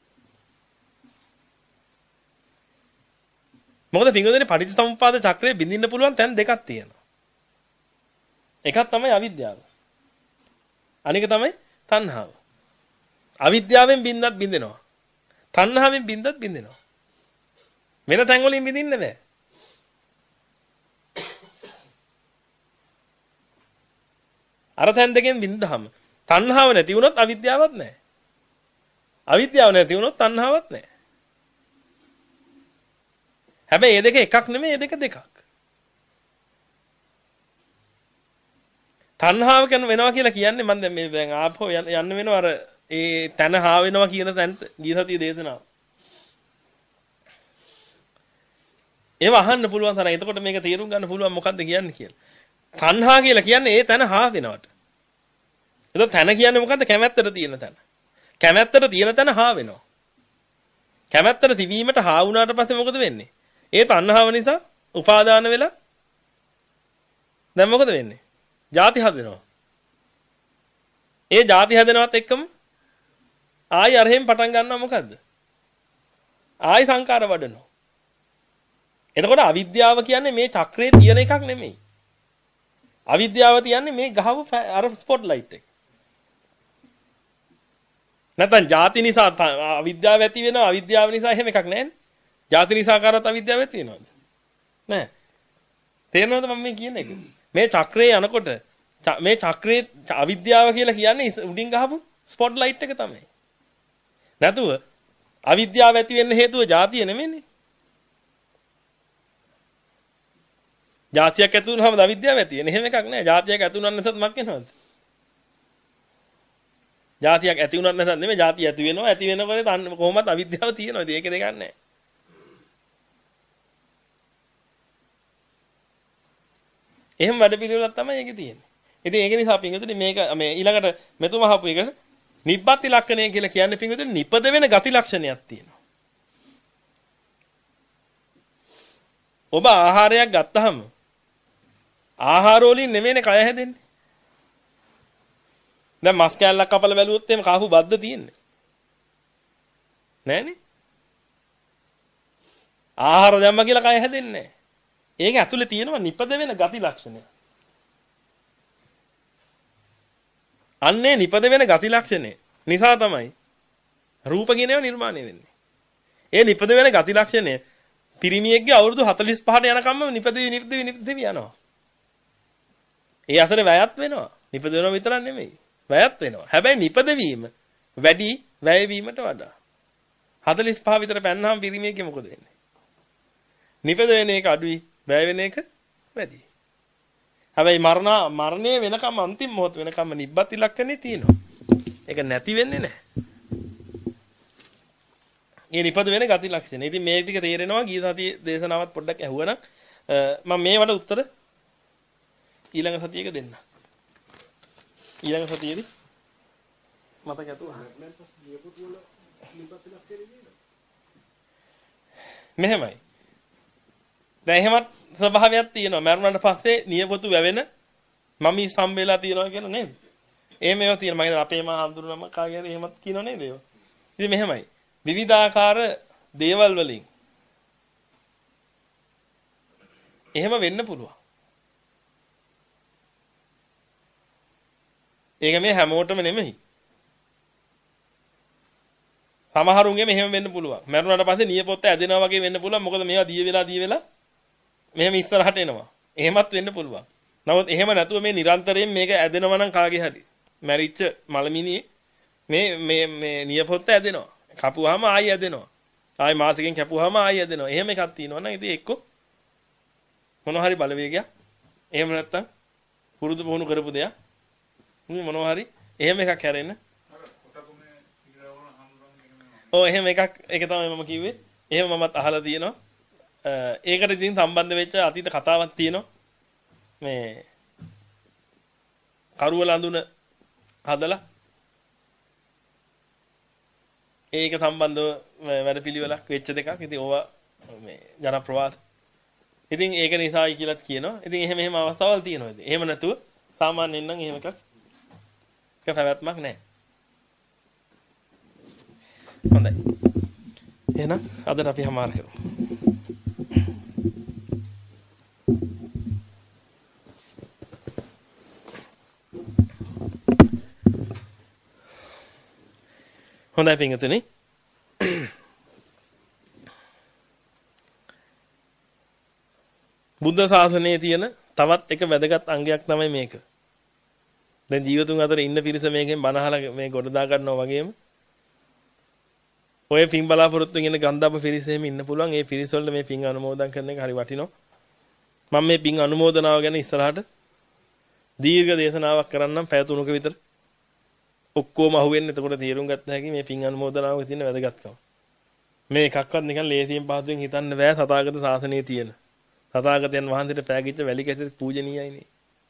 මොකද පිංගුදෙනේ පටිච්චසමුප්පාද චක්‍රයේ බින්දින්න පුළුවන් තැන් දෙකක් තියෙනවා. එකක් තමයි අවිද්‍යාව. අනික තමයි තණ්හාව. අවිද්‍යාවෙන් බින්දත් බින්දෙනවා. තණ්හාවෙන් බින්දත් බින්දෙනවා. වෙන තැන් වලින් බින්දින්න බෑ. අර තැන් දෙකෙන් බින්දහම තණ්හාව නැති වුණොත් අවිද්‍යාවක් නැහැ. අවිද්‍යාව නැති වුණොත් තණ්හාවක් නැහැ. හැබැයි මේ දෙක එකක් නෙමෙයි, මේ දෙක දෙකක්. තණ්හාව කියන වෙනවා කියලා කියන්නේ මම දැන් මේ දැන් ආපහු යන්න වෙනවා අර ඒ තන හා වෙනවා කියන තැනට ගිය සතිය දේශනාව. ඒව අහන්න පුළුවන් තරම්. එතකොට මේක තේරුම් ගන්න පුළුවන් මොකද්ද කියන්නේ කියලා. තණ්හා කියලා කියන්නේ ඒ තන හා වෙනවට. එතකොට තන කියන්නේ මොකද්ද? කැමැත්තට තියෙන තන. කැමැත්තට තියෙන තන හා වෙනවා. කැමැත්තට තිබීමට හා වුණාට පස්සේ මොකද වෙන්නේ? ඒ තණ්හාව නිසා උපාදාන වෙලා දැන් මොකද වෙන්නේ? ಜಾති හදෙනවා. ඒ ಜಾති හැදෙනවත් එක්කම ආයි අරහෙන් පටන් ගන්නවා මොකද්ද? ආයි සංකාර වඩනවා. එතකොට අවිද්‍යාව කියන්නේ මේ චක්‍රයේ තියෙන එකක් නෙමෙයි. අවිද්‍යාව කියන්නේ මේ ගහව අර ස්පොට් ලයිට් එක. නැත්නම් ಜಾති නිසා අවිද්‍යාව ඇති වෙනවා, අවිද්‍යාව නිසා එහෙම එකක් නැහැ නේ. ಜಾති නිසා කරත් අවිද්‍යාව ඇති වෙනවද? නැහැ. තේරෙනවද මම මේ කියන එක? මේ චක්‍රේ යනකොට මේ චක්‍රේ අවිද්‍යාව කියලා කියන්නේ උඩින් ගහපු ස්පොට් ලයිට් එක තමයි. නැතුව අවිද්‍යාව ඇති වෙන්න හේතුව ಜಾතිය නෙමෙයිනේ. ಜಾතියක් ඇති වුනහම අවිද්‍යාව ඇති වෙන්නේ. එහෙම එකක් නැහැ. ಜಾතියක් ඇති වුනත් නැත්නම් මක් වෙනවද? ಜಾතියක් ඇති වුනත් නැත්නම් නෙමෙයි, ಜಾතිය ඇති වෙනවා. ඇති වෙනකොට කොහොමද අවිද්‍යාව තියෙනවද? ඒක දෙකක් නැහැ. එහෙම වැඩ පිළිවෙලක් තමයි ඒකේ තියෙන්නේ. ඉතින් ඒක නිසා පින්විතනි මේක මේ ඊළඟට මෙතුම අහපු එක නිබ්බති ලක්ෂණය කියලා කියන්නේ පින්විතනි නිපද වෙන ගති ලක්ෂණයක් තියෙනවා. ඔබ ආහාරයක් ගත්තාම ආහාර වලින් නෙමෙයිනේ කය හැදෙන්නේ. දැන් මස් කෑල්ලක් කපලා බැලුවොත් එහෙම කාපු බද්ද තියෙන්නේ. නෑනේ. ආහාර දැම්ම කියලා කය හැදෙන්නේ නෑ. ඒක ඇතුලේ තියෙනවා නිපද වෙන ගති ලක්ෂණය. අන්නේ නිපද වෙන ගති ලක්ෂණය නිසා තමයි රූප කියනේව නිර්මාණය වෙන්නේ. ඒ නිපද වෙන ගති ලක්ෂණය පිරිමියෙක්ගේ අවුරුදු හතළිස් පහට යනකම්ම නිපදවි නිපදවි නිපදවි යනවා. ඒ අතරේ වැයත් වෙනවා. නිපද වෙනව විතරක් නෙමෙයි. වැයත් වෙනවා. හැබැයි නිපදවීම වැඩි වැය වීමට වඩා. හතළිස් පහ විතර පැන්නාම පිරිමියෙක්ගේ මොකද වෙන්නේ? නිපද වෙන එක අඩුයි, වැය වෙන එක වැඩි. හැබැයි මරණ මරණය වෙනකම් අන්තිම මොහොත වෙනකම් නිබ්බති ලක්ෂණේ තියෙනවා. ඒක නැති වෙන්නේ නැහැ. මේ නිපද වෙන ගති ලක්ෂණ. ඉතින් මේ ටික තේරෙනවා ගිය සතියේ දේශනාවත් පොඩ්ඩක් ඇහුවනම් මම මේවට උත්තර ඊළඟ සතියේක දෙන්න. ඊළඟ සතියේදී මතක ඇතුවා. මෙහෙමයි. දැන් එහෙමත් ස්වභාවයක් තියෙනවා. මරුණාට පස්සේ නියපොතු වැවෙන මම සම්බෙලා තියනවා කියලා නේද? එහෙම ඒවා තියෙනවා. මම අපේ මහා හඳුනනම කාගේ හරි එහෙමත් කියනව නේද ඒවා? ඉතින් මෙහෙමයි. විවිධාකාර දේවල් වලින් එහෙම වෙන්න පුළුවන්. ඒක මේ හැමෝටම නෙමෙයි. සමහරුන්ගේ මෙහෙම වෙන්න පුළුවන්. මරුණාට පස්සේ නියපොත්ත ඇදෙනවා වගේ වෙන්න පුළුවන්. මොකද මේවා දිය වෙලා දිය වෙලා මෙහෙම ඉස්සරහට එනවා. එහෙමත් වෙන්න පුළුවන්. නමුත් එහෙම නැතුව මේ නිරන්තරයෙන් මේක ඇදෙනවා නම් කාගේ හරි මැරිච්ච මලමිනියේ මේ මේ මේ නියපොත්ත ඇදෙනවා. කපුවාම ආයි ඇදෙනවා. ආයි මාසෙකින් කැපුවාම ආයි ඇදෙනවා. එහෙම එකක් තියෙනවා නම් ඉතින් එක්ක මොනවා හරි බලවේගයක්. එහෙම නැත්තම් පුරුදු පුහුණු කරපු දෙයක්. මේ මොනවා හරි එහෙම එකක් හැරෙන්න. ඔව් එහෙම එකක් ඒක තමයි මම කිව්වේ. එහෙම මමත් අහලා තියෙනවා. ඒකට ඉතින් සම්බන්ධ වෙච්ච අතීත කතාවක් තියෙනවා. මේ කරුවල අඳුන හදලා ඒක සම්බන්ධව වැඩපිළිවෙලක් වෙච්ච දෙකක්. ඉතින් ඕවා මේ ජනප්‍රවාද. ඉතින් ඒක නිසායි කියලාත් කියනවා. ඉතින් එහෙම එහෙම අවස්ථාවල් තියෙනවා. ඉතින් එහෙම නැතුව සාමාන්‍යයෙන් නම් එහෙම එකක් එක පැවැත්මක් නැහැ. හොඳයි. එහෙනම් අදට අපි හමාර කරමු. හොඳයි පින්වතුනි. බුද්ධ ශාසනයේ තියෙන තවත් එක වැදගත් අංගයක් තමයි මේක. දැන් ජීවතුන් අතර ඉන්න පිරිස මේකෙන් බණ අහලා මේ ගොඩ දා ගන්නවා වගේම ඔය පින් බලාපොරොත්තු වෙන ගන්ධබ්බ පිරිස එහෙම ඉන්න පුළුවන්. ඒ පිරිස වල මේ පින් අනුමෝදන් කරන එක හරි වටිනවා. මම මේ පින් අනුමෝදනාව ගැන ඉස්සරහට දීර්ඝ දේශනාවක් කරන්නම් පැය තුනක විතර. ඔක්කොම අහුවෙන්න එතකොට තීරුම් ගත්ත හැකි මේ පින් අනුමෝදනාවේ තියෙන වැදගත්කම. මේ එකක්වත් නිකන් ලේසියෙන් පහසුවෙන් හිතන්න බෑ සතාගත ශාසනයේ තියෙන. තථාගතයන් වහන්සේට පෑගිච්ච වැලි කැටේ පූජනීයයිනේ.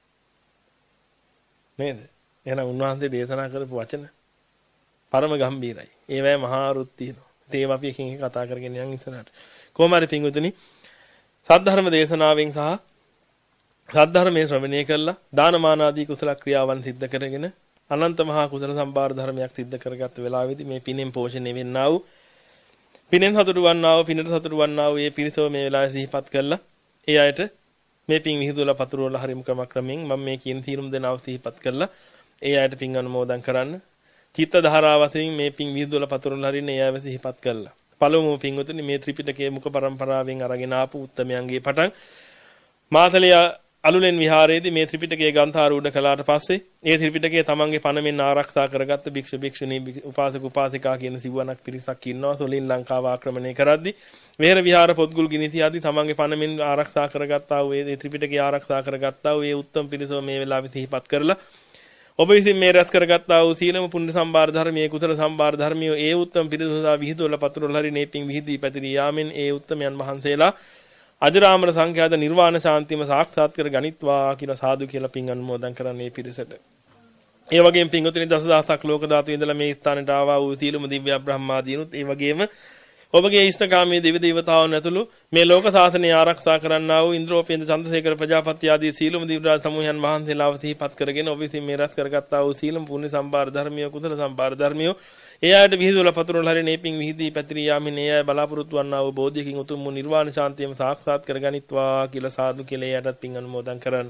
නේද? එහෙනම් උන්වහන්සේ දේශනා කරපු වචන පරම ගම්බීරයි. ඒවැය මහා රුත් තියෙනවා. ඒව අපි එකින් එක කතා කරගෙන යන් ඉස්සරහට. කොහොම හරි පින්වතුනි සද්ධර්ම දේශනාවෙන් සහ සද්ධර්මයේ ශ්‍රවණය කළා දානමාන ආදී කුසල ක්‍රියාවන් සිද්ධ කරගෙන අනන්ත මහා කුසල සම්භාර ධර්මයක් සිද්ධ කරගත්ත වෙලාවේදී මේ පිනෙන් පෝෂණය වෙන්නා වූ පිනෙන් සතුටු වන්නා වූ පිනට සතුටු වන්නා වූ මේ පිරිසව මේ වෙලාවේ සිහිපත් කළා. ඒ අයට මේ පින් විහිදුවලා පතුරවලා හරිම ක්‍රමක්‍රමයෙන් මම මේ කියන තීරුම් දෙනාව සිහිපත් කරලා ඒ අයට පින් අනුමෝදන් කරන්න. චිත්ත ධාරාව වශයෙන් මේ පින් විහිදුවලා පතුරවලා හරින ඒ අයව සිහිපත් කළා. පළමුව පින්වතුනි මේ ත්‍රිපිටකයේ මුඛ පරම්පරාවෙන් අරගෙන ආපු උත්තමයන්ගේ පටන් මාතලිය අලුලෙන් විහාරයේදී මේ ත්‍රිපිටකයේ ග්‍රන්ථාරූඪ කළාට පස්සේ ඒ ත්‍රිපිටකය තමන්ගේ පණමෙන් ආරක්ෂා කරගත්ත භික්ෂු භික්ෂුණී උපාසක උපාසිකා කියන සිවණක් පිරිසක් ඉන්නවා. සොලින් ලංකාව ආක්‍රමණය කරද්දී වෙහෙර විහාර පොත්ගුල් ගිනිති ආදී තමන්ගේ පණමෙන් ආරක්ෂා කරගත්තා වූ ඒ ත්‍රිපිටකය ආරක්ෂා කරගත්තා වූ ඒ උත්තම පිරිසව මේ වෙලාවේ සිහිපත් කරලා ඔබ විසින් මේ රැස් කරගත්තා වූ සීලම පුණ්‍ය සම්භාර ධර්මයේ කුසල සම්භාර ධර්මිය ඒ උත්තම පිරිසුදා විහිදුවලා පතුරවලා හරි නේපින් විහිදී පැතිරී යාමෙන් ඒ උත්තමයන් වහන්සේලා අජරාමර සංඛ්‍යාත නිර්වාණ ශාන්තියම සාක්ෂාත් කර ගනිත්වා කියලා සාදු කියලා පින් අනුමෝදන් කරන්නේ පිරිසට. ඒ වගේම පින්වතුනි දසදහසක් ලෝක ධාතු ඉඳලා මේ ස්ථානට ආවා වූ සීලම දිව්‍ය බ්‍රහ්මාදීනුත් ඒ වගේම ඔබගේ ඉෂ්ඨකාමී දෙවි දේවතාවුන් ඇතුළු මේ ලෝක ශාසනය ආරක්ෂා කරන්නා වූ ඉන්ද්‍රෝපේන්ද්‍ර චන්ද්‍රසේකර ප්‍රජාපති ආදී සීලම දිව්‍ය සමූහයන් වහන්සේලාව සිහිපත් කරගෙන ඔබ විසින් මේ රැස් කරගත්තා වූ සීලම පුණ්‍ය සම්භාර ධර්මිය කුසල සම්භාර ධර්මිය ඒ ආයත විහිදුවලා පතුරවල හරි නේපින් විහිදී පැතිරී යාමින් ඒ අය බලාපොරොත්තු වන්නා වූ බෝධියකින් උතුම් වූ නිර්වාණ ශාන්තියම සාක්ෂාත් කරගනිත්වා කියලා සාදු කියලා එයටත් පින් අනුමෝදන් කරන්න.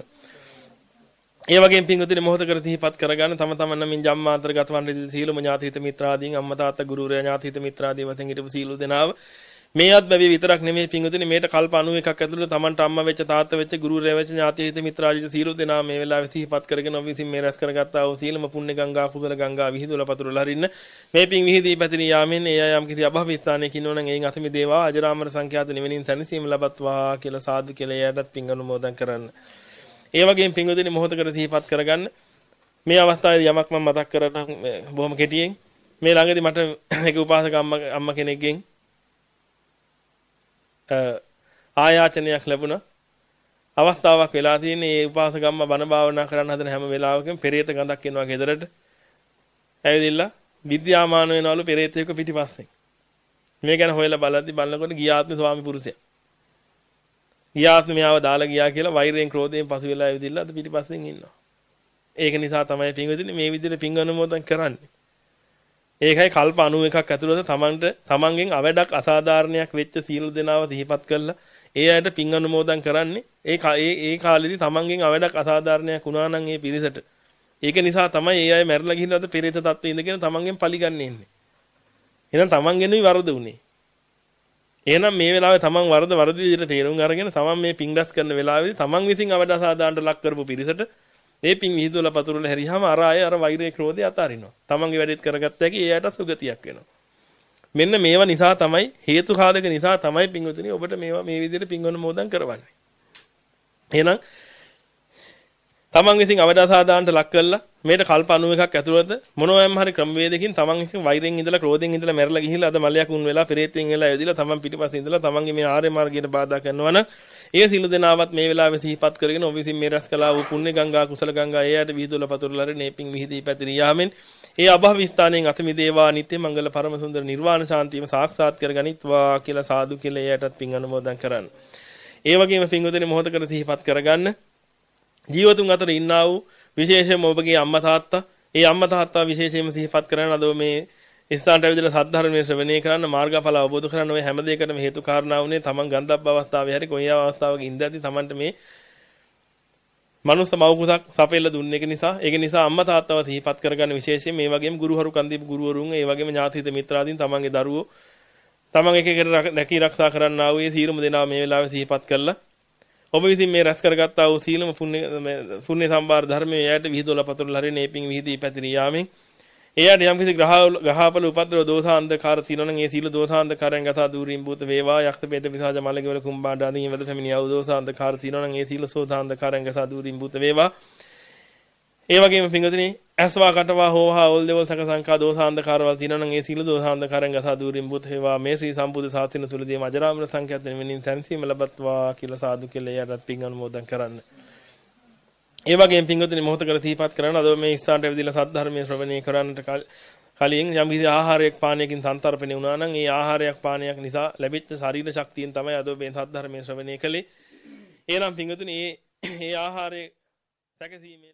ඒ වගේම පින්වතුනි මොහොතකට සිහිපත් කරගන්න තම තමන් නමින් ජම්මාන්තර ගතවන්නේ සීලම ඥාති හිත මිත්‍රාදීන් අම්මා තාත්තා ගුරුවරයා ඥාති හිත මිත්‍රාදී වශයෙන් හිටපු සීලු දෙනාව මේ අත්බැවි විතරක් නෙමෙයි පින්වතුනි මේට කල්ප අනූ එකක් ඇතුළත තමන්ට අම්මා වෙච්ච තාත්තා වෙච්ච ගුරුවරයා වෙච්ච ඥාති හිත මිත්‍රාදී සීලු දෙනා මේ වෙලාවේ සිහිපත් කරගෙන ඔබ විසින් මේ රැස් කරගත්තා වූ සීලම පුණ්‍ය ගංගා කුසල ගංගා විහිදුවලා පතුරවලා හරින්න මේ පින් විහිදී පැතිරී යාමෙන් ඒ අය යම් කිසි අභව ස්ථානයක ඉන්නවනම් එයින් අතමි දේවා අජරාමර සංඛ්‍යාත නිවෙනින් සැනසීම ලබත්වා කියලා සාදු කියලා එයටත් පින් අනුමෝදන් කරන්න. ඒ වගේම පින්වතුනි මොහොතකට සිහිපත් කරගන්න මේ අවස්ථාවේදී යමක් මම මතක් කරගන්න බොහොම කෙටියෙන් මේ ළඟදී මට එක උපාසක අම්මා අම්මා කෙනෙක්ගෙන් ආයාචනයක් ලැබුණා. අවස්ථාවක් වෙලා තියෙන්නේ මේ උපාසක අම්මා බණ භාවනා කරන්න හදන හැම වෙලාවකම පෙරේත ගඳක් එනවා ගෙදරට. ඇවිදilla විද්‍යාමාන වෙනවලු පෙරේතයෙක් පිටිපස්සෙන්. මේ ගැන හොයලා බලද්දි බලනකොට ගියාත්ම ස්වාමි පුරුෂයා. ගියාත්ම මෙයාව දාලා ගියා කියලා වෛරයෙන් ක්‍රෝධයෙන් පසු වෙලා ඇවිදilla අද පිටිපස්සෙන් ඉන්නවා. ඒක නිසා තමයි පින්වදින මේ විදිහට පින් අනුමෝදන් කරන්නේ. ඒකයි කල්ප අනූ එකක් ඇතුළත තමන්ට තමන්ගෙන් අවඩක් අසාධාරණයක් වෙච්ච සීල දෙනාව සිහිපත් කරලා ඒ අයට පින් අනුමෝදන් කරන්නේ. ඒ ඒ ඒ කාලෙදි තමන්ගෙන් අවඩක් අසාධාරණයක් වුණා නම් ඒ පිරිසට. ඒක නිසා තමයි ඒ අය මැරලා ගිහින් අද පෙරේත තත්ත්වෙ ඉඳගෙන තමන්ගෙන් පලිගන්නේ ඉන්නේ. එහෙනම් තමන්ගෙනුයි වරද උනේ. එහෙනම් මේ වෙලාවේ තමන් වරද වරද විදිහට තේරුම් අරගෙන තමන් මේ පින් රැස් කරන වෙලාවේදී තමන් විසින් අවඩ අසාධාරණට ලක් කරපු පිරිසට මේ පින් විහිදුවලා පතුරවල හැරියාම අර අය අර වෛරය ක්‍රෝධය අතාරිනවා. තමන්ගේ වැඩේත් කරගත්ත හැකි ඒ අයට සුගතියක් වෙනවා. මෙන්න මේවා නිසා තමයි හේතු සාධක නිසා තමයි පින්වතුනි ඔබට මේවා මේ විදිහට පින් අනුමෝදන් කරවන්නේ. එහෙනම් තමන් විසින් අවදාසාදාන්ට ලක් කරලා මේට කල්ප අනූ එකක් ඇතුළත මොනවාම හරි ක්‍රමවේදකින් තමන් විසින් වෛරයෙන් ඉඳලා ක්‍රෝධයෙන් ඉඳලා මැරලා ගිහිල්ලා අද මලයක් උන් වෙලා පෙරේතෙන් වෙලා ඇවිදලා තමන් පිටිපස්සේ ඉඳලා තමන්ගේ මේ ආර්ය මාර්ගයට බාධා කරනවා නම් ඒ සිළු දෙනාවත් මේ වෙලාවේ සිහිපත් කරගෙන ඔබ විසින් මේ රැස් කළා වූ පුණ්‍ය ගංගා කුසල ගංගා එයට විහිදුවලා පතුරලා රේ නේපින් විහිදී පැතිරී යාමෙන් ඒ අභව ස්ථානයෙන් අත මිදේවා නිත්‍ය මංගල පරම සුන්දර නිර්වාණ ශාන්තියම සාක්ෂාත් කරගනිත්වා කියලා සාදු කියලා එයටත් පින් අනුමෝදන් කරන්න. ඒ වගේම පින්වතුනි මොහොතකට සිහිපත් කරගන්න ජීවතුන් අතර ඉන්නා වූ විශේෂයෙන්ම ඔබගේ අම්මා තාත්තා ඒ අම්මා තාත්තා විශේෂයෙන්ම සිහිපත් කරන අද මේ ස්ථානට ඇවිදලා සද්ධර්මයේ ශ්‍රවණය කරන්න මාර්ගඵල අවබෝධ කරගන්න ඔය හැම දෙයකටම හේතු කාරණා වුණේ තමන් ගන්ධබ්බ අවස්ථාවේ හරි කොයි අවස්ථාවක ඉඳද්දි තමන්ට මේ මනුස්ස මව්කුසක් සපෙල්ල දුන්න එක නිසා ඒක නිසා අම්මා තාත්තව සිහිපත් කරගන්න විශේෂයෙන් මේ වගේම ගුරුහරු කන්දීපු ගුරුවරුන් ඒ වගේම ඥාතිහිත මිත්‍රාදීන් තමන්ගේ දරුවෝ තමන් එක එකට රැකී ආරක්ෂා කරන්නා වූ ඒ සීලම දෙනා මේ වෙලාවේ සිහිපත් කළා ඔබ විසින් මේ රැස් කරගත්තා වූ සීලම පුණ්‍ය පුණ්‍ය සම්භාර ධර්මයේ යට විහිදුවලා පතුරලා හරි නේපින් විහිදී පැතිරී යාමෙන් එයාට යම් කිසි ග්‍රහ ග්‍රහපල උපද්‍රව දෝෂාන්ධකාර තියෙනවා නම් ඒ සීල දෝෂාන්ධකාරයන් ගත දුරින් භූත වේවා යක්ෂ පේත විසාජ මලකවල කුම්බාඩ ආදී වල පැමිණියා වූ දෝෂාන්ධකාර තියෙනවා නම් ඒ සීල සෝතාන්ධකාරයන් ගත දුරින් භූත වේවා ඒ වගේම පින්වතුනි ඇස්වා කටවා හෝහා ඕල් දෙවල් සක සංකා දෝෂාන්ධකාරවල තියෙනවා නම් ඒ සීල දෝෂාන්ධකාරයන් ගත දුරින් භූත වේවා මේ ශ්‍රී සම්බුද්ධ ශාසනය තුලදී අජරාමර සංඛ්‍යාත වෙනින් සැනසීම ලබත්වා කියලා සාදු කියලා එයාට පින් අනුමෝදන් කරන්න. ඒ වගේම පින්වතුනි මොහොතකට සිහිපත් කරන අද මේ ස්ථානට ඇවිදලා සද්ධර්මයේ ශ්‍රවණය කරන්නට කලින් යම් කිසි ආහාරයක් පානයකින් සන්තරපණය වුණා නම් ඒ ආහාරයක් පානයක් නිසා ලැබිච්ච ශරීර ශක්තියෙන් තමයි අද මේ සද්ධර්මයේ ශ්‍රවණය කළේ. එහෙනම් පින්වතුනි මේ මේ ආහාරයේ සැකසීමේ